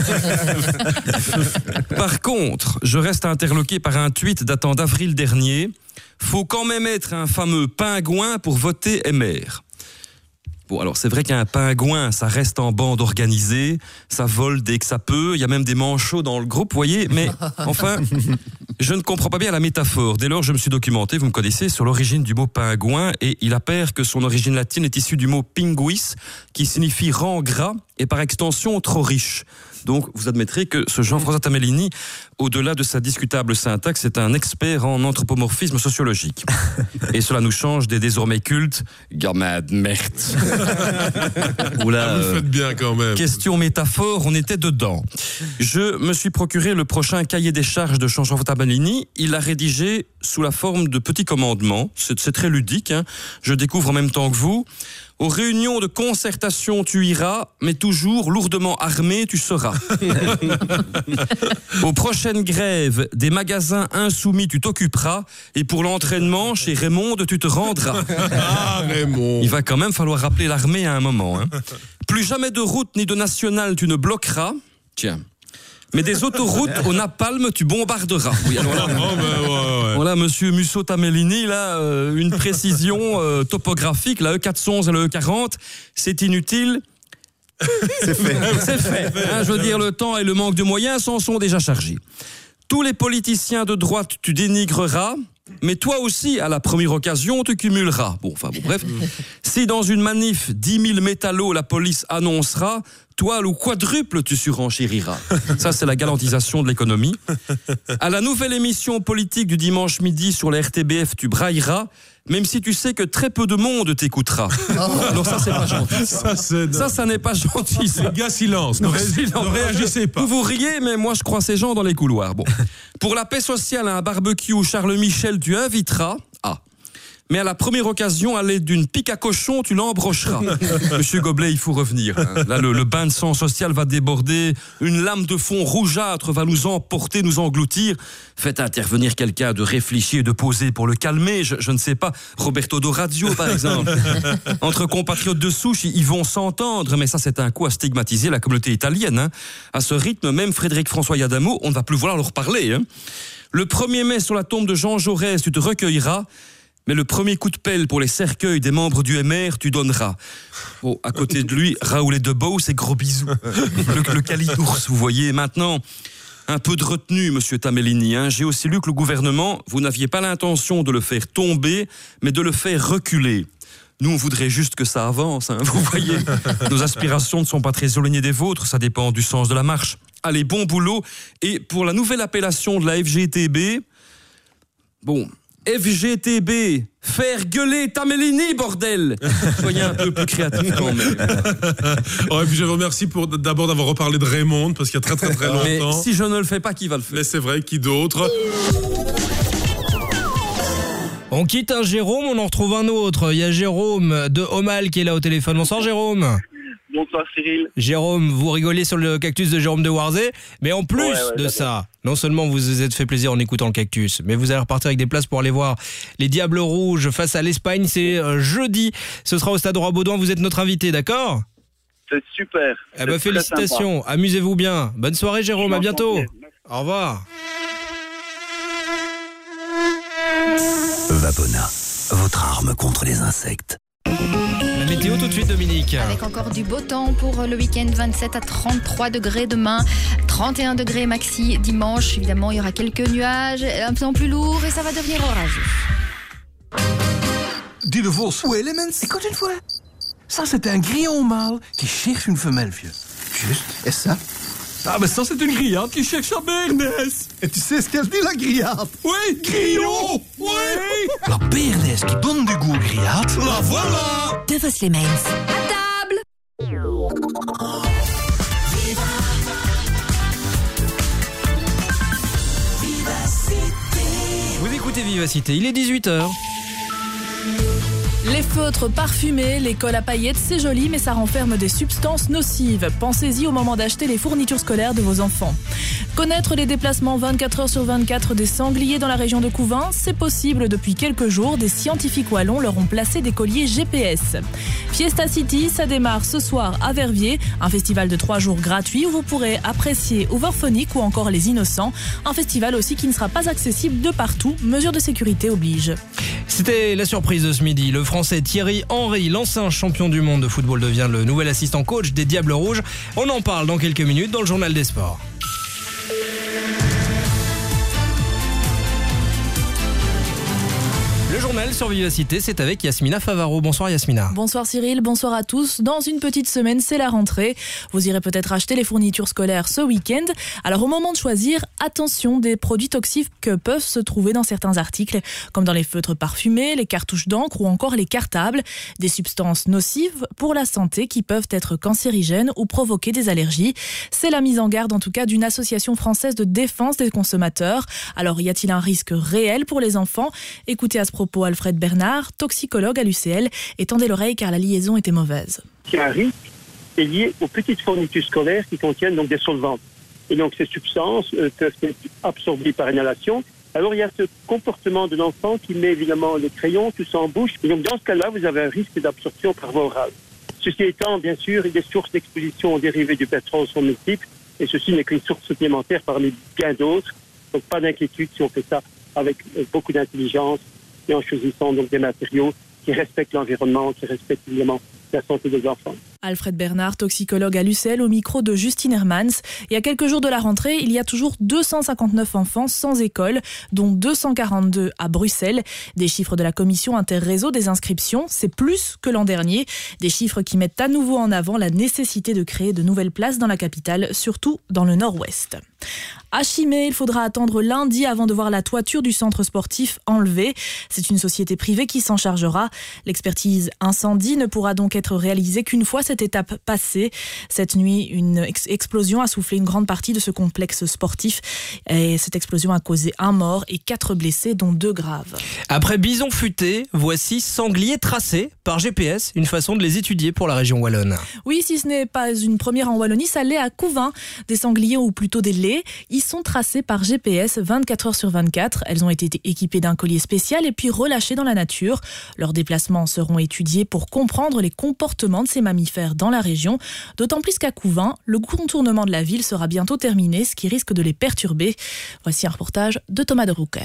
Par contre, je reste interloqué par un tweet datant d'avril dernier. Faut quand même être un fameux pingouin pour voter M R. Bon, alors c'est vrai qu'un pingouin, ça reste en bande organisée, ça vole dès que ça peut, il y a même des manchots dans le groupe, vous voyez, mais enfin, je ne comprends pas bien la métaphore. Dès lors, je me suis documenté, vous me connaissez, sur l'origine du mot pingouin, et il apparaît que son origine latine est issue du mot pinguis, qui signifie rang gras, et par extension trop riche. Donc, vous admettrez que ce Jean-François Tamellini, au-delà de sa discutable syntaxe, est un expert en anthropomorphisme sociologique. Et cela nous change des désormais cultes gamin de merde. Oula, ah, vous le faites bien quand même. Question métaphore, on était dedans. Je me suis procuré le prochain cahier des charges de Jean-François Tamellini. Il l'a rédigé sous la forme de petits commandements. C'est, c'est très ludique, hein. Je découvre en même temps que vous. Aux réunions de concertation, tu iras, mais toujours lourdement armé, tu seras. Aux prochaines grèves des magasins insoumis, tu t'occuperas. Et pour l'entraînement, chez Raymond, tu te rendras. Ah, Raymond. Il va quand même falloir rappeler l'armée à un moment. Hein. Plus jamais de route ni de nationale, tu ne bloqueras. Tiens. Mais des autoroutes au napalm, tu bombarderas. Oui, alors là, oh, ben, ouais, ouais. Voilà, monsieur Musso Tamellini, là, euh, une précision euh, topographique, la E quatre cent onze et la E quarante, c'est inutile. C'est fait. C'est fait. Hein, je veux dire, le temps et le manque de moyens s'en sont déjà chargés. Tous les politiciens de droite, tu dénigreras. Mais toi aussi, à la première occasion, tu cumuleras. Bon, enfin, bon, bref. Si dans une manif, dix mille métallos, la police annoncera, toi, le quadruple, tu surenchériras. Ça, c'est la galantisation de l'économie. À la nouvelle émission politique du dimanche midi sur la R T B F, tu brailleras, même si tu sais que très peu de monde t'écoutera. Alors ça, c'est pas gentil. Ça, c'est... ça, ça n'est pas gentil. Ça. Les gars, silence. Ne, ré... silence. Ne réagissez pas. Vous vous riez, mais moi, je crois ces gens dans les couloirs. Bon. Pour la paix sociale, à un barbecue, Charles Michel, tu inviteras. Ah. Mais à la première occasion, à l'aide d'une pique à cochon, tu l'embrocheras. Monsieur Goblet, il faut revenir. Hein. Là, le, le bain de sang social va déborder. Une lame de fond rougeâtre va nous emporter, nous engloutir. Faites intervenir quelqu'un de réfléchi et de posé pour le calmer. Je, je ne sais pas, Roberto Doradio, par exemple. Entre compatriotes de souche, ils vont s'entendre. Mais ça, c'est un coup à stigmatiser la communauté italienne. Hein. À ce rythme, même Frédéric François Adamo, on ne va plus vouloir leur parler. Hein. Le premier mai, sur la tombe de Jean Jaurès, tu te recueilleras. mais le premier coup de pelle pour les cercueils des membres du M R, tu donneras. Bon, à côté de lui, Raoul de Beau, c'est gros bisous. Le, le calidours, vous voyez. Maintenant, un peu de retenue, monsieur Tamellini. Hein. J'ai aussi lu que le gouvernement, vous n'aviez pas l'intention de le faire tomber, mais de le faire reculer. Nous, on voudrait juste que ça avance, hein, vous voyez. Nos aspirations ne sont pas très éloignées des vôtres, ça dépend du sens de la marche. Allez, bon boulot. Et pour la nouvelle appellation de la F G T B, bon... F G T B, faire gueuler Tamellini, bordel. Soyez un peu plus créatif quand même. Oh, et puis je vous remercie pour d'abord d'avoir reparlé de Raymond, parce qu'il y a très très très longtemps. Mais si je ne le fais pas, qui va le faire? Mais c'est vrai, qui d'autre? On quitte un Jérôme, on en retrouve un autre. Il y a Jérôme de Aumale qui est là au téléphone. Bonsoir Jérôme. Bonsoir Cyril. Jérôme, vous rigolez sur le cactus de Jérôme de Warzé, mais en plus ouais, ouais, de ça, non seulement vous vous êtes fait plaisir en écoutant le cactus, mais vous allez repartir avec des places pour aller voir les Diables Rouges face à l'Espagne. C'est euh, jeudi, ce sera au Stade Roi-Baudouin. Vous êtes notre invité, d'accord? C'est super. Eh ben, félicitations, amusez-vous bien. Bonne soirée Jérôme, à bientôt. Au revoir. Vapona, votre arme contre les insectes. La météo tout de suite, Dominique. Avec encore du beau temps pour le week-end, vingt-sept à trente-trois degrés demain, trente et un degrés maxi dimanche. Évidemment, il y aura quelques nuages, un peu plus lourds et ça va devenir orageux. Dis de Vos. Oui, les mens. Écoute une fois. Ça, c'est un grillon mâle qui cherche une femelle, vieux. Juste. Et ça? Ah, mais ça, c'est une grillade qui cherche sa bernesse. Et tu sais ce qu'elle dit, la grillade? Oui, grillon. Oui. La bernesse qui donne du goût aux grillades. La voilà. De Vos les mens. À table. Vous écoutez Vivacité, il est dix-huit heures. Les feutres parfumés, les cols à paillettes, c'est joli, mais ça renferme des substances nocives. Pensez-y au moment d'acheter les fournitures scolaires de vos enfants. Connaître les déplacements vingt-quatre heures sur vingt-quatre des sangliers dans la région de Couvain, c'est possible depuis quelques jours. Des scientifiques wallons leur ont placé des colliers G P S. Fiesta City, ça démarre ce soir à Verviers, un festival de trois jours gratuit où vous pourrez apprécier Overphonic ou encore Les Innocents, un festival aussi qui ne sera pas accessible de partout, mesures de sécurité obligent. C'était la surprise de ce midi. Le Français Thierry Henry, l'ancien champion du monde de football, devient le nouvel assistant coach des Diables Rouges. On en parle dans quelques minutes dans le journal des sports. Le journal sur Vivacité, c'est avec Yasmina Favaro. Bonsoir Yasmina. Bonsoir Cyril, bonsoir à tous. Dans une petite semaine, c'est la rentrée. Vous irez peut-être acheter les fournitures scolaires ce week-end. Alors au moment de choisir, attention des produits toxiques que peuvent se trouver dans certains articles, comme dans les feutres parfumés, les cartouches d'encre ou encore les cartables. Des substances nocives pour la santé qui peuvent être cancérigènes ou provoquer des allergies. C'est la mise en garde en tout cas d'une association française de défense des consommateurs. Alors y a-t-il un risque réel pour les enfants? Écoutez à ce propos Alfred Bernard, toxicologue à l'U C L, et tendez l'oreille car la liaison était mauvaise. Il y a un risque est lié aux petites fournitures scolaires qui contiennent donc des solvants. Et donc ces substances euh, peuvent être absorbées par inhalation. Alors il y a ce comportement de l'enfant qui met évidemment le crayon, tout ça en bouche. Et donc dans ce cas-là, vous avez un risque d'absorption par voie orale. Ceci étant, bien sûr, des sources d'exposition dérivées du pétrole sont multiples. Et ceci n'est qu'une source supplémentaire parmi bien d'autres. Donc pas d'inquiétude si on fait ça avec euh, beaucoup d'intelligence et en choisissant donc des matériaux qui respectent l'environnement, qui respectent évidemment la santé des enfants. Alfred Bernard, toxicologue à l'U C L, au micro de Justine Hermans. Il y a quelques jours de la rentrée, il y a toujours deux cent cinquante-neuf enfants sans école, dont deux cent quarante-deux à Bruxelles. Des chiffres de la commission interréseau des inscriptions, c'est plus que l'an dernier. Des chiffres qui mettent à nouveau en avant la nécessité de créer de nouvelles places dans la capitale, surtout dans le nord-ouest. À Chimay, il faudra attendre lundi avant de voir la toiture du centre sportif enlevée. C'est une société privée qui s'en chargera. L'expertise incendie ne pourra donc être réalisée qu'une fois cette étape passée. Cette nuit, une ex- explosion a soufflé une grande partie de ce complexe sportif. Et cette explosion a causé un mort et quatre blessés, dont deux graves. Après bison futé, voici sanglier tracé par G P S, une façon de les étudier pour la région wallonne. Oui, si ce n'est pas une première en Wallonie, ça l'est à Couvain. Des sangliers ou plutôt des laits. Ils sont tracés par G P S vingt-quatre heures sur vingt-quatre. Elles ont été équipées d'un collier spécial et puis relâchées dans la nature. Leurs déplacements seront étudiés pour comprendre les comportements de ces mammifères dans la région. D'autant plus qu'à Couvain, le contournement de la ville sera bientôt terminé, ce qui risque de les perturber. Voici un reportage de Thomas de Roucker.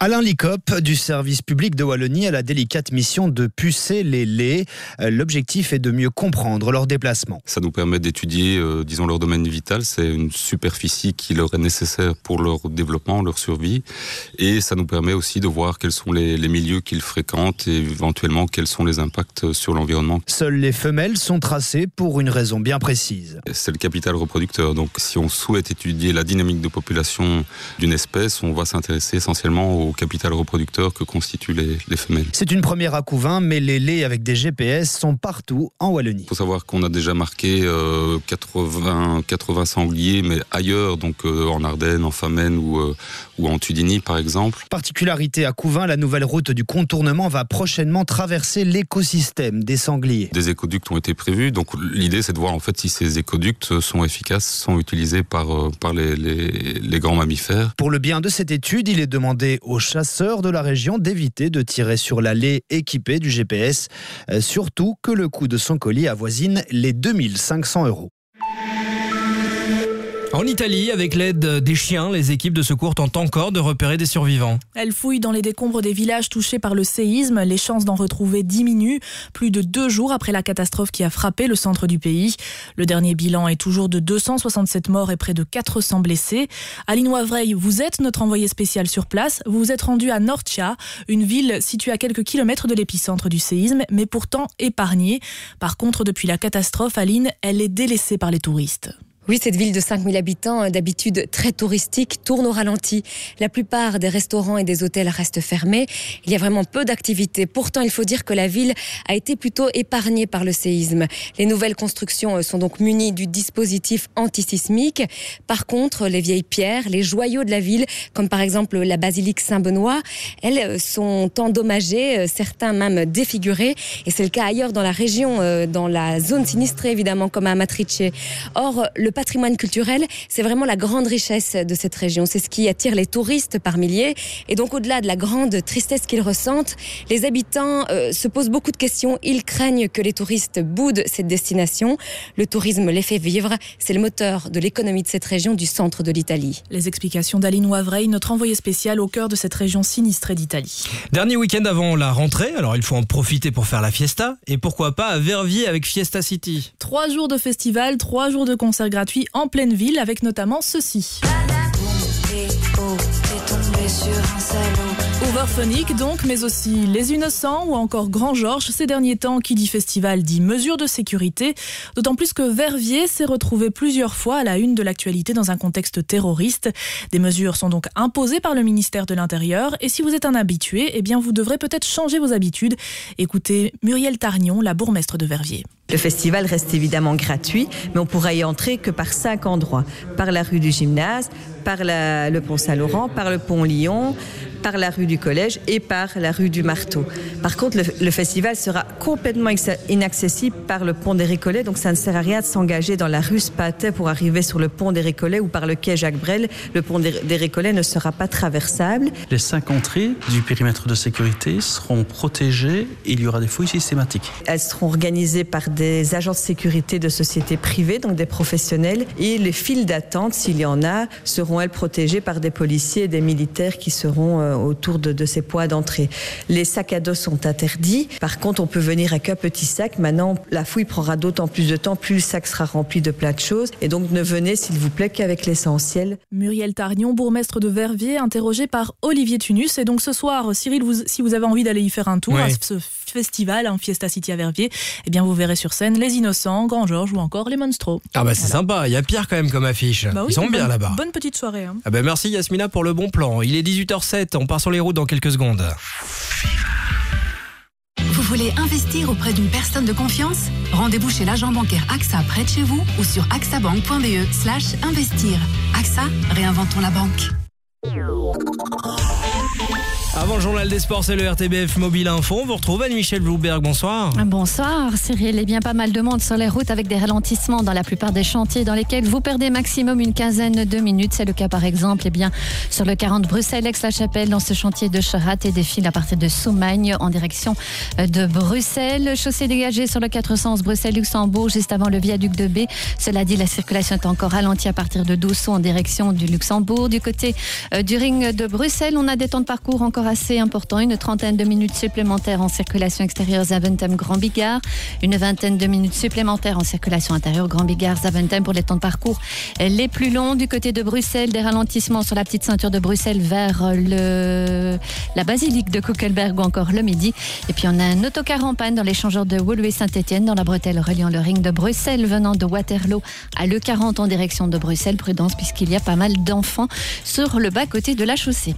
Alain Licop du service public de Wallonie a la délicate mission de pucer les laits. L'objectif est de mieux comprendre leurs déplacements. Ça nous permet d'étudier, euh, disons, leur domaine vital. C'est une superficie qui leur est nécessaire pour leur développement, leur survie. Et ça nous permet aussi de voir quels sont les, les milieux qu'ils fréquentent et éventuellement quels sont les impacts sur l'environnement. Seules les femelles sont tracées pour une raison bien précise. C'est le capital reproducteur. Donc si on souhaite étudier la dynamique de population d'une espèce, on va s'intéresser essentiellement au capital reproducteur que constituent les, les femelles. C'est une première à Couvain, mais les laits avec des G P S sont partout en Wallonie. Il faut savoir qu'on a déjà marqué euh, quatre-vingts, quatre-vingts sangliers, mais ailleurs, donc euh, en Ardennes, en Famenne ou, euh, ou en Tudigny par exemple. Particularité à Couvain, la nouvelle route du contournement va prochainement traverser l'écosystème des sangliers. Des écoducts ont été prévus, donc l'idée c'est de voir en fait si ces écoducts sont efficaces, sont utilisés par, euh, par les, les, les grands mammifères. Pour le bien de cette étude, il est demandé aux chasseurs de la région d'éviter de tirer sur l'allée équipée du G P S, euh, surtout que le coût de son colis avoisine les deux mille cinq cents euros. En Italie, avec l'aide des chiens, les équipes de secours tentent encore de repérer des survivants. Elles fouillent dans les décombres des villages touchés par le séisme. Les chances d'en retrouver diminuent plus de deux jours après la catastrophe qui a frappé le centre du pays. Le dernier bilan est toujours de deux cent soixante-sept morts et près de quatre cents blessés. Aline Wavreil, vous êtes notre envoyé spécial sur place. Vous vous êtes rendu à Norcia, une ville située à quelques kilomètres de l'épicentre du séisme, mais pourtant épargnée. Par contre, depuis la catastrophe, Aline, elle est délaissée par les touristes. Oui, cette ville de cinq mille habitants, d'habitude très touristique, tourne au ralenti. La plupart des restaurants et des hôtels restent fermés. Il y a vraiment peu d'activités. Pourtant, il faut dire que la ville a été plutôt épargnée par le séisme. Les nouvelles constructions sont donc munies du dispositif antisismique. Par contre, les vieilles pierres, les joyaux de la ville, comme par exemple la basilique Saint-Benoît, elles sont endommagées, certains même défigurés. Et c'est le cas ailleurs dans la région, dans la zone sinistrée évidemment, comme à Amatrice. Or, le patrimoine culturel, c'est vraiment la grande richesse de cette région. C'est ce qui attire les touristes par milliers. Et donc, au-delà de la grande tristesse qu'ils ressentent, les habitants euh, se posent beaucoup de questions. Ils craignent que les touristes boudent cette destination. Le tourisme les fait vivre. C'est le moteur de l'économie de cette région du centre de l'Italie. Les explications d'Aline Wavreil, notre envoyé spécial au cœur de cette région sinistrée d'Italie. Dernier week-end avant la rentrée, alors il faut en profiter pour faire la fiesta. Et pourquoi pas à Verviers avec Fiesta City. Trois jours de festival, trois jours de concerts gratuits en pleine ville avec notamment ceci. Overphonic donc, mais aussi Les Innocents ou encore Grand Georges. Ces derniers temps, qui dit festival dit mesures de sécurité. D'autant plus que Verviers s'est retrouvé plusieurs fois à la une de l'actualité dans un contexte terroriste. Des mesures sont donc imposées par le ministère de l'Intérieur. Et si vous êtes un habitué, eh bien vous devrez peut-être changer vos habitudes. Écoutez Muriel Tarnion, la bourgmestre de Verviers. Le festival reste évidemment gratuit, mais on pourra y entrer que par cinq endroits. Par la rue du Gymnase, par la, le pont Saint-Laurent, par le pont Lyon, par la rue du Collège et par la rue du Marteau. Par contre, le, le festival sera complètement inaccessible par le pont des Récollets, donc ça ne sert à rien de s'engager dans la rue Spatet pour arriver sur le pont des Récollets ou par le quai Jacques Brel. Le pont des, des Récollets ne sera pas traversable. Les cinq entrées du périmètre de sécurité seront protégées et il y aura des fouilles systématiques. Elles seront organisées par des agents de sécurité de sociétés privées, donc des professionnels, et les files d'attente, s'il y en a, seront elles protégées par des policiers et des militaires qui seront euh, autour de, de ces points d'entrée. Les sacs à dos sont interdits. Par contre, on peut venir avec un petit sac. Maintenant, la fouille prendra d'autant plus de temps, plus le sac sera rempli de plein de choses. Et donc, ne venez, s'il vous plaît, qu'avec l'essentiel. Muriel Tarnion, bourgmestre de Verviers, interrogée par Olivier Tunus. Et donc, ce soir, Cyril, vous, si vous avez envie d'aller y faire un tour, ouais. à ce festival, en Fiesta City à Verviers, eh bien, vous verrez sur scène Les Innocents, Grand Georges ou encore Les Monstros. Ah bah c'est voilà. Sympa, il y a pire quand même comme affiche. Bah oui, Ils sont bien bonne, là-bas. Bonne petite soirée. Hein. Ah bah merci Yasmina pour le bon plan. Il est dix-huit heures sept, on part sur les routes dans quelques secondes. Vous voulez investir auprès d'une personne de confiance? Rendez-vous chez l'agent bancaire AXA près de chez vous ou sur axabank point b e slash investir. AXA, réinventons la banque. Avant le journal des sports, c'est le R T B F Mobile Info. On vous retrouve Anne-Michel Bloubert. Bonsoir. Bonsoir Cyril. Et bien pas mal de monde sur les routes avec des ralentissements dans la plupart des chantiers dans lesquels vous perdez maximum une quinzaine de minutes. C'est le cas par exemple eh bien, sur le quarante Bruxelles-Aix-la-Chapelle dans ce chantier de Cherat et des files à partir de Soumagne en direction de Bruxelles. Chaussée dégagée sur le quatre cents Bruxelles-Luxembourg juste avant le viaduc de B. Cela dit, la circulation est encore ralentie à partir de Douceau en direction du Luxembourg. Du côté euh, du ring de Bruxelles, on a des temps de parcours encore assez importants. Une trentaine de minutes supplémentaires en circulation extérieure Zaventem Grand Bigard. Une vingtaine de minutes supplémentaires en circulation intérieure Grand Bigard Zaventem pour les temps de parcours les plus longs. Du côté de Bruxelles, des ralentissements sur la petite ceinture de Bruxelles vers le, la basilique de Kuckelberg ou encore le Midi. Et puis on a un autocar en panne dans l'échangeur de Woluwe-Saint-Étienne dans la bretelle reliant le ring de Bruxelles venant de Waterloo à l'E quarante en direction de Bruxelles. Prudence puisqu'il y a pas mal d'enfants sur le bas-côté de la chaussée.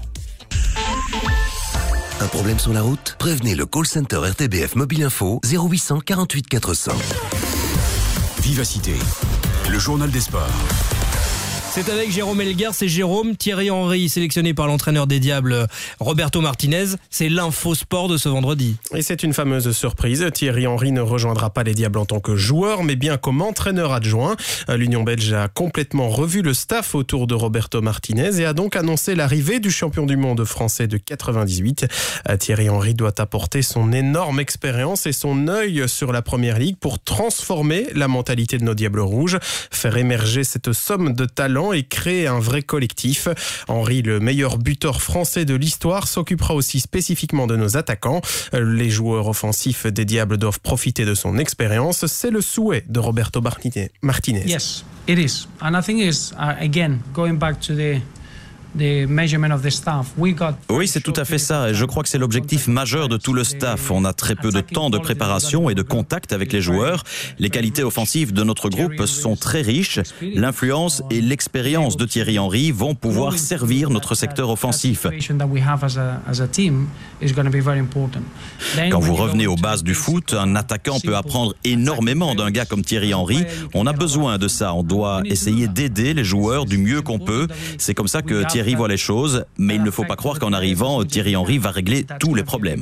Un problème sur la route? Prévenez le call center R T B F Mobile Info zéro huit cent quarante-huit quatre cents. Vivacité, le journal des sports. C'est avec Jérôme Elgar, c'est Jérôme. Thierry Henry, sélectionné par l'entraîneur des Diables, Roberto Martinez. C'est l'info sport de ce vendredi. Et c'est une fameuse surprise. Thierry Henry ne rejoindra pas les Diables en tant que joueur, mais bien comme entraîneur adjoint. L'Union belge a complètement revu le staff autour de Roberto Martinez et a donc annoncé l'arrivée du champion du monde français de quatre-vingt-dix-huit. Thierry Henry doit apporter son énorme expérience et son œil sur la Première Ligue pour transformer la mentalité de nos Diables Rouges, faire émerger cette somme de talents et créer un vrai collectif. Henry, le meilleur buteur français de l'histoire, s'occupera aussi spécifiquement de nos attaquants. Les joueurs offensifs des Diables doivent profiter de son expérience. C'est le souhait de Roberto Martinez. Yes, it is. And I think is uh, again going back to the Oui, c'est tout à fait ça. Et je crois que c'est l'objectif majeur de tout le staff. On a très peu de temps de préparation et de contact avec les joueurs. Les qualités offensives de notre groupe sont très riches. L'influence et l'expérience de Thierry Henry vont pouvoir servir notre secteur offensif. Quand vous revenez aux bases du foot, un attaquant peut apprendre énormément d'un gars comme Thierry Henry. On a besoin de ça. On doit essayer d'aider les joueurs du mieux qu'on peut. C'est comme ça que Thierry Thierry voit les choses, mais il ne faut pas croire qu'en arrivant, Thierry Henry va régler tous les problèmes.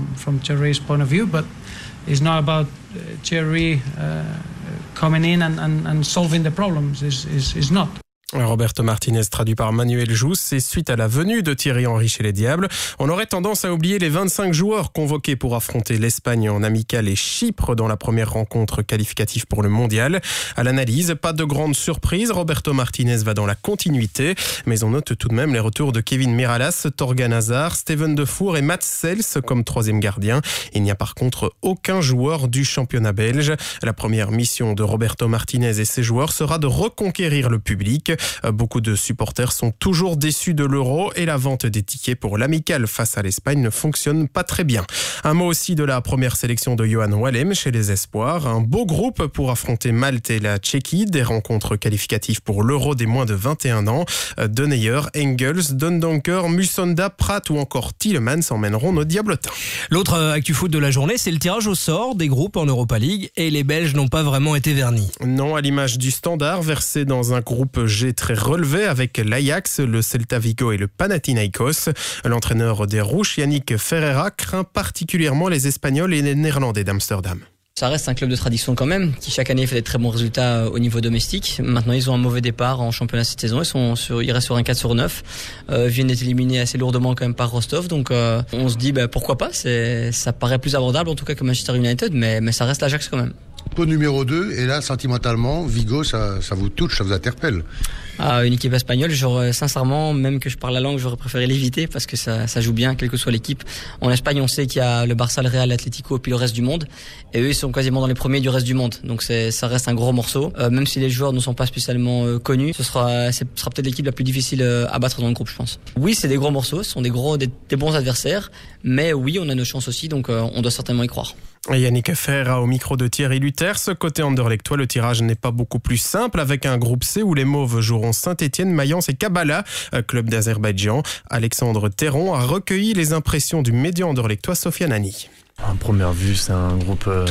Roberto Martinez traduit par Manuel Jousse. C'est suite à la venue de Thierry Henry chez les Diables. On aurait tendance à oublier les vingt-cinq joueurs convoqués pour affronter l'Espagne en amical et Chypre dans la première rencontre qualificative pour le mondial. À l'analyse, pas de grande surprise. Roberto Martinez va dans la continuité. Mais on note tout de même les retours de Kevin Miralas, Torgan Hazard, Steven Defour et Mats Sels comme troisième gardien. Il n'y a par contre aucun joueur du championnat belge. La première mission de Roberto Martinez et ses joueurs sera de reconquérir le public. Beaucoup de supporters sont toujours déçus de l'Euro et la vente des tickets pour l'amical face à l'Espagne ne fonctionne pas très bien. Un mot aussi de la première sélection de Johan Wallem chez les Espoirs. Un beau groupe pour affronter Malte et la Tchéquie. Des rencontres qualificatives pour l'Euro des moins de vingt et un ans. Deneyer, Engels, Dundonker, Musonda, Pratt ou encore Tielemans emmèneront nos Diablotins. L'autre actu foot de la journée, c'est le tirage au sort des groupes en Europa League et les Belges n'ont pas vraiment été vernis. Non, à l'image du Standard, versé dans un groupe G très relevé avec l'Ajax, le Celta Vigo et le Panathinaikos. L'entraîneur des Rouges, Yannick Ferreira, craint particulièrement les Espagnols et les Néerlandais d'Amsterdam. Ça reste un club de tradition quand même, qui chaque année fait des très bons résultats au niveau domestique. Maintenant, ils ont un mauvais départ en championnat cette saison. Ils sont sur, ils restent sur un quatre sur neuf. Euh, viennent d'être éliminés assez lourdement quand même par Rostov. Donc, euh, on se dit, bah, pourquoi pas. C'est, ça paraît plus abordable en tout cas que Manchester United, mais, mais ça reste l'Ajax quand même. Pot numéro deux, et là, sentimentalement, Vigo, ça, ça vous touche, ça vous interpelle. Ah, une équipe espagnole, j'aurais, sincèrement, même que je parle la langue, j'aurais préféré l'éviter parce que ça, ça joue bien, quelle que soit l'équipe. En Espagne, on sait qu'il y a le Barça, le Real, l'Atlético et puis le reste du monde. Et eux, ils sont quasiment dans les premiers du reste du monde. Donc c'est, ça reste un gros morceau. Euh, même si les joueurs ne sont pas spécialement euh, connus, ce sera, ce sera peut-être l'équipe la plus difficile euh, à battre dans le groupe, je pense. Oui, c'est des gros morceaux, ce sont des gros, des, des bons adversaires. Mais oui, on a nos chances aussi, donc euh, on doit certainement y croire. Yannick Ferreira au micro de Thierry Luters. Côté Anderlechtois, le tirage n'est pas beaucoup plus simple avec un groupe C où les Mauves joueront Saint-Etienne, Mayence et Kabbalah, club d'Azerbaïdjan. Alexandre Théron a recueilli les impressions du média anderlechtois Sofiane Ani. À première vue, c'est un groupe euh,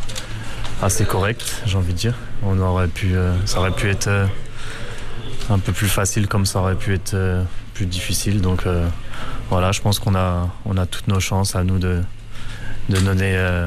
assez correct, j'ai envie de dire. On aurait pu, euh, ça aurait pu être euh, un peu plus facile comme ça aurait pu être euh, plus difficile. Donc euh, voilà, je pense qu'on a, on a toutes nos chances à nous de, de donner euh,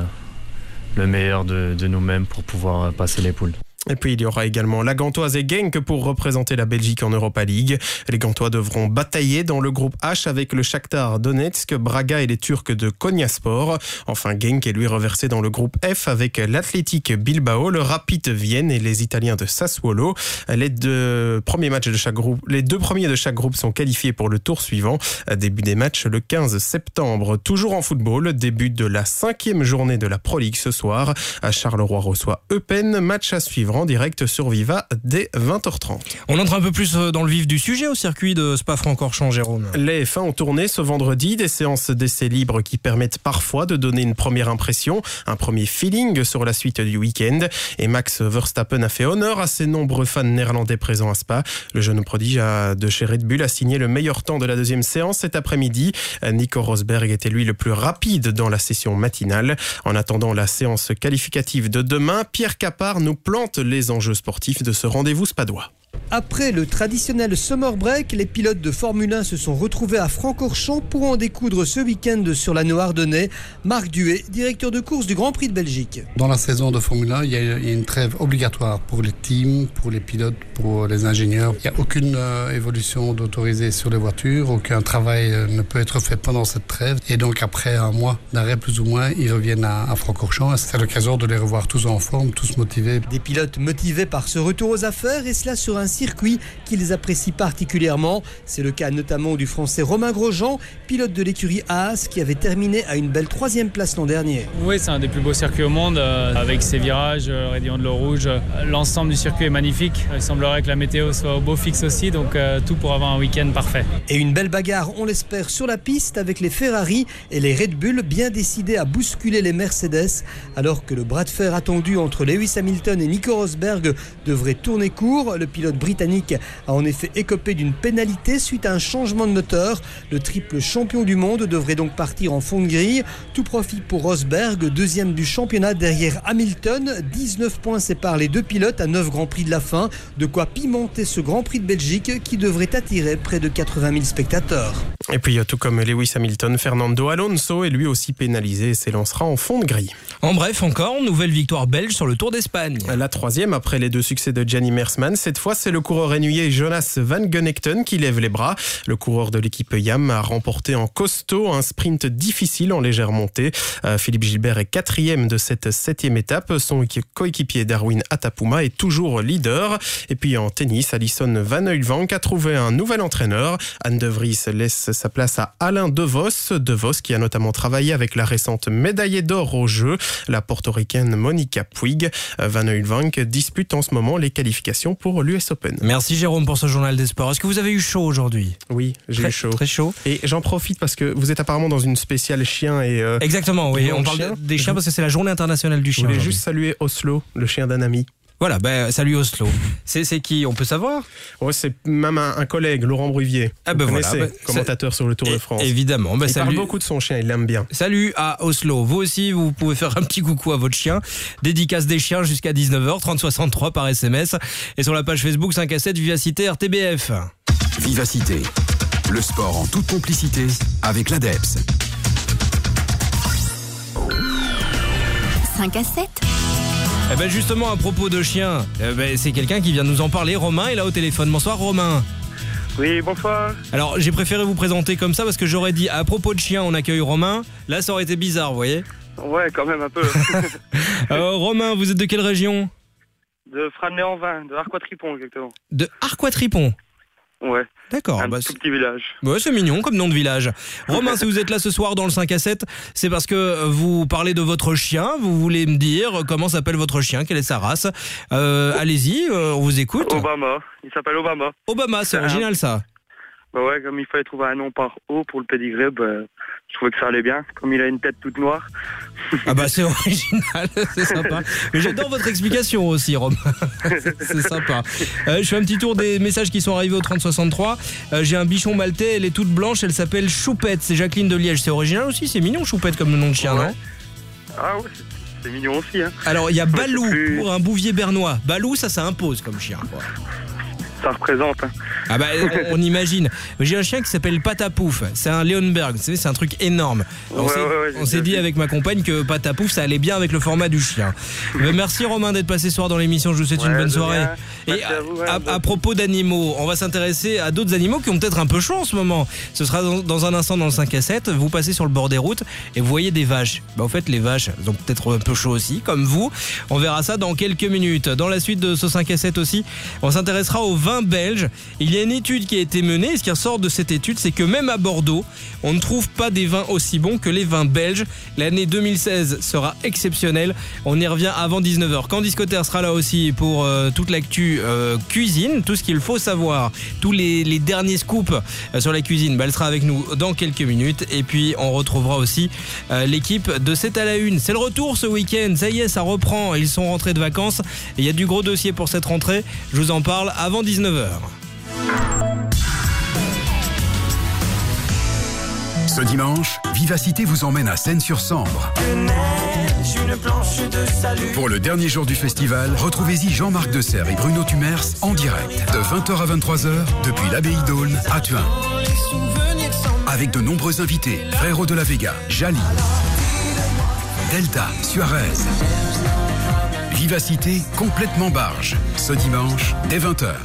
le meilleur de, de nous-mêmes pour pouvoir passer les poules. Et puis il y aura également la Gantoise et Genk pour représenter la Belgique en Europa League. Les Gantois devront batailler dans le groupe H avec le Shakhtar Donetsk, Braga et les Turcs de Konyaspor. Enfin, Genk est lui reversé dans le groupe F avec l'Athletic Bilbao, le Rapid Vienne et les Italiens de Sassuolo. Les deux premiers matchs de chaque groupe, les deux premiers de chaque groupe sont qualifiés pour le tour suivant. Début des matchs le quinze septembre. Toujours en football, début de la cinquième journée de la Pro League ce soir. Charleroi reçoit Eupen, match à suivre en direct sur Viva dès vingt heures trente. On entre un peu plus dans le vif du sujet au circuit de Spa-Francorchamps, Jérôme. Les F un ont tourné ce vendredi, des séances d'essais libres qui permettent parfois de donner une première impression, un premier feeling sur la suite du week-end. Et Max Verstappen a fait honneur à ses nombreux fans néerlandais présents à Spa. Le jeune prodige de chez Red Bull a signé le meilleur temps de la deuxième séance cet après-midi. Nico Rosberg était lui le plus rapide dans la session matinale. En attendant la séance qualificative de demain, Pierre Capard nous plante les enjeux sportifs de ce rendez-vous spadois. Après le traditionnel summer break, les pilotes de Formule un se sont retrouvés à Francorchamps pour en découdre ce week-end sur l'anneau ardennais. Marc Duet, directeur de course du Grand Prix de Belgique. Dans la saison de Formule un, il y a une trêve obligatoire pour les teams, pour les pilotes, pour les ingénieurs. Il n'y a aucune euh, évolution d'autorisée sur les voitures, aucun travail euh, ne peut être fait pendant cette trêve. Et donc après un mois d'arrêt plus ou moins, ils reviennent à, à Francorchamps. C'est l'occasion de les revoir tous en forme, tous motivés. Des pilotes motivés par ce retour aux affaires et cela sur un circuit qu'ils apprécient particulièrement. C'est le cas notamment du Français Romain Grosjean, pilote de l'écurie Haas, qui avait terminé à une belle troisième place l'an dernier. Oui, c'est un des plus beaux circuits au monde, euh, avec ses virages, euh, raidillon de l'eau rouge. Euh, l'ensemble du circuit est magnifique. Il semblerait que la météo soit au beau fixe aussi, donc euh, tout pour avoir un week-end parfait. Et une belle bagarre, on l'espère, sur la piste avec les Ferrari et les Red Bull bien décidés à bousculer les Mercedes, alors que le bras de fer attendu entre Lewis Hamilton et Nico Rosberg devrait tourner court. Le pilote britannique a en effet écopé d'une pénalité suite à un changement de moteur. Le triple champion du monde devrait donc partir en fond de grille. Tout profit pour Rosberg, deuxième du championnat derrière Hamilton. dix-neuf points séparent les deux pilotes à neuf Grands Prix de la fin. De quoi pimenter ce Grand Prix de Belgique qui devrait attirer près de quatre-vingt mille spectateurs. Et puis tout comme Lewis Hamilton, Fernando Alonso est lui aussi pénalisé et s'élancera en fond de grille. En bref, encore, nouvelle victoire belge sur le Tour d'Espagne. La troisième après les deux succès de Gianni Mersman. Cette fois, c'est le coureur ennuyé Jonas Van Gunnecten qui lève les bras. Le coureur de l'équipe Yam a remporté en costaud un sprint difficile en légère montée. Euh, Philippe Gilbert est quatrième de cette septième étape. Son coéquipier Darwin Atapuma est toujours leader. Et puis en tennis, Alison Van Uyvank a trouvé un nouvel entraîneur. Anne de Vries laisse sa place à Alain DeVos. DeVos qui a notamment travaillé avec la récente médaillée d'or aux Jeux, la portoricaine Monica Puig. Van Uyvank dispute en ce moment les qualifications pour l'U S Open. Merci Jérôme pour ce journal des sports. Est-ce que vous avez eu chaud aujourd'hui ? Oui, j'ai très, eu chaud. Très chaud. Et j'en profite parce que vous êtes apparemment dans une spéciale chien et... Euh, Exactement, oui. On parle chien. des chiens parce que c'est la journée internationale du chien. Je voulais juste saluer Oslo, le chien d'un ami. Voilà, ben, salut Oslo. C'est, c'est qui ? On peut savoir ? Ouais, c'est même un, un collègue, Laurent Bruvier. Ah ben voilà, ben, commentateur sur le Tour de France. Évidemment. Ben, il salut. parle beaucoup de son chien, il l'aime bien. Salut à Oslo. Vous aussi, vous pouvez faire un petit coucou à votre chien. Dédicace des chiens jusqu'à dix-neuf heures, trente soixante-trois par S M S. Et sur la page Facebook cinq à sept, Vivacité R T B F. Vivacité, le sport en toute complicité avec l'ADEPS. cinq à sept. Eh ben justement, à propos de chiens, eh ben c'est quelqu'un qui vient nous en parler. Romain est là au téléphone. Bonsoir Romain. Oui, bonsoir. Alors j'ai préféré vous présenter comme ça parce que j'aurais dit à propos de chiens on accueille Romain. Là ça aurait été bizarre, vous voyez. Ouais, quand même un peu. Alors Romain, vous êtes de quelle région ? De Fresnay-en-Vin, de Arquois-Tripon exactement. De Arquois-Tripon ? Ouais. D'accord. Un bah, tout petit village. Ouais, c'est mignon comme nom de village. Romain, si vous êtes là ce soir dans le cinq à sept, c'est parce que vous parlez de votre chien. Vous voulez me dire comment s'appelle votre chien, quelle est sa race. Euh, allez-y, euh, on vous écoute. Obama. Il s'appelle Obama. Obama, c'est original ça. Bah ouais, comme il fallait trouver un nom par O pour le pédigré, bah, je trouvais que ça allait bien. Comme il a une tête toute noire. Ah bah c'est original, c'est sympa. Mais j'adore votre explication aussi, Romain. C'est sympa. Euh, je fais un petit tour des messages qui sont arrivés au trente soixante-trois. Euh, j'ai un bichon maltais, elle est toute blanche, elle s'appelle Choupette. C'est Jacqueline de Liège. C'est original aussi, c'est mignon Choupette comme le nom de chien, ouais. Non ? Ah ouais, c'est mignon aussi. Hein. Alors il y a Balou plus... pour un bouvier bernois. Balou, ça, ça impose comme chien, quoi. ça représente. Hein. Ah bah, on, on imagine. J'ai un chien qui s'appelle Patapouf. C'est un Leonberg. Vous savez, c'est un truc énorme. On Ouais, s'est, ouais, ouais, on s'est dit avec ma compagne que Patapouf, ça allait bien avec le format du chien. Mais merci Romain d'être passé ce soir dans l'émission. Je vous souhaite Ouais, une bonne de soirée. rien. Et Merci à vous, ouais, à, bon. à propos d'animaux, on va s'intéresser à d'autres animaux qui ont peut-être un peu chaud en ce moment. Ce sera dans, dans un instant dans le cinq à sept. Vous passez sur le bord des routes et vous voyez des vaches. Bah, en fait, les vaches, elles ont peut-être un peu chaud aussi, comme vous. On verra ça dans quelques minutes. Dans la suite de ce cinq à sept aussi, on s'intéressera aux vins belges. Il y a une étude qui a été menée et ce qui ressort de cette étude, c'est que même à Bordeaux, on ne trouve pas des vins aussi bons que les vins belges. L'année deux mille seize sera exceptionnelle. On y revient avant dix-neuf heures. Candice Cotter sera là aussi pour euh, toute l'actu euh, cuisine, tout ce qu'il faut savoir, tous les, les derniers scoops euh, sur la cuisine. Bah, elle sera avec nous dans quelques minutes. Et puis on retrouvera aussi euh, l'équipe de C'est à la Une. C'est le retour ce week-end. Ça y est, ça reprend. Ils sont rentrés de vacances. Et il y a du gros dossier pour cette rentrée. Je vous en parle avant dix-neuf heures. Ce dimanche, Vivacité vous emmène à Seyne-sur-Sambre. Pour le dernier jour du festival, retrouvez-y Jean-Marc Deserre et Bruno Tumers en direct de vingt heures à vingt-trois heures depuis l'abbaye d'Aulne à Thuin. Avec de nombreux invités, Frérot de la Vega, Jali, Delta, Suarez. Vivacité complètement barge, ce dimanche dès vingt heures.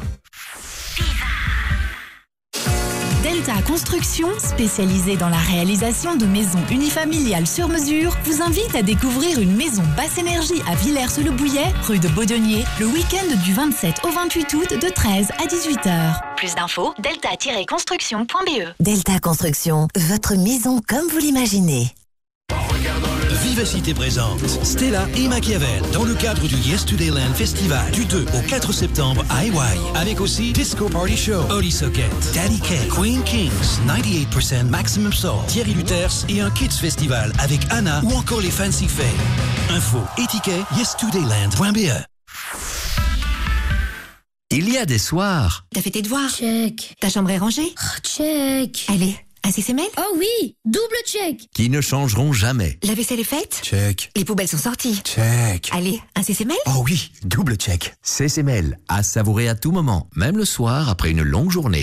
Delta Construction, spécialisée dans la réalisation de maisons unifamiliales sur mesure, vous invite à découvrir une maison basse énergie à Villers-sur-le-Bouillet, rue de Baudonnier, le week-end du vingt-sept au vingt-huit août de treize à dix-huit heures. Plus d'infos, delta tiret construction point b e. Delta Construction, votre maison comme vous l'imaginez. Vivacité présente Stella et Machiavel dans le cadre du Yesterdayland Festival du deux au quatre septembre à Hawaii, avec aussi Disco Party Show, Oli Socket, Daddy K, Queen Kings, quatre-vingt-dix pour cent Maximum Soul, Thierry Luthers et un Kids Festival avec Anna ou encore les Fancy Fair. Info et tickets yesterdayland point b e. Il y a des soirs. T'as fait tes devoirs? Check. Ta chambre est rangée? Oh, check. Allez, un C C M L? Oh oui, double check. Qui ne changeront jamais. La vaisselle est faite? Check. Les poubelles sont sorties? Check. Allez, un C C M L? Oh oui, double check. C C M L, à savourer à tout moment, même le soir après une longue journée.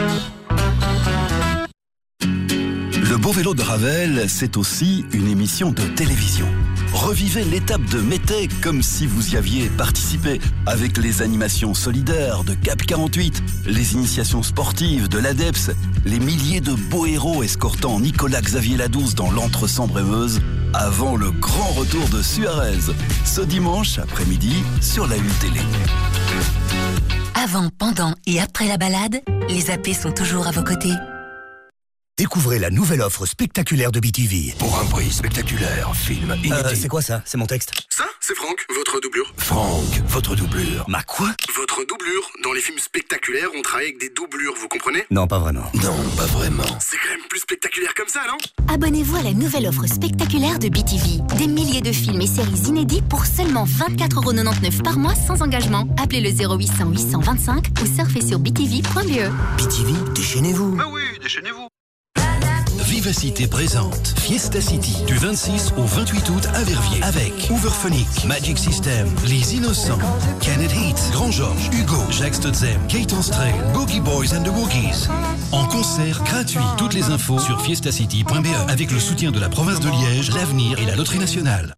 Le Beau Vélo de Ravel, c'est aussi une émission de télévision. Revivez l'étape de Mété comme si vous y aviez participé, avec les animations solidaires de Cap quarante-huit, les initiations sportives de l'A D E P S, les milliers de beaux héros escortant Nicolas-Xavier Ladouze dans l'Entre-Sambre-et-Meuse, avant le grand retour de Suarez, ce dimanche après-midi sur la Une Télé. Avant, pendant et après la balade, les A P sont toujours à vos côtés. Découvrez la nouvelle offre spectaculaire de B T V. Pour un prix spectaculaire, film inédit. Euh, c'est quoi ça? C'est mon texte. Ça, c'est Franck, votre doublure. Franck, votre doublure. Ma quoi? Votre doublure. Dans les films spectaculaires, on travaille avec des doublures, vous comprenez? Non, pas vraiment. Non, pas vraiment. C'est quand même plus spectaculaire comme ça, non? Abonnez-vous à la nouvelle offre spectaculaire de B T V. Des milliers de films et séries inédits pour seulement vingt-quatre euros quatre-vingt-dix-neuf par mois sans engagement. Appelez le zéro huit cents huit cent vingt-cinq ou surfez sur b t v point b e. B T V, déchaînez-vous. Mais oui, déchaînez-vous. Vivacité présente Fiesta City du vingt-six au vingt-huit août à Verviers avec Hooverphonic, Magic System, Les Innocents, Kenneth Heat, Grand Georges, Hugo, Jacques Stotzem, Kate Anstrel, Boogie Boys and the Wookies. En concert gratuit. Toutes les infos sur fiesta city point b e avec le soutien de la province de Liège, l'Avenir et la Loterie Nationale.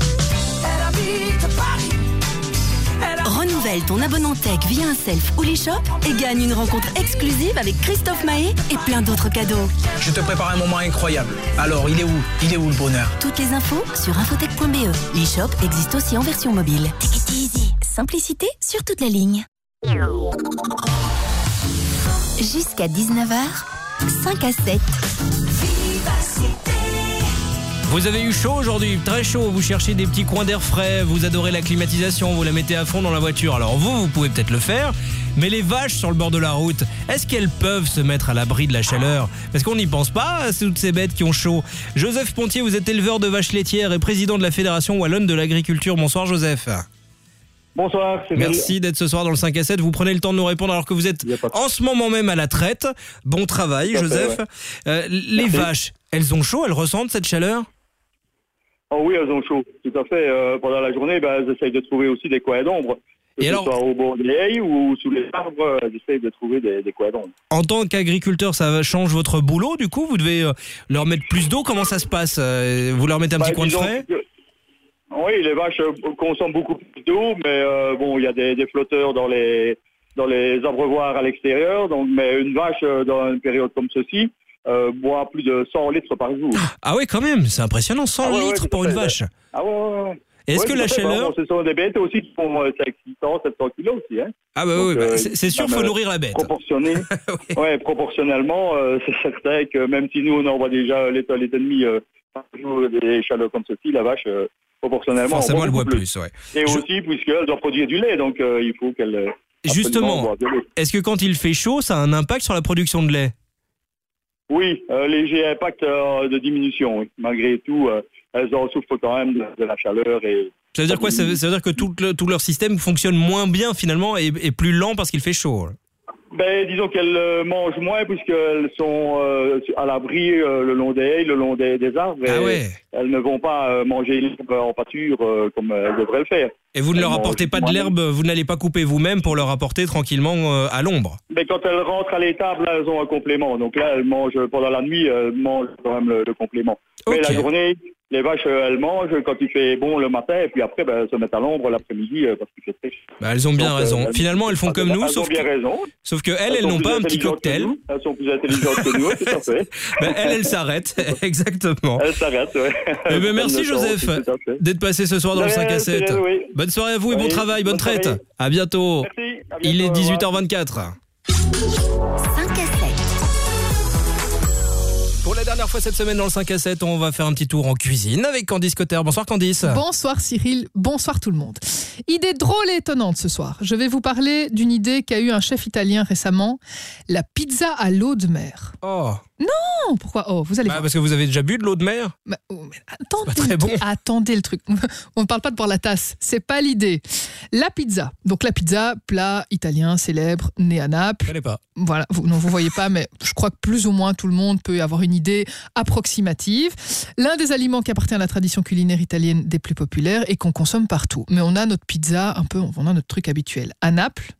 Renouvelle ton abonnement tech via un self ou l'e-shop et gagne une rencontre exclusive avec Christophe Mahé et plein d'autres cadeaux. Je te prépare un moment incroyable. Alors, il est où? Il est où le bonheur? Toutes les infos sur infotech point b e. L'e-shop existe aussi en version mobile. Take it easy. Simplicité sur toute la ligne. Jusqu'à dix-neuf heures, cinq à sept. Vous avez eu chaud aujourd'hui, très chaud, vous cherchez des petits coins d'air frais, vous adorez la climatisation, vous la mettez à fond dans la voiture. Alors vous, vous pouvez peut-être le faire, mais les vaches sur le bord de la route, est-ce qu'elles peuvent se mettre à l'abri de la chaleur? Parce qu'on n'y pense pas, c'est toutes ces bêtes qui ont chaud. Joseph Pontier, vous êtes éleveur de vaches laitières et président de la Fédération Wallonne de l'Agriculture. Bonsoir Joseph. Bonsoir. C'est Merci d'être ce soir dans le cinq à sept. Vous prenez le temps de nous répondre alors que vous êtes en ce moment même à la traite. Bon travail Joseph. Fait, ouais. euh, les Merci. vaches, elles ont chaud, elles ressentent cette chaleur? Oh oui, elles ont chaud, tout à fait. Euh, pendant la journée, ben, elles essayent de trouver aussi des coins d'ombre. Que Et ce alors, soit au bord des haies ou sous les arbres, euh, j'essaie de trouver des, des coins d'ombre. en tant qu'agriculteur, ça change votre boulot du coup? Vous devez euh, leur mettre plus d'eau? Comment ça se passe? Euh, Vous leur mettez un Bah, petit coin de disons frais? que- Oui, les vaches euh, consomment beaucoup plus d'eau, mais euh, bon, il y a des, des flotteurs dans les dans les abreuvoirs à l'extérieur. Donc, mais une vache euh, dans une période comme ceci euh, boit plus de cent litres par jour. Ah ouais, quand même, c'est impressionnant, cent Ah ouais, ouais, litres tout pour à une fait. vache. Ah ouais, ouais, ouais. Et est-ce Ouais, que tout la à fait. chaleur... Bon, ce sont des bêtes aussi qui font euh, cinq cents, sept cents kilos aussi. Hein. Ah bah Donc, oui, bah, euh, c'est c'est sûr, quand faut même, nourrir la bête. Proportionné. Ouais, proportionnellement, euh, c'est certain que même si nous on envoie déjà un litre, un litre et demi euh, par jour des chaleurs comme ceci, la vache euh, proportionnellement Forcément, en elle boit boit beaucoup plus, ouais. Et Je- aussi puisqu'elle doit produire du lait, donc euh, il faut qu'elle euh, absolument Justement, boive de l'eau. est-ce que quand il fait chaud, ça a un impact sur la production de lait? Oui, euh, léger impact euh, de diminution. Oui. Malgré tout, euh, elles en souffrent quand même de, de la chaleur et. Ça veut dire quoi? Ça veut, ça veut dire que tout, le- tout leur système fonctionne moins bien finalement et, et plus lent parce qu'il fait chaud. Ben, disons qu'elles euh, mangent moins puisqu'elles sont euh, à l'abri euh, le long des haies, le long des, des arbres. Ah et ouais. Elles ne vont pas euh, manger l'herbe en pâture euh, comme elles devraient le faire. Et vous ne Elles leur mangent apportez pas de moins. l'herbe, vous n'allez pas couper vous-même pour leur apporter tranquillement euh, à l'ombre? Mais quand elles rentrent à l'étable, là, elles ont un complément. Donc là, elles mangent pendant la nuit, elles mangent quand même le, le complément. Mais Ok. la journée, les vaches, euh, elles mangent quand il fait bon le matin, et puis après, ben, elles se mettent à l'ombre l'après-midi euh, parce qu'il fait très chaud. Bah, elles ont bien Donc, raison. euh, Finalement, elles font comme nous, elles sauf ont bien que, raison. sauf que elles, elles, sont n'ont plus pas un petit intelligentes que cocktail. nous. Elles sont plus intelligentes que nous, tout à fait. Bah, elles, elles s'arrêtent. Exactement. Elles s'arrêtent, ouais. Eh ben, merci Elles le Joseph sont, tout à fait. d'être passé ce soir dans De le rien, cinq à sept. Cyril, oui. Bonne soirée à vous et bon Oui, travail, bonne bonne traite. soirée. À bientôt. Merci, à Il bientôt, est au dix-huit heures revoir. vingt-quatre. cinq à sept. Pour la dernière fois cette semaine dans le cinq à sept, on va faire un petit tour en cuisine avec Candice Cotter. Bonsoir Candice. Bonsoir Cyril, bonsoir tout le monde. Idée drôle et étonnante ce soir. Je vais vous parler d'une idée qu'a eu un chef italien récemment, la pizza à l'eau de mer. Oh. Non, pourquoi oh, vous allez Bah, voir. parce que vous avez déjà bu de l'eau de mer? Bah, oh, mais attendez, pas très le bon. truc, attendez le truc. On ne parle pas de boire la tasse, c'est pas l'idée. La pizza. Donc la pizza, plat italien célèbre, né à Naples. Je connais pas. Voilà, vous, non, vous voyez pas, mais je crois que plus ou moins tout le monde peut avoir une idée approximative. L'un des aliments qui appartient à la tradition culinaire italienne des plus populaires et qu'on consomme partout. Mais on a notre pizza, un peu, on a notre truc habituel. À Naples,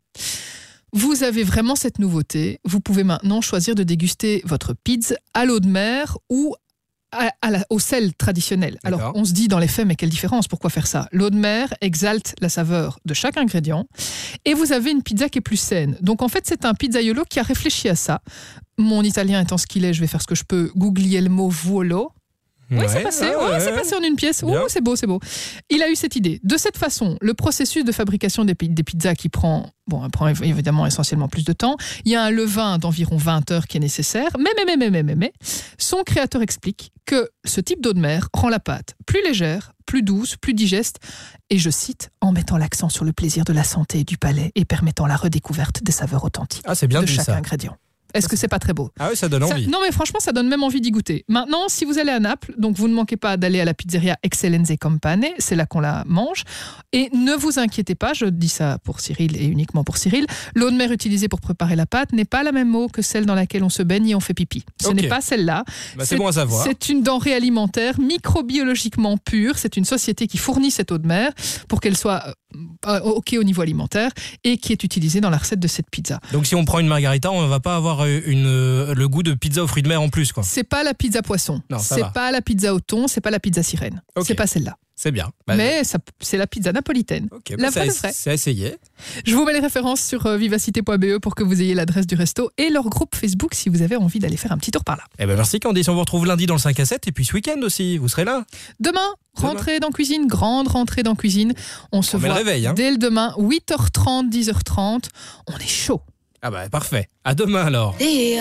vous avez vraiment cette nouveauté. Vous pouvez maintenant choisir de déguster votre pizza à l'eau de mer ou à, à la- au sel traditionnel. D'accord. Alors, on se dit dans les faits, mais quelle différence? Pourquoi faire ça? L'eau de mer exalte la saveur de chaque ingrédient et vous avez une pizza qui est plus saine. Donc, en fait, c'est un pizzaiolo qui a réfléchi à ça. Mon italien étant ce qu'il est, je vais faire ce que je peux. Guglielmo Vuolo. Oui, Ouais, c'est passé. ouais, Ouais, ouais. c'est passé en une pièce. Bien. Oh, c'est beau, c'est beau. Il a eu cette idée. De cette façon, le processus de fabrication des, pi- des pizzas qui prend, bon, prend év- évidemment essentiellement plus de temps. Il y a un levain d'environ vingt heures qui est nécessaire. Mais, mais, mais, mais, mais, mais, mais, son créateur explique que ce type d'eau de mer rend la pâte plus légère, plus douce, plus digeste. Et je cite, en mettant l'accent sur le plaisir de la santé et du palais et permettant la redécouverte des saveurs authentiques Ah, c'est bien de dit chaque ça. ingrédient. Est-ce que c'est pas très beau? Ah oui, ça donne Ça- envie. non mais franchement, ça donne même envie d'y goûter. Maintenant, si vous allez à Naples, donc vous ne manquez pas d'aller à la pizzeria Eccellenze Compane, c'est là qu'on la mange. Et ne vous inquiétez pas, je dis ça pour Cyril et uniquement pour Cyril, l'eau de mer utilisée pour préparer la pâte n'est pas la même eau que celle dans laquelle on se baigne et on fait pipi. Ce Ok. n'est pas celle-là. Bah, c'est bon à savoir. C'est une denrée alimentaire microbiologiquement pure. C'est une société qui fournit cette eau de mer pour qu'elle soit euh, OK au niveau alimentaire et qui est utilisée dans la recette de cette pizza. Donc si on prend une margarita, on va pas avoir euh, une, euh, le goût de pizza aux fruits de mer en plus, quoi. C'est pas la pizza poisson. Non, ça C'est va. pas la pizza au thon, c'est pas la pizza sirène. Ok. C'est pas celle-là. C'est bien. Bah, Mais ça- c'est la pizza napolitaine. ok, la bah, vraie, c'est de vraie. c'est essayé. Je vous mets les références sur euh, vivacité point b e pour que vous ayez l'adresse du resto et leur groupe Facebook si vous avez envie d'aller faire un petit tour par là. Eh ben merci Candice, on vous retrouve lundi dans le cinq à sept et puis ce week-end aussi, vous serez là. Demain, rentrée dans cuisine, grande rentrée dans cuisine. On se On met le voit réveil, hein. dès le demain, huit heures trente, dix heures trente. On est chaud. Ah bah parfait. À demain alors.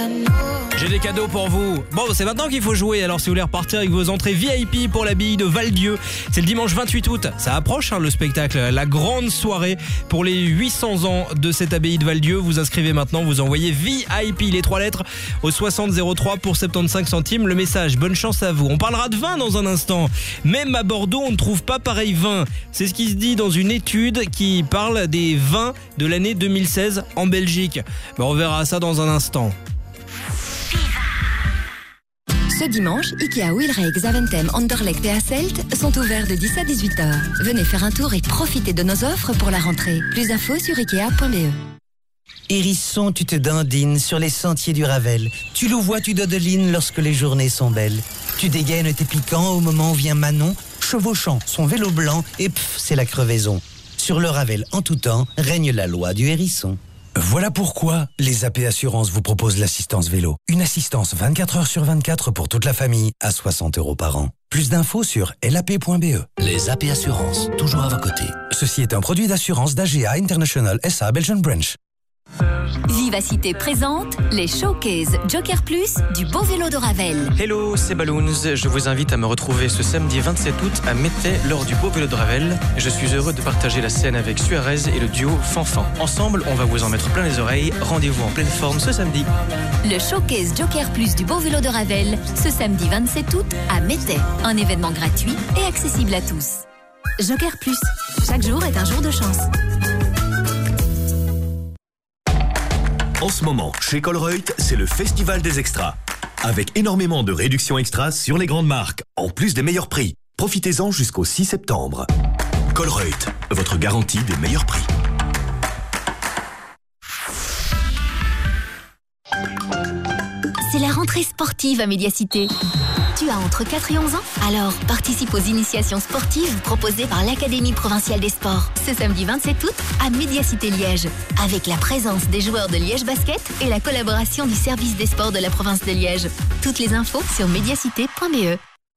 J'ai des cadeaux pour vous. Bon, c'est maintenant qu'il faut jouer. Alors, si vous voulez repartir avec vos entrées V I P pour l'abbaye de Val-Dieu, c'est le dimanche vingt-huit août. Ça approche, hein, le spectacle, la grande soirée pour les huit cents ans de cette abbaye de Val-Dieu. Vous inscrivez maintenant, vous envoyez V I P, les trois lettres, au soixante zéro trois pour soixante-quinze centimes. Le message, bonne chance à vous. On parlera de vin dans un instant. Même à Bordeaux, on ne trouve pas pareil vin. C'est ce qui se dit dans une étude qui parle des vins de l'année deux mille seize en Belgique. Ben, on verra ça dans un instant. Ce dimanche, Ikea Wilrijk, Zaventem, Anderlecht et Hasselt sont ouverts de dix à dix-huit heures. Venez faire un tour et profitez de nos offres pour la rentrée. Plus d'infos sur ikea point b e. Hérisson, tu te dandines sur les sentiers du Ravel. Tu louvois, tu dodelines lorsque les journées sont belles. Tu dégaines tes piquants au moment où vient Manon, chevauchant son vélo blanc et pff, c'est la crevaison. Sur le Ravel, en tout temps, règne la loi du hérisson. Voilà pourquoi les A P Assurances vous proposent l'assistance vélo. Une assistance vingt-quatre heures sur vingt-quatre pour toute la famille à soixante euros par an. Plus d'infos sur l a p point b e. Les A P Assurances, toujours à vos côtés. Ceci est un produit d'assurance d'A G A International S A Belgian Branch. Vivacité présente les Showcase Joker Plus du beau vélo de Ravel. Hello, c'est Balloons. Je vous invite à me retrouver ce samedi vingt-sept août à Mettey lors du beau vélo de Ravel. Je suis heureux de partager la scène avec Suarez et le duo Fanfan. Ensemble, on va vous en mettre plein les oreilles. Rendez-vous en pleine forme ce samedi. Le Showcase Joker Plus du beau vélo de Ravel, ce samedi vingt-sept août à Mettey. Un événement gratuit et accessible à tous. Joker Plus, chaque jour est un jour de chance. En ce moment, chez Colruyt, c'est le festival des extras. Avec énormément de réductions extras sur les grandes marques, en plus des meilleurs prix. Profitez-en jusqu'au six septembre. Colruyt, votre garantie des meilleurs prix. C'est la rentrée sportive à Médiacité. Tu as entre quatre et onze ans? Alors, participe aux initiations sportives proposées par l'Académie provinciale des sports. Ce samedi vingt-sept août, à Médiacité Liège. Avec la présence des joueurs de Liège Basket et la collaboration du service des sports de la province de Liège. Toutes les infos sur médiacité point b e.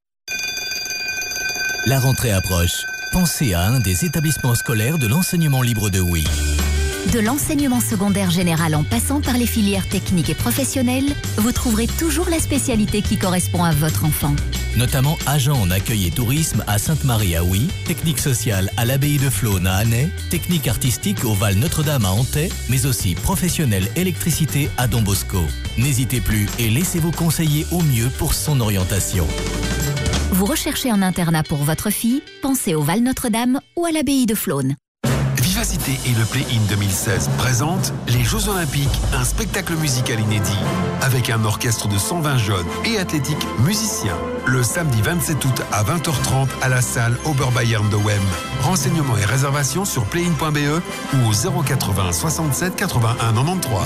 La rentrée approche. Pensez à un des établissements scolaires de l'enseignement libre de Oui. De l'enseignement secondaire général en passant par les filières techniques et professionnelles, vous trouverez toujours la spécialité qui correspond à votre enfant. Notamment agent en accueil et tourisme à Sainte-Marie à Oui, technique sociale à l'abbaye de Flône à Annay, technique artistique au Val Notre-Dame à Antey, mais aussi professionnel électricité à Don Bosco. N'hésitez plus et laissez-vous conseiller au mieux pour son orientation. Vous recherchez un internat pour votre fille? Pensez au Val Notre-Dame ou à l'abbaye de Flône. Vivacité et le Play-In deux mille seize présentent les Jeux Olympiques, un spectacle musical inédit, avec un orchestre de cent vingt jeunes et athlétiques musiciens. Le samedi vingt-sept août à vingt heures trente à la salle Oberbayern de Wem. Renseignements et réservations sur play in point b e ou au zéro quatre-vingts soixante-sept quatre-vingt-un quatre-vingt-treize.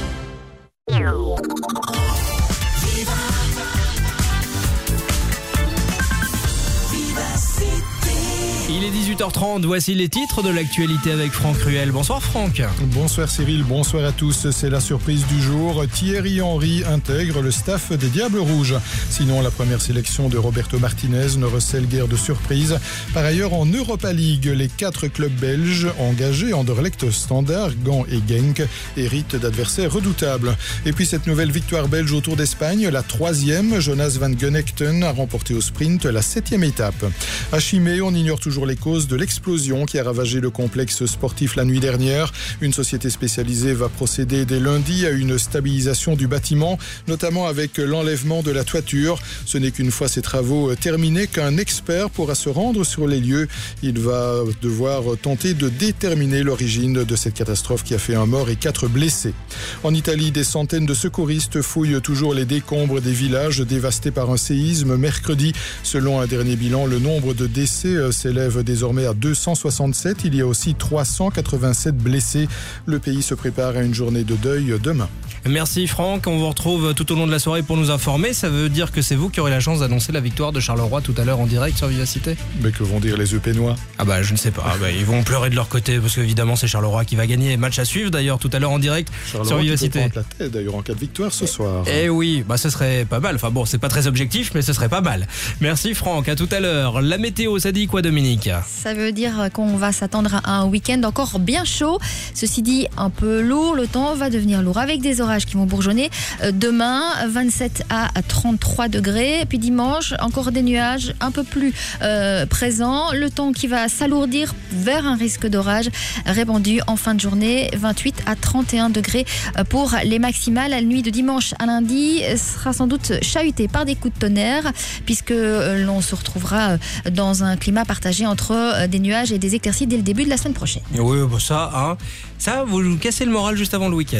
Il est dix-huit heures trente, voici les titres de l'actualité avec Franck Ruel. Bonsoir Franck. Bonsoir Cyril, bonsoir à tous. C'est la surprise du jour. Thierry Henry intègre le staff des Diables Rouges. Sinon, la première sélection de Roberto Martinez ne recèle guère de surprise. Par ailleurs, en Europa League, les quatre clubs belges engagés, Anderlecht, Standard, Gand et Genk, héritent d'adversaires redoutables. Et puis cette nouvelle victoire belge au Tour d'Espagne, la troisième, Jonas van Gunnekten a remporté au sprint la septième étape. À Chimay, on ignore toujours les causes de l'explosion qui a ravagé le complexe sportif la nuit dernière. Une société spécialisée va procéder dès lundi à une stabilisation du bâtiment, notamment avec l'enlèvement de la toiture. Ce n'est qu'une fois ces travaux terminés qu'un expert pourra se rendre sur les lieux. Il va devoir tenter de déterminer l'origine de cette catastrophe qui a fait un mort et quatre blessés. En Italie, des centaines de secouristes fouillent toujours les décombres des villages dévastés par un séisme mercredi. Selon un dernier bilan, le nombre de décès s'élève désormais à deux cent soixante-sept. Il y a aussi trois cent quatre-vingt-sept blessés. Le pays se prépare à une journée de deuil demain. Merci Franck, on vous retrouve tout au long de la soirée pour nous informer. Ça veut dire que c'est vous qui aurez la chance d'annoncer la victoire de Charleroi tout à l'heure en direct sur Vivacité. Mais que vont dire les Eupénois? Ah bah je ne sais pas, ah bah, ils vont pleurer de leur côté parce qu'évidemment c'est Charleroi qui va gagner. Match à suivre d'ailleurs tout à l'heure en direct Charleroi sur Vivacité. Qui peut prendre la tête d'ailleurs en cas de victoire ce soir. Eh oui, bah ce serait pas mal. Enfin bon, c'est pas très objectif mais ce serait pas mal. Merci Franck, à tout à l'heure. La météo, ça dit quoi Dominique? Ça veut dire qu'on va s'attendre à un week-end encore bien chaud. Ceci dit, un peu lourd. Le temps va devenir lourd avec des orages qui vont bourgeonner. Demain, vingt-sept à trente-trois degrés. Puis dimanche, encore des nuages un peu plus euh, présents. Le temps qui va s'alourdir vers un risque d'orage répandu en fin de journée. vingt-huit à trente et un degrés pour les maximales. La nuit de dimanche à lundi sera sans doute chahutée par des coups de tonnerre puisque l'on se retrouvera dans un climat partagé entre des nuages et des éclaircies dès le début de la semaine prochaine. Oui, bon ça, hein, ça, vous cassez le moral juste avant le week-end.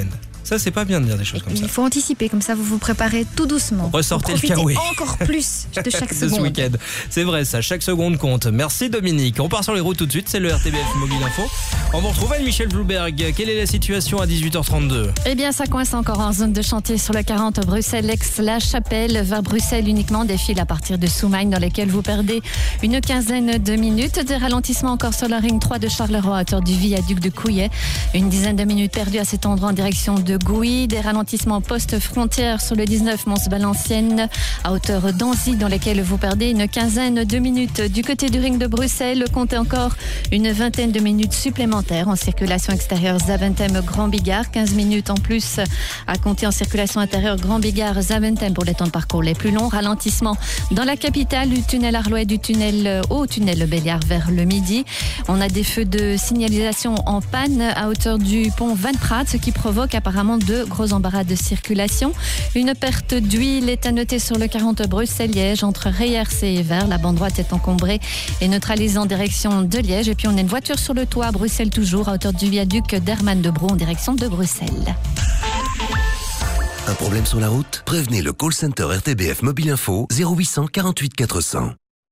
Ça, c'est pas bien de dire des choses comme ça. Il faut anticiper, comme ça vous vous préparez tout doucement. Ressortez vous le kawaii. encore plus de chaque de seconde. ce week-end. C'est vrai, ça, chaque seconde compte. Merci Dominique. On part sur les routes tout de suite, c'est le R T B F Mobile Info. On vous retrouve Michel Bloomberg. Quelle est la situation à dix-huit heures trente-deux ? Eh bien, ça coince encore en zone de chantier sur le quarante Bruxelles-Aix-La Chapelle. Vers Bruxelles uniquement, des files à partir de Soumagne dans lesquelles vous perdez une quinzaine de minutes. Des ralentissements encore sur la ligne trois de Charleroi à hauteur du viaduc de Couillet. Une dizaine de minutes perdues à cet endroit en direction de Gouy. Des ralentissements post-frontière sur le dix-neuf Mons-Valenciennes à hauteur d'Anzy dans lesquels vous perdez une quinzaine de minutes. Du côté du ring de Bruxelles, comptez encore une vingtaine de minutes supplémentaires en circulation extérieure Zaventem-Grand Bigard. quinze minutes en plus à compter en circulation intérieure Grand Bigard-Zaventem pour les temps de parcours les plus longs. Ralentissement dans la capitale du tunnel Arlois du tunnel au tunnel Béliard vers le midi. On a des feux de signalisation en panne à hauteur du pont Van Praat, ce qui provoque apparemment de gros embarras de circulation. Une perte d'huile est à noter sur le quarante Bruxelles-Liège entre Reyers et Evere. La bande droite est encombrée et neutralisée en direction de Liège. Et puis on a une voiture sur le toit à Bruxelles toujours à hauteur du viaduc d'Hermann de Brou en direction de Bruxelles. Un problème sur la route ? Prévenez le call center R T B F Mobile Info zéro huit cent quarante-huit quatre cents.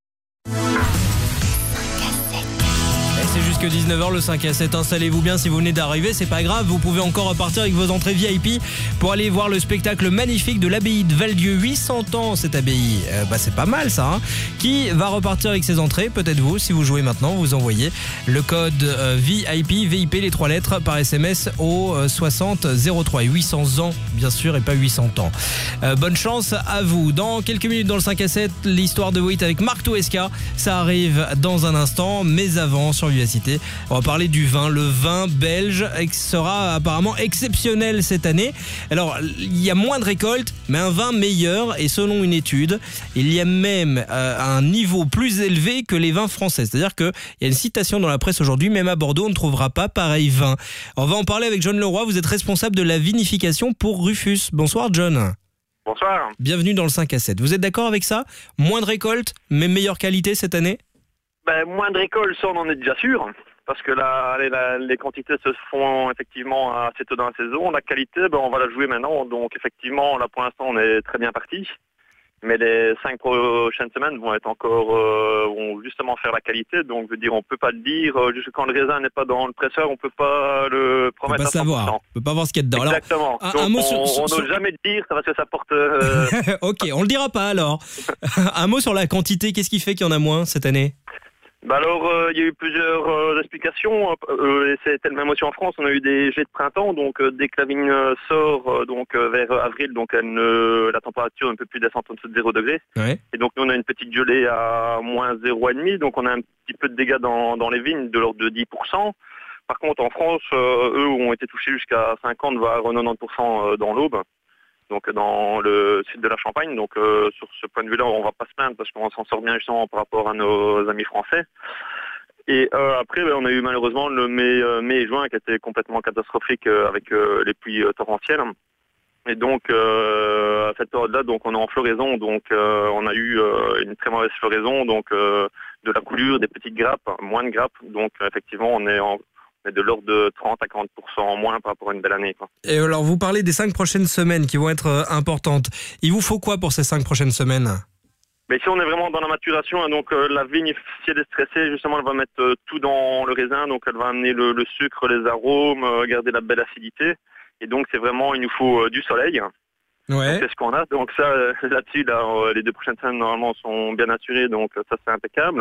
C'est jusque dix-neuf heures le cinq à sept. Installez-vous bien si vous venez d'arriver, c'est pas grave. Vous pouvez encore repartir avec vos entrées V I P pour aller voir le spectacle magnifique de l'abbaye de Val-Dieu. huit cents ans cette abbaye. Euh, bah, c'est pas mal ça. Hein. Qui va repartir avec ses entrées ? Peut-être vous. Si vous jouez maintenant, vous envoyez le code euh, V I P, V I P, les trois lettres par S M S au euh, soixante zéro trois. huit cents ans, bien sûr, et pas huit cents ans. Euh, bonne chance à vous. Dans quelques minutes dans le cinq à sept, l'histoire de Wait avec Marc Toesca. Ça arrive dans un instant, mais avant, sur Vivacité, on va parler du vin. Le vin belge sera apparemment exceptionnel cette année. Alors, il y a moins de récoltes, mais un vin meilleur. Et selon une étude, il y a même euh, un niveau plus élevé que les vins français. C'est-à-dire qu'il y a une citation dans la presse aujourd'hui, même à Bordeaux, on ne trouvera pas pareil vin. On va en parler avec John Leroy. Vous êtes responsable de la vinification pour Rufus. Bonsoir John. Bonsoir. Bienvenue dans le cinq à sept. Vous êtes d'accord avec ça ? Moins de récoltes, mais meilleure qualité cette année ? Ben, moins de récoltes, ça on en est déjà sûr. Parce que là, les, la, les quantités se font effectivement assez tôt dans la saison. La qualité, ben, on va la jouer maintenant. Donc effectivement, là pour l'instant, on est très bien parti. Mais les cinq prochaines semaines vont être encore, euh, vont justement faire la qualité. Donc je veux dire, on peut pas le dire. Jusque quand le raisin n'est pas dans le presseur, on peut pas le promettre on peut pas à cent pour cent. Savoir. On peut pas voir ce qu'il y a dedans. Exactement. Alors, un, donc, un mot on, sur, on sur, n'ose jamais le dire parce que ça porte. Euh... ok, on le dira pas alors. Un mot sur la quantité. Qu'est-ce qui fait qu'il y en a moins cette année ? Bah alors, euh, il y a eu plusieurs euh, explications. Euh, c'était le même aussi en France. On a eu des jets de printemps, donc euh, dès que la vigne euh, sort, euh, donc euh, vers avril, donc elle ne, la température ne peut plus descendre en dessous de zéro degré. Ouais. Et donc nous on a une petite gelée à moins zéro virgule cinq, donc on a un petit peu de dégâts dans, dans les vignes de l'ordre de dix pour cent. Par contre, en France, euh, eux ont été touchés jusqu'à cinquante voire quatre-vingt-dix pour cent dans l'Aube. Donc dans le sud de la Champagne. Donc euh, sur ce point de vue-là, on va pas se plaindre parce qu'on s'en sort bien justement par rapport à nos amis français. Et euh, après, ben, on a eu malheureusement le mai, euh, mai et juin qui était complètement catastrophique euh, avec euh, les pluies euh, torrentielles. Et donc euh, à cette période-là, donc on est en floraison, donc euh, on a eu euh, une très mauvaise floraison, donc euh, de la coulure, des petites grappes, moins de grappes. Donc effectivement, on est en de l'ordre de trente à quarante pour cent en moins par rapport à une belle année, quoi. Et alors, vous parlez des cinq prochaines semaines qui vont être euh, importantes. Il vous faut quoi pour ces cinq prochaines semaines ? Mais si on est vraiment dans la maturation, hein, donc euh, la vigne, si elle est stressée, justement, elle va mettre euh, tout dans le raisin, donc elle va amener le, le sucre, les arômes, euh, garder la belle acidité. Et donc, c'est vraiment, il nous faut euh, du soleil. Ouais. C'est ce qu'on a. Donc ça, euh, là-dessus, là, euh, les deux prochaines semaines, normalement, sont bien assurées, donc ça, c'est impeccable.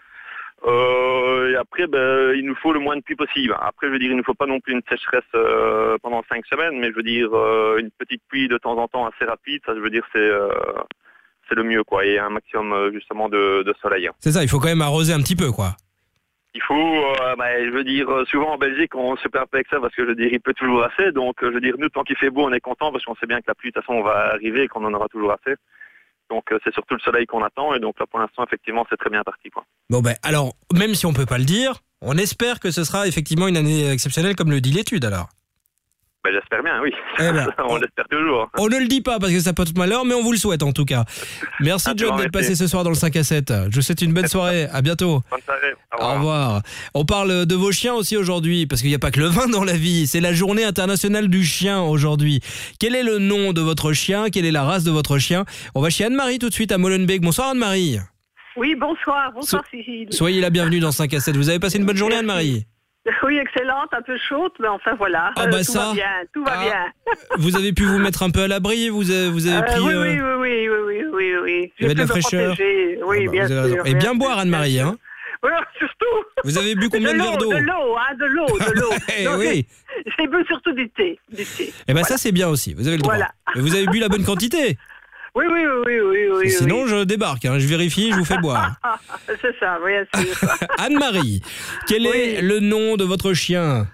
Euh, et après, ben, il nous faut le moins de pluie possible. Après, je veux dire, il ne nous faut pas non plus une sécheresse euh, pendant cinq semaines, mais je veux dire, euh, une petite pluie de temps en temps assez rapide, ça, je veux dire, c'est euh, c'est le mieux, quoi. Et un maximum, justement, de, de soleil. C'est ça, il faut quand même arroser un petit peu, quoi. Il faut, euh, ben, je veux dire, souvent en Belgique, on se perd pas avec ça parce que, je veux dire, il pleut toujours assez. Donc, je veux dire, nous, tant qu'il fait beau, on est content parce qu'on sait bien que la pluie, de toute façon, va arriver et qu'on en aura toujours assez. Donc c'est surtout le soleil qu'on attend et donc là pour l'instant effectivement c'est très bien parti, quoi. Bon ben alors même si on peut pas le dire, on espère que ce sera effectivement une année exceptionnelle comme le dit l'étude alors. Ben, j'espère bien, oui. Eh ben, on l'espère toujours. On ne le dit pas parce que ça porte malheur, mais on vous le souhaite en tout cas. Merci Ah, John tu d'être m'en passé ce soir dans le cinq à sept. Je vous souhaite une bonne soirée. À bientôt. Bonne soirée. Au Au revoir. revoir. On parle de vos chiens aussi aujourd'hui, parce qu'il n'y a pas que le vin dans la vie. C'est la journée internationale du chien aujourd'hui. Quel est le nom de votre chien? Quelle est la race de votre chien? On va chez Anne-Marie tout de suite à Molenbeek. Bonsoir Anne-Marie. Oui, bonsoir. Bonsoir Cécile. Soyez la bienvenue dans cinq à sept. Vous avez passé une bonne journée Anne-Marie? Oui, excellente, un peu chaude, mais enfin voilà. Ah bah Euh, tout ça. va bien, tout va Ah. bien. Vous avez pu vous mettre un peu à l'abri? Vous avez, vous avez Euh, pris... oui, euh, oui, oui, oui, oui, oui, oui. Il y avait de la J'essaie me fraîcheur? protéger. Oui, Ah bah, bien vous avez raison. sûr. Et bien boire Anne-Marie, hein? Oui, surtout. Vous avez bu combien de, de verres d'eau? De l'eau, hein, de l'eau, de l'eau. Eh Donc, oui. j'ai- J'ai bu surtout du thé. Du thé. Eh ben Voilà. ça c'est bien aussi, vous avez le droit. Voilà. Mais vous avez bu la bonne quantité. Oui, oui, oui, oui, oui. Et sinon oui. je débarque, hein. Je vérifie, je vous fais boire. Ah, c'est ça, oui, bien sûr. Anne-Marie, quel est le nom de votre chien?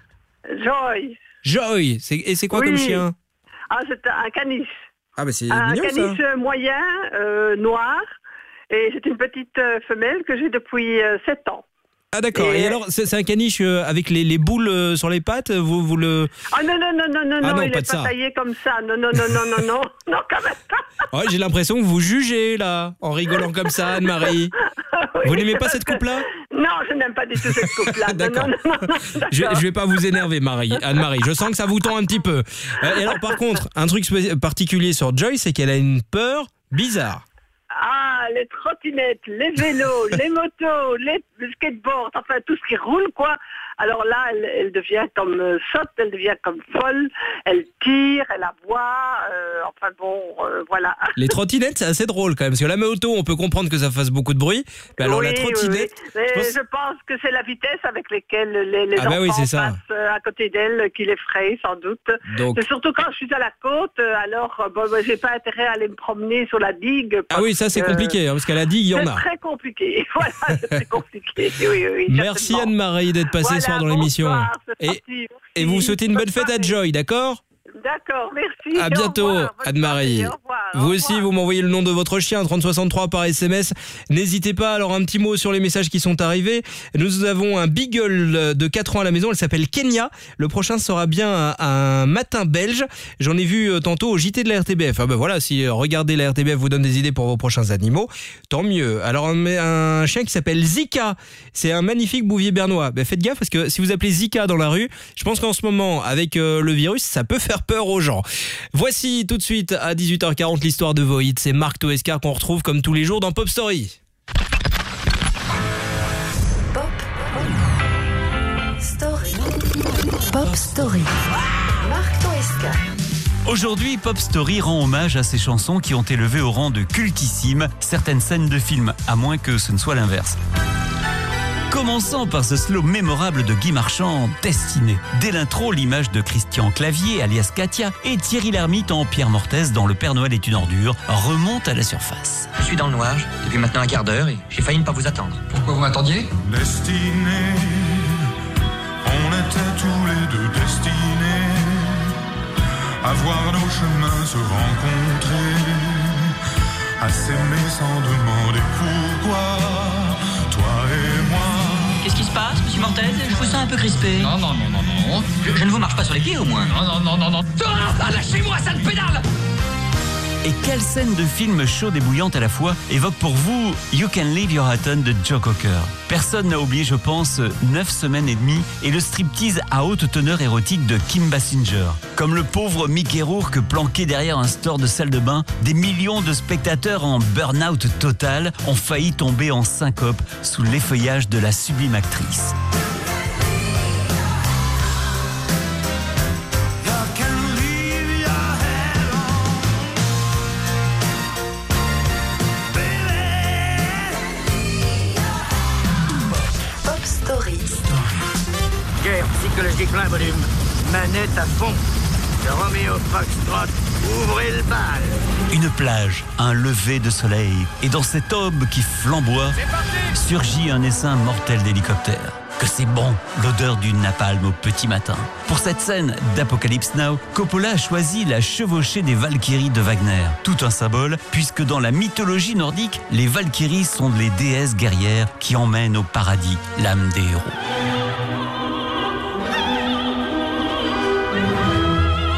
Joy. Joy. C'est- Et c'est quoi Oui. comme chien? Ah, c'est un canis. Ah bah c'est Un mignon canis ça. euh, moyen, euh, noir. Et c'est une petite euh, femelle que j'ai depuis euh, sept ans. Ah d'accord, et, Et- alors c'est c'est un caniche euh, avec les, les boules euh, sur les pattes, vous, vous le... Ah non, non, non, non, non, Ah non, il pas n'est de pas ça. taillé comme ça. Non, non, non, non, non, non, non, quand même pas. Ouais, j'ai l'impression que vous jugez là, en rigolant comme ça Anne-Marie. Vous n'aimez pas cette coupe-là? Non, je n'aime pas du tout cette coupe-là. D'accord. Non, non, non, non, Je, d'accord. je vais pas vous énerver, Marie, Anne-Marie. Je sens que ça vous tend un petit peu. Euh, et alors, par contre, un truc spé- particulier sur Joy, c'est qu'elle a une peur bizarre. Ah, les trottinettes, les vélos, les motos, les, le skateboard, enfin tout ce qui roule, quoi. Alors là, elle, elle devient comme euh, sotte, elle devient comme folle, elle tire, elle aboie, euh, enfin bon, euh, voilà. Les trottinettes, c'est assez drôle quand même, parce que la moto, on peut comprendre que ça fasse beaucoup de bruit. Mais alors, oui, la trottinette, oui, oui. Mais je pense- je pense que c'est la vitesse avec laquelle les, les Ah bah enfants oui, c'est ça. passent euh, à côté d'elle qui l'effraie, sans doute. Donc- C'est surtout quand je suis à la côte, euh, alors euh, bon, bah, j'ai pas intérêt à aller me promener sur la digue. Ah oui, ça c'est parce que compliqué, hein, parce qu'à la digue, il y en C'est a. très compliqué. Voilà, c'est très compliqué. Oui, oui, oui, Merci certainement. Anne-Marie d'être passée Voilà, ce soir dans l'émission. bonsoir, c'est Et, gentil, et vous merci. souhaitez une bonne fête à Joy, d'accord? D'accord, merci. À Au bientôt, revoir, bonne Anne-Marie. soirée, au revoir, au Vous aussi, vous m'envoyez le nom de votre chien, trente soixante-trois par S M S. N'hésitez pas, alors un petit mot sur les messages qui sont arrivés. Nous avons un beagle de quatre ans à la maison, elle s'appelle Kenya. Le prochain sera bien un, un matin belge. J'en ai vu euh, tantôt au J T de la R T B F. Ah ben voilà, si euh, regarder la R T B F vous donne des idées pour vos prochains animaux, tant mieux. Alors un, un chien qui s'appelle Zika, c'est un magnifique bouvier bernois. Ben, faites gaffe parce que si vous appelez Zika dans la rue, je pense qu'en ce moment, avec euh, le virus, ça peut faire peur aux gens. Voici tout de suite à dix-huit heures quarante l'histoire de vos hits. C'est Marc Toescar qu'on retrouve comme tous les jours dans Pop Story. Story. Pop Story. Marc Toesca. Aujourd'hui, Pop Story rend hommage à ces chansons qui ont élevé au rang de cultissime certaines scènes de films, à moins que ce ne soit l'inverse. Commençons par ce slow mémorable de Guy Marchand, Destiné. Dès l'intro, l'image de Christian Clavier, alias Katia, et Thierry Lhermitte en Pierre Mortez dans Le Père Noël est une ordure, remonte à la surface. Je suis dans le noir depuis maintenant un quart d'heure et j'ai failli ne pas vous attendre. Pourquoi vous m'attendiez? Destinés, on était tous les deux destinés à voir nos chemins se rencontrer, à s'aimer sans demander pourquoi, toi et moi. Qu'est-ce qui se passe, monsieur Mortez? Je vous sens un peu crispé. Non, non, non, non, non. Je, je ne vous marche pas sur les pieds au moins. Non, non, non, non, non. Ah, lâchez-moi, ça ne pédale! Et quelle scène de film chaude et bouillante à la fois évoque pour vous You Can Leave Your Hat On de Joe Cocker? Personne n'a oublié, je pense, neuf semaines et demie et le striptease à haute teneur érotique de Kim Basinger. Comme le pauvre Mickey Rourke planqué derrière un store de salle de bain, des millions de spectateurs en burn-out total ont failli tomber en syncope sous l'effeuillage de la sublime actrice. Pop Story. Guerre psychologique plein volume. Manette à fond. De Roméo Foxtrot, ouvrez le bal. Une plage, un lever de soleil, et dans cette aube qui flamboie, surgit un essaim mortel d'hélicoptères. Que c'est bon, l'odeur du napalm au petit matin. Pour cette scène d'Apocalypse Now, Coppola a choisi la chevauchée des Valkyries de Wagner. Tout un symbole, puisque dans la mythologie nordique, les Valkyries sont les déesses guerrières qui emmènent au paradis l'âme des héros.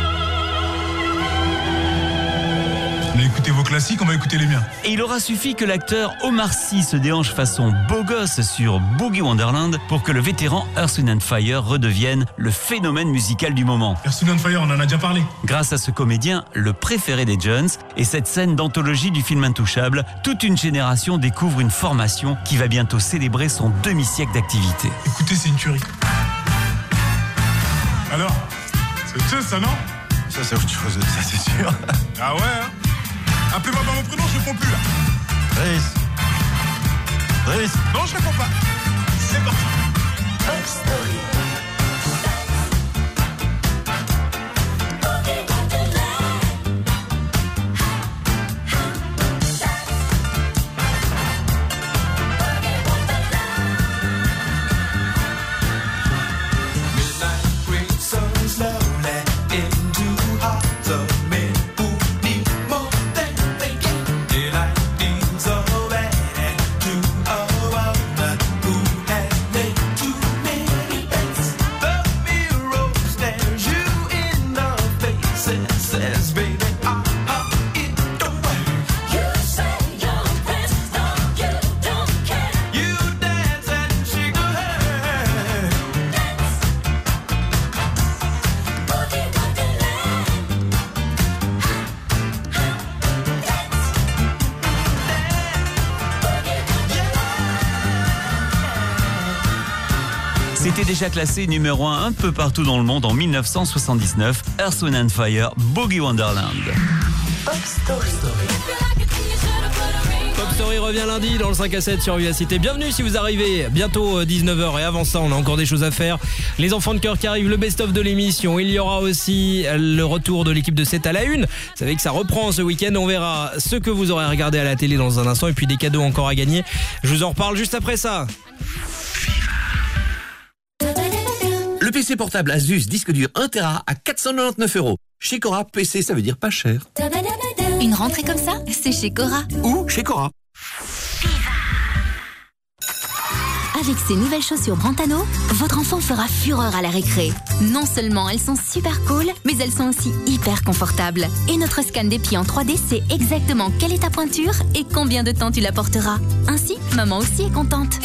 classiques, on va écouter les miens. Et il aura suffi que l'acteur Omar Sy se déhanche façon beau gosse sur Boogie Wonderland pour que le vétéran Earth, Wind and Fire redevienne le phénomène musical du moment. Earth, Wind and Fire, on en a déjà parlé. Grâce à ce comédien, le préféré des Jones, et cette scène d'anthologie du film Intouchable, toute une génération découvre une formation qui va bientôt célébrer son demi-siècle d'activité. Écoutez, c'est une tuerie. Alors, c'est autre chose, ça, non? Ça, c'est autre chose, ça, c'est sûr. Ah ouais, hein? Appelez-moi par mon prénom, je réponds plus, là. Brice. Brice. Non, je réponds pas. C'est parti. C'était déjà classé numéro un un peu partout dans le monde en mille neuf cent soixante-dix-neuf, Earth, Wind and Fire, Boogie Wonderland. Pop Story. Pop Story revient lundi dans le cinq à sept sur Vivacité. Bienvenue si vous arrivez, bientôt dix-neuf heures, et avant ça on a encore des choses à faire. Les enfants de cœur qui arrivent, le best-of de l'émission. Il y aura aussi le retour de l'équipe de sept à la une. Vous savez que ça reprend ce week-end, on verra ce que vous aurez regardé à la télé dans un instant, et puis des cadeaux encore à gagner. Je vous en reparle juste après ça. Le P C portable Asus disque dur un téra à quatre cent quatre-vingt-dix-neuf euros. Chez Cora, P C ça veut dire pas cher. Une rentrée comme ça, c'est chez Cora. Ou chez Cora. Avec ces nouvelles chaussures Brantano, votre enfant fera fureur à la récré. Non seulement elles sont super cool, mais elles sont aussi hyper confortables. Et notre scan des pieds en trois D sait exactement quelle est ta pointure et combien de temps tu la porteras. Ainsi, maman aussi est contente.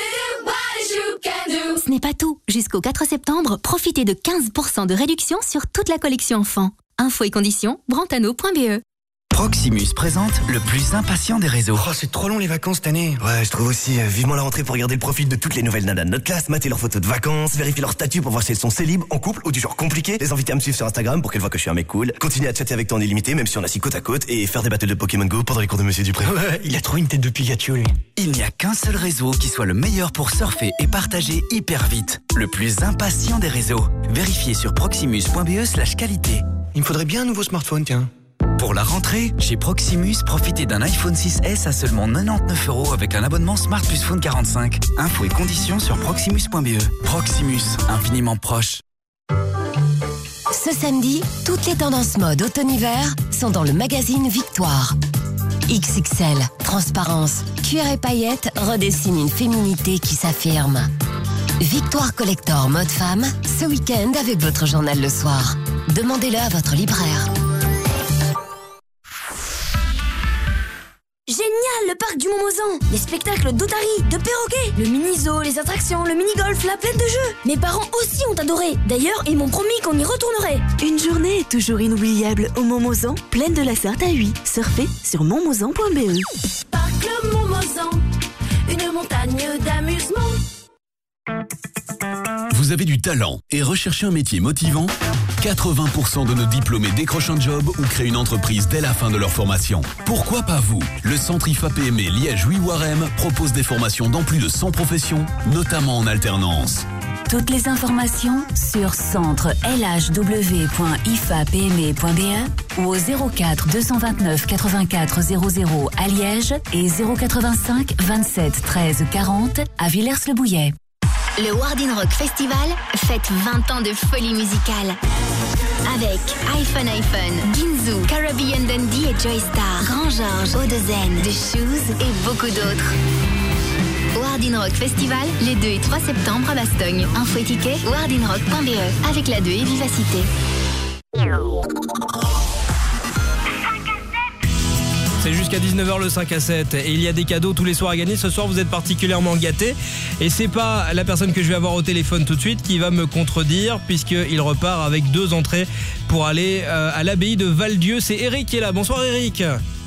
Ce n'est pas tout. Jusqu'au quatre septembre, profitez de quinze pour cent de réduction sur toute la collection enfant. Infos et conditions, brantano point b e. Proximus présente le plus impatient des réseaux. Oh, c'est trop long les vacances cette année. Ouais, je trouve aussi. Euh, vivement la rentrée pour regarder le profil de toutes les nouvelles nanas de notre classe, mater leurs photos de vacances, vérifier leur statut pour voir si elles sont célibes, en couple ou du genre compliqué, les inviter à me suivre sur Instagram pour qu'elles voient que je suis un mec cool, continuer à chatter avec toi en illimité même si on est assis côte à côte et faire des battles de Pokémon Go pendant les cours de Monsieur Dupré. Ouais, il a trop une tête de Pikachu lui. Il n'y a qu'un seul réseau qui soit le meilleur pour surfer et partager hyper vite. Le plus impatient des réseaux. Vérifiez sur proximus point b e slash qualité. Il me faudrait bien un nouveau smartphone, tiens. Pour la rentrée, chez Proximus, profitez d'un iPhone six S à seulement quatre-vingt-dix-neuf euros avec un abonnement Smart plus Phone quarante-cinq. Infos et conditions sur proximus point b e. Proximus, infiniment proche. Ce samedi, toutes les tendances mode automne-hiver sont dans le magazine Victoire. X X L, transparence, cuir et paillettes redessinent une féminité qui s'affirme. Victoire Collector mode femme, ce week-end avec votre journal le soir. Demandez-le à votre libraire. Génial, le parc du Montmozan. Les spectacles d'otaries, de perroquets, le mini-zoo, les attractions, le mini-golf, la plaine de jeux. Mes parents aussi ont adoré. D'ailleurs, ils m'ont promis qu'on y retournerait. Une journée est toujours inoubliable au Montmozan, plaine de la Sarthe à Huy. Surfez sur montmozan point b e. Parc le Montmozan, une montagne d'amusement. Vous avez du talent et recherchez un métier motivant? quatre-vingts pour cent de nos diplômés décrochent un job ou créent une entreprise dès la fin de leur formation. Pourquoi pas vous? Le centre I F A P M E Liège-Huy-Warem propose des formations dans plus de cent professions, notamment en alternance. Toutes les informations sur centre l h w point i f a p m e point b e ou au zéro quatre deux cent vingt-neuf quatre-vingt-quatre zéro zéro à Liège et zéro quatre-vingt-cinq vingt-sept treize quarante à Villers-le-Bouillet. Le Wardin Rock Festival fête vingt ans de folie musicale. Avec iPhone iPhone, Ginzu, Caribbean Dundee et Joystar, Grand Georges, Odezen, The Shoes et beaucoup d'autres. Wardin Rock Festival, les deux et trois septembre à Bastogne. Info et tickets, wardin rock point b e avec la deux et Vivacité. C'est jusqu'à dix-neuf heures le cinq à sept et il y a des cadeaux tous les soirs à gagner. Ce soir, vous êtes particulièrement gâtés et c'est pas la personne que je vais avoir au téléphone tout de suite qui va me contredire puisqu'il repart avec deux entrées pour aller euh, à l'abbaye de Val-Dieu. C'est Eric qui est là. Bonsoir Eric.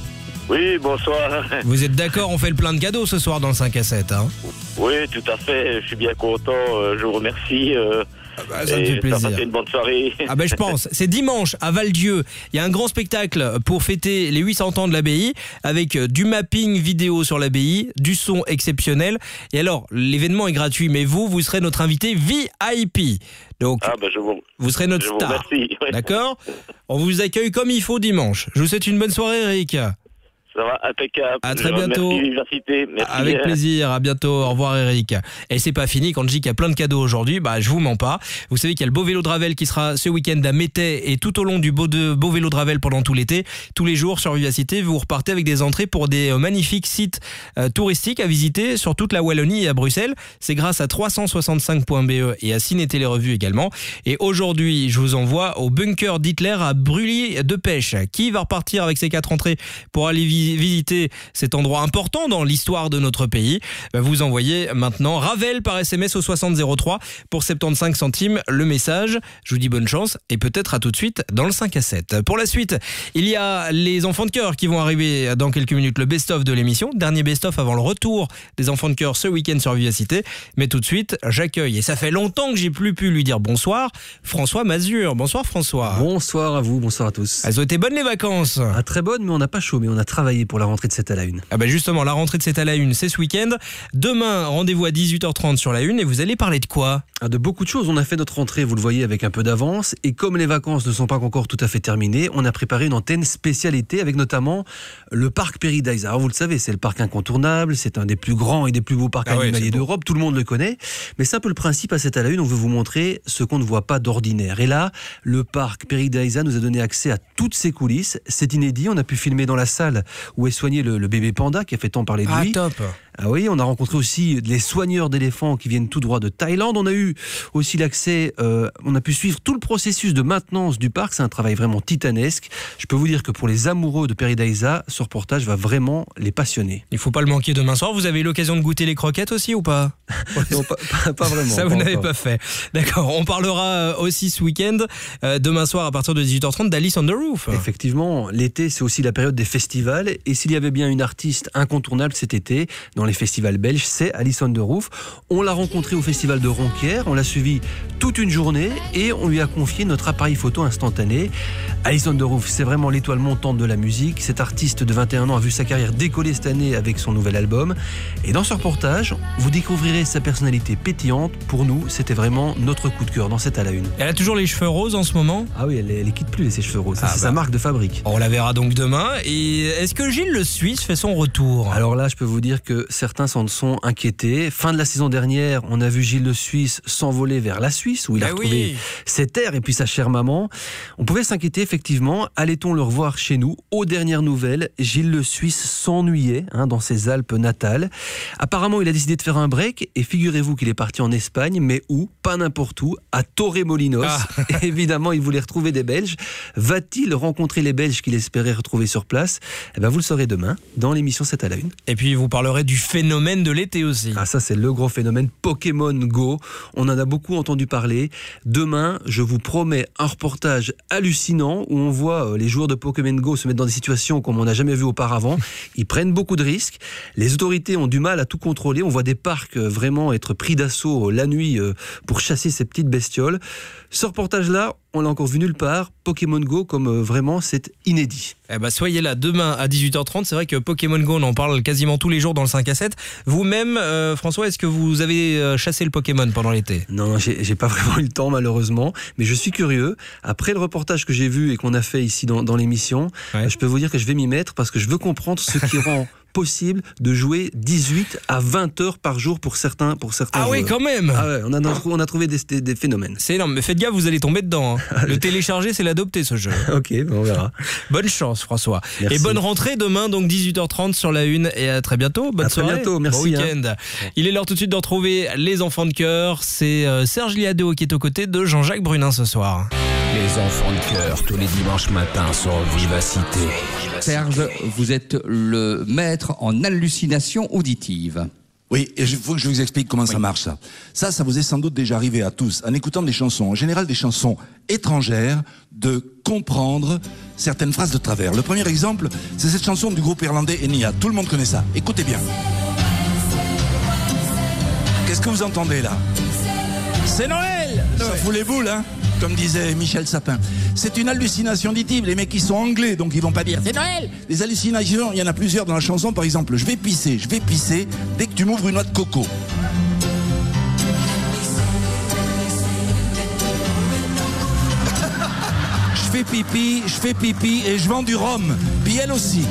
Oui, bonsoir. Vous êtes d'accord, on fait le plein de cadeaux ce soir dans le cinq à sept, hein? Oui, tout à fait. Je suis bien content. euh, Je vous remercie. euh, Ah bah, ça me et fait plaisir. Ça va faire une bonne soirée. Ah ben je pense, c'est dimanche à Val-Dieu. Il y a un grand spectacle pour fêter les huit cents ans de l'abbaye avec du mapping vidéo sur l'abbaye, du son exceptionnel. Et alors, l'événement est gratuit, mais vous, vous serez notre invité V I P. Donc, Ah ben je vous, vous serez notre je vous star. remercie. Ouais. D'accord? On vous accueille comme il faut dimanche. Je vous souhaite une bonne soirée, Eric. Ça va, impeccable. À très Je bientôt. remercie l'université. Merci. Avec plaisir, à bientôt, au revoir Eric. Et c'est pas fini, quand je dis qu'il y a plein de cadeaux aujourd'hui, bah je vous mens pas. Vous savez qu'il y a le beau vélo de Ravel qui sera ce week-end à Métais et tout au long du beau, de, beau vélo de Ravel pendant tout l'été. Tous les jours sur Vivacité, vous repartez avec des entrées pour des euh, magnifiques sites euh, touristiques à visiter sur toute la Wallonie et à Bruxelles. C'est grâce à trois cent soixante-cinq point B E et à Ciné Télé Revue également. Et aujourd'hui, je vous envoie au bunker d'Hitler à Brûlis de Pêche. Qui va repartir avec ces quatre entrées pour aller vi- visiter cet endroit important dans l'histoire de notre pays? Vous envoyez maintenant Ravel par S M S au soixante zéro trois pour soixante-quinze centimes le message. Je vous dis bonne chance et peut-être à tout de suite dans le cinq à sept. Pour la suite, il y a les enfants de cœur qui vont arriver dans quelques minutes, le best-of de l'émission. Dernier best-of avant le retour des enfants de cœur ce week-end sur Vivacité. Mais tout de suite, j'accueille, et ça fait longtemps que j'ai plus pu lui dire bonsoir, François Mazur. Bonsoir François. Bonsoir à vous, bonsoir à tous. Elles ont été bonnes les vacances? Ah, très bonnes, mais on n'a pas chômé, on a travaillé pour la rentrée de sept à la une. Ah bah justement, la rentrée de sept à la une, c'est ce week-end. Demain, rendez-vous à dix-huit heures trente sur la une et vous allez parler de quoi? Ah, de beaucoup de choses. On a fait notre rentrée, vous le voyez, avec un peu d'avance. Et comme les vacances ne sont pas encore tout à fait terminées, on a préparé une antenne spécialité avec notamment le parc Paradise. Alors vous le savez, c'est le parc incontournable, c'est un des plus grands et des plus beaux parcs Ah ouais, animaliers c'est beau. d'Europe, tout le monde le connaît. Mais c'est un peu le principe à sept à la une, on veut vous montrer ce qu'on ne voit pas d'ordinaire. Et là, le parc Paradise nous a donné accès à toutes ses coulisses. C'est inédit, on a pu filmer dans la salle où est soigné le, le bébé panda qui a fait tant parler de Ah lui. top. Ah oui, on a rencontré aussi les soigneurs d'éléphants qui viennent tout droit de Thaïlande. On a eu aussi l'accès, euh, on a pu suivre tout le processus de maintenance du parc. C'est un travail vraiment titanesque. Je peux vous dire que pour les amoureux de Paradisa, ce reportage va vraiment les passionner. Il faut pas le manquer demain soir. Vous avez eu l'occasion de goûter les croquettes aussi ou pas? Non, pas, pas, pas vraiment. Ça, vous pas n'avez encore. pas fait. D'accord. On parlera aussi ce week-end, euh, demain soir à partir de dix-huit heures trente, d'Alice on the Roof. Effectivement, l'été, c'est aussi la période des festivals. Et s'il y avait bien une artiste incontournable cet été, dans les festivals belges, c'est Alice on the Roof. On l'a rencontrée au festival de Ronquière, on l'a suivie toute une journée et on lui a confié notre appareil photo instantané. Alice on the Roof, c'est vraiment l'étoile montante de la musique. Cet artiste de vingt et un ans a vu sa carrière décoller cette année avec son nouvel album. Et dans ce reportage, vous découvrirez sa personnalité pétillante. Pour nous, c'était vraiment notre coup de cœur dans cette à la une. Elle a toujours les cheveux roses en ce moment? Ah oui, elle, elle les quitte plus, ses cheveux roses. Ça, Ah c'est bah. sa marque de fabrique. On la verra donc demain. Et est-ce que Gilles le Suisse fait son retour? Alors là, je peux vous dire que certains s'en sont inquiétés. Fin de la saison dernière, on a vu Gilles le Suisse s'envoler vers la Suisse, où il a Ah retrouvé oui. ses terres et puis sa chère maman. On pouvait s'inquiéter, effectivement. Allait-on le revoir chez nous? Aux dernières nouvelles, Gilles le Suisse s'ennuyait hein, dans ses Alpes natales. Apparemment, il a décidé de faire un break et figurez-vous qu'il est parti en Espagne, mais où? Pas n'importe où, à Torremolinos. Ah. Évidemment, il voulait retrouver des Belges. Va-t-il rencontrer les Belges qu'il espérait retrouver sur place? Eh ben, vous le saurez demain dans l'émission sept à la une. Et puis vous parlerez du phénomène de l'été aussi. Ah, ça, c'est le gros phénomène Pokémon Go. On en a beaucoup entendu parler. Demain, je vous promets un reportage hallucinant où on voit les joueurs de Pokémon Go se mettre dans des situations comme on n'a jamais vu auparavant. Ils prennent beaucoup de risques. Les autorités ont du mal à tout contrôler. On voit des parcs vraiment être pris d'assaut la nuit pour chasser ces petites bestioles. Ce reportage-là, on l'a encore vu nulle part. Pokémon Go, comme vraiment, c'est inédit. Eh ben, soyez là demain à dix-huit heures trente. C'est vrai que Pokémon Go, on en parle quasiment tous les jours dans le cinq à sept. Vous-même, euh, François, est-ce que vous avez euh, chassé le Pokémon pendant l'été? Non, non, j'ai, j'ai pas vraiment eu le temps malheureusement, mais je suis curieux. Après le reportage que j'ai vu et qu'on a fait ici dans, dans l'émission, Ouais. je peux vous dire que je vais m'y mettre parce que je veux comprendre ce qui rend possible de jouer dix-huit à vingt heures par jour pour certains, pour certains Ah oui, joueurs. quand même. Ah ouais, on a, on a trouvé des, des, des phénomènes. C'est énorme, mais faites gaffe, vous allez tomber dedans. hein. Le télécharger, c'est l'adopter, ce jeu. Ok, ben on verra. Bonne chance, François. Merci. Et bonne rentrée demain, donc dix-huit heures trente sur la une. Et à très bientôt. Bonne À très soirée. bientôt, merci, Bon week-end. Il est l'heure tout de suite de retrouver les enfants de cœur. C'est euh, Serge Liado qui est aux côtés de Jean-Jacques Brunin ce soir. Les enfants de cœur, tous les dimanches matins sur Vivacité. Serge, vous êtes le maître en hallucination auditive. Oui, et il faut que je vous explique comment oui. ça marche, ça. Ça, ça vous est sans doute déjà arrivé à tous, en écoutant des chansons, en général des chansons étrangères, de comprendre certaines phrases de travers. Le premier exemple, c'est cette chanson du groupe irlandais Enya. Tout le monde connaît ça. Écoutez bien. Qu'est-ce que vous entendez, là? C'est Noël! Ça fout les boules, hein, comme disait Michel Sapin. C'est une hallucination auditive. Les mecs, qui sont anglais, donc ils vont pas dire c'est Noël. Les hallucinations, il y en a plusieurs dans la chanson. Par exemple, je vais pisser, je vais pisser dès que tu m'ouvres une noix de coco. Je fais pipi, je fais pipi et je vends du rhum. Puis elle aussi.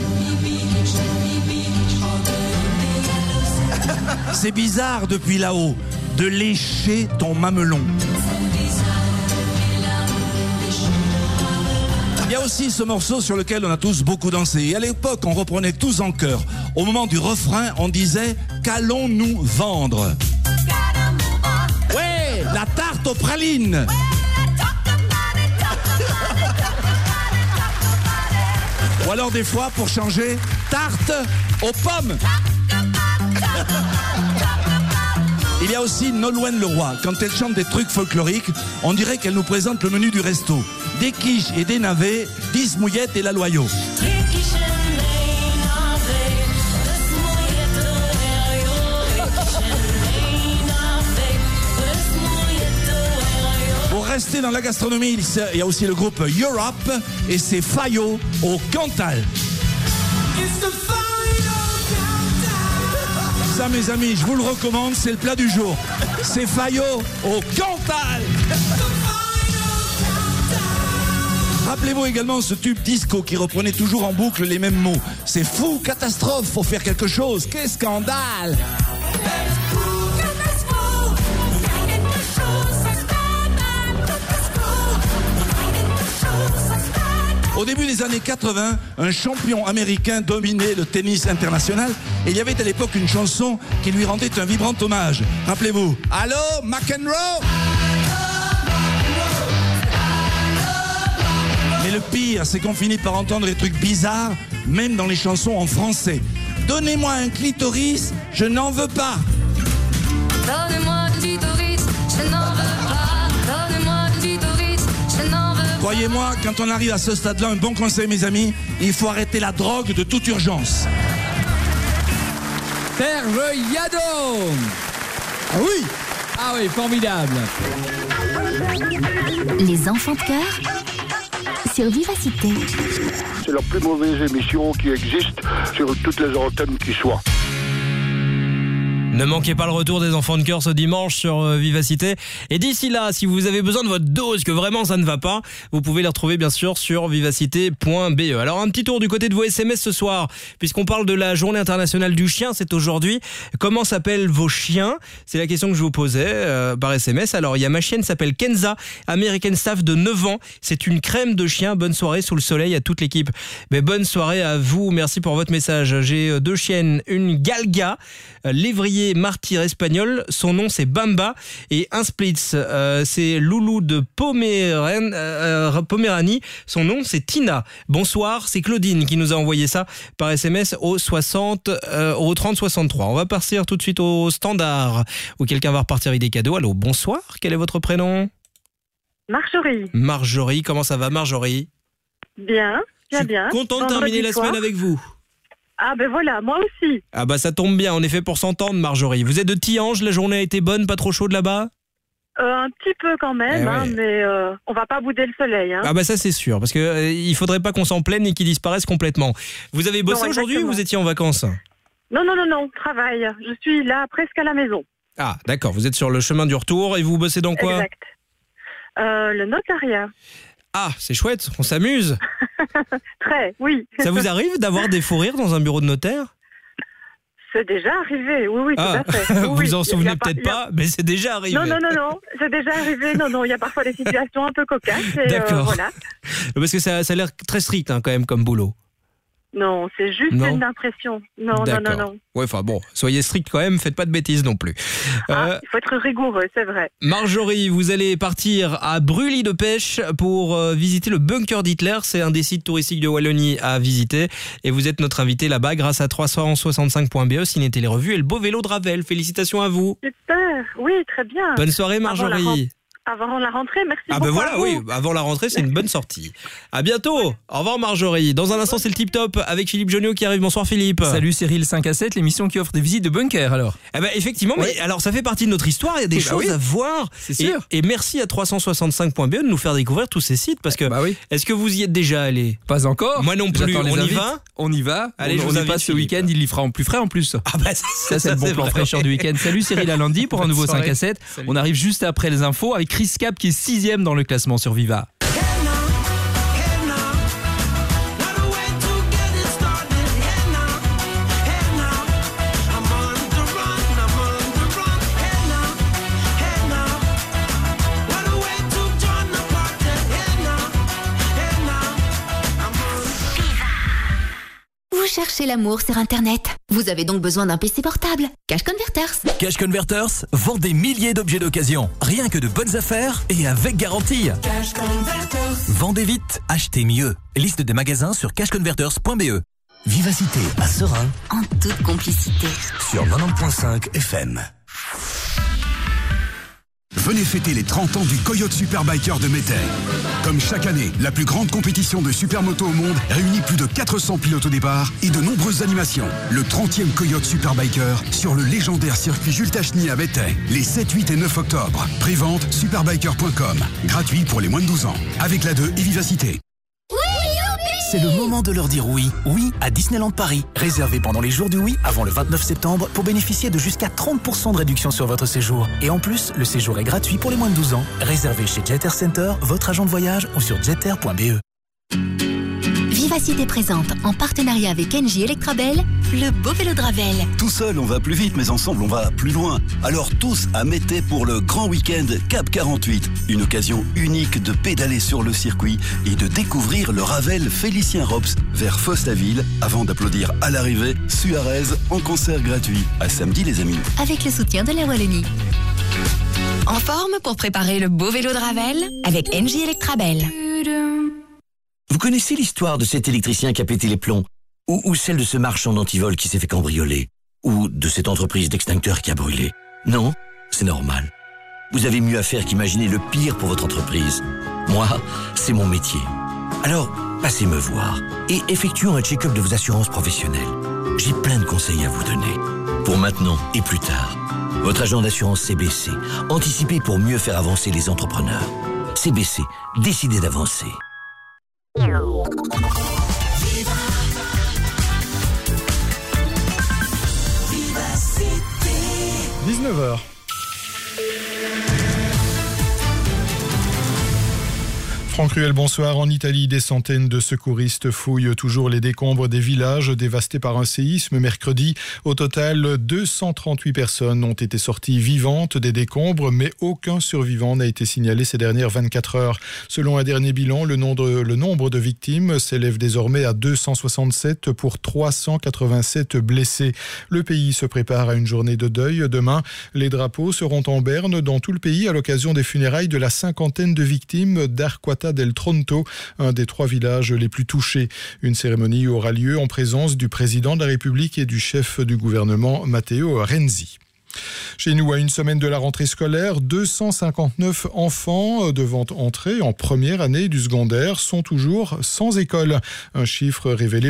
C'est bizarre depuis là-haut de lécher ton mamelon. Il y a aussi ce morceau sur lequel on a tous beaucoup dansé. Et à l'époque, on reprenait tous en chœur. Au moment du refrain, on disait « Qu'allons-nous vendre ?» Ouais, la tarte aux pralines. Ou alors des fois, pour changer, tarte aux pommes. Il y a aussi Nolwenn Leroy. Quand elle chante des trucs folkloriques, on dirait qu'elle nous présente le menu du resto. Des quiches et des navets, dix mouillettes et la loyau. Pour rester dans la gastronomie, il y a aussi le groupe Europe et c'est Fayot au Cantal. Ça, mes amis, je vous le recommande, c'est le plat du jour. C'est Fayot au Cantal. Rappelez-vous également ce tube disco qui reprenait toujours en boucle les mêmes mots. C'est fou, catastrophe, faut faire quelque chose. Quel scandale! Au début des années quatre-vingts, un champion américain dominait le tennis international et il y avait à l'époque une chanson qui lui rendait un vibrant hommage. Rappelez-vous, allô, McEnroe? Mais le pire, c'est qu'on finit par entendre des trucs bizarres, même dans les chansons en français. Donnez-moi un clitoris, je n'en veux pas. Donnez-moi un clitoris, je n'en veux pas. Donnez-moi un clitoris, je n'en veux pas. Croyez-moi, quand on arrive à ce stade-là, un bon conseil, mes amis, il faut arrêter la drogue de toute urgence. Serge Yadon. Ah oui. Ah oui, formidable. Les enfants de cœur sur Vivacité. C'est la plus mauvaise émission qui existe sur toutes les antennes qui soient. Ne manquez pas le retour des enfants de cœur ce dimanche sur Vivacité. Et d'ici là, si vous avez besoin de votre dose, que vraiment ça ne va pas, vous pouvez les retrouver bien sûr sur vivacité point b e. Alors un petit tour du côté de vos S M S ce soir, puisqu'on parle de la journée internationale du chien, c'est aujourd'hui. Comment s'appellent vos chiens? C'est la question que je vous posais euh, par S M S. Alors il y a ma chienne s'appelle Kenza, American Staff de neuf ans. C'est une crème de chien. Bonne soirée sous le soleil à toute l'équipe. Mais bonne soirée à vous, merci pour votre message. J'ai deux chiennes, une Galga, lévrier martyr espagnol, son nom c'est Bamba, et un Splitz, euh, c'est Loulou de Poméranie, euh, Poméranie, son nom c'est Tina. Bonsoir, c'est Claudine qui nous a envoyé ça par S M S au soixante, euh, au trente soixante-trois. On va partir tout de suite au standard où quelqu'un va repartir avec des cadeaux. Allô, bonsoir, quel est votre prénom? Marjorie. Marjorie, comment ça va Marjorie? Bien, bien, bien. Content de terminer la semaine avec vous. Ah ben voilà, moi aussi. Ah bah ça tombe bien, on est fait pour s'entendre Marjorie. Vous êtes de Tihange, la journée a été bonne, pas trop chaude là-bas? euh, Un petit peu quand même, eh hein, ouais. mais euh, on va pas bouder le soleil. Hein. Ah bah ça c'est sûr, parce que euh, il faudrait pas qu'on s'en plaigne et qu'il disparaisse complètement. Vous avez bossé non, aujourd'hui ou vous étiez en vacances? Non, non, non, non, travail. Je suis là presque à la maison. Ah d'accord, vous êtes sur le chemin du retour et vous bossez dans quoi? Exact. Euh, le notariat. Ah, c'est chouette, on s'amuse. Très, oui. Ça vous arrive d'avoir des fous rires dans un bureau de notaire? C'est déjà arrivé, oui, oui, ah, tout à fait. Oui, vous oui. en souvenez pas, peut-être pas, a... mais c'est déjà arrivé. Non, non, non, non, c'est déjà arrivé. Non, non, il y a parfois des situations un peu cocasses. Et d'accord. Euh, voilà. Parce que ça, ça a l'air très strict hein, quand même comme boulot. Non, c'est juste Non. une impression. Non, non, D'accord. non, non. Ouais, enfin bon, soyez strict quand même, faites pas de bêtises non plus. Ah, Euh, il faut être rigoureux, c'est vrai. Marjorie, vous allez partir à Brully de Pêche pour euh, visiter le bunker d'Hitler. C'est un des sites touristiques de Wallonie à visiter. Et vous êtes notre invité là-bas grâce à trois cent soixante-cinq point b e, Ciné Télé Revue et le beau vélo de Ravel. Félicitations à vous. Super, oui, très bien. Bonne soirée Avant la, ren- Marjorie. avant la rentrée, merci Ah beaucoup. ben voilà, à vous. oui, avant la rentrée, c'est une bonne sortie. À bientôt. Au revoir Marjorie. Dans un instant, c'est le Tip Top avec Philippe Jonio qui arrive. Bonsoir Philippe. Salut Cyril, cinq à sept, l'émission qui offre des visites de bunker alors. Eh ben effectivement, mais alors ça fait partie de notre histoire, il y a des Eh ben choses oui, à voir. c'est Et- sûr. Et, merci à trois cent soixante-cinq point b e de nous faire découvrir tous ces sites parce que Bah oui. est-ce que vous y êtes déjà allé? Pas encore. Moi non plus. J'attends les On y invites. va? On y va. Allez, on, je on vous y invite, passe ce Philippe. week-end, il y fera en plus frais en plus. Ah bah ça, Ça, c'est le bon plan vrai. fraîcheur du week-end. Salut Cyril Alandi pour un Bonne nouveau soirée. cinq à sept. Salut. On arrive juste après les infos avec Chris Cap qui est sixième dans le classement sur Viva. Vous cherchez l'amour sur Internet. Vous avez donc besoin d'un P C portable. Cash Converters. Cash Converters vend des milliers d'objets d'occasion. Rien que de bonnes affaires et avec garantie. Cash Converters. Vendez vite, achetez mieux. Liste des magasins sur cash converters point b e. Vivacité à Serein En toute complicité. sur quatre-vingt-dix point cinq F M. Venez fêter les trente ans du Coyote Superbiker de Métais. Comme chaque année, la plus grande compétition de supermoto au monde réunit plus de quatre cents pilotes au départ et de nombreuses animations. Le trentième Coyote Superbiker sur le légendaire circuit Jules Tacheny à Métais, les sept, huit et neuf octobre. Prévente superbiker point com. Gratuit pour les moins de douze ans. Avec la deux et Vivacité. C'est le moment de leur dire oui. Oui à Disneyland Paris. Réservez pendant les jours du oui avant le vingt-neuf septembre pour bénéficier de jusqu'à trente pour cent de réduction sur votre séjour. Et en plus, le séjour est gratuit pour les moins de douze ans. Réservez chez Jet Air Center, votre agent de voyage ou sur jet air point b e. Vivacité présente, en partenariat avec Engie Electrabel, le beau vélo de Ravel. Tout seul, on va plus vite, mais ensemble, on va plus loin. Alors tous à Métais pour le grand week-end Cap quarante-huit. Une occasion unique de pédaler sur le circuit et de découvrir le Ravel Félicien Rops vers Fostaville avant d'applaudir à l'arrivée Suarez en concert gratuit. À samedi, les amis. Avec le soutien de la Wallonie. En forme pour préparer le beau vélo de Ravel avec Engie Electrabel. Vous connaissez l'histoire de cet électricien qui a pété les plombs? Ou, ou celle de ce marchand d'antivol qui s'est fait cambrioler? Ou de cette entreprise d'extincteurs qui a brûlé? Non, c'est normal. Vous avez mieux à faire qu'imaginer le pire pour votre entreprise. Moi, c'est mon métier. Alors, passez me voir et effectuons un check-up de vos assurances professionnelles. J'ai plein de conseils à vous donner. Pour maintenant et plus tard. Votre agent d'assurance C B C. Anticipez pour mieux faire avancer les entrepreneurs. C B C, décidez d'avancer. dix-neuf heures. Franck Ruel, bonsoir. En Italie, des centaines de secouristes fouillent toujours les décombres des villages dévastés par un séisme mercredi. Au total, deux cent trente-huit personnes ont été sorties vivantes des décombres, mais aucun survivant n'a été signalé ces dernières vingt-quatre heures. Selon un dernier bilan, le nombre, le nombre de victimes s'élève désormais à deux cent soixante-sept pour trois cent quatre-vingt-sept blessés. Le pays se prépare à une journée de deuil. Demain, les drapeaux seront en berne dans tout le pays à l'occasion des funérailles de la cinquantaine de victimes d'Arquata del Tronto, un des trois villages les plus touchés. Une cérémonie aura lieu en présence du président de la République et du chef du gouvernement, Matteo Renzi. Chez nous, à une semaine de la rentrée scolaire, deux cent cinquante-neuf enfants devant entrer en première année du secondaire sont toujours sans école. Un chiffre révélé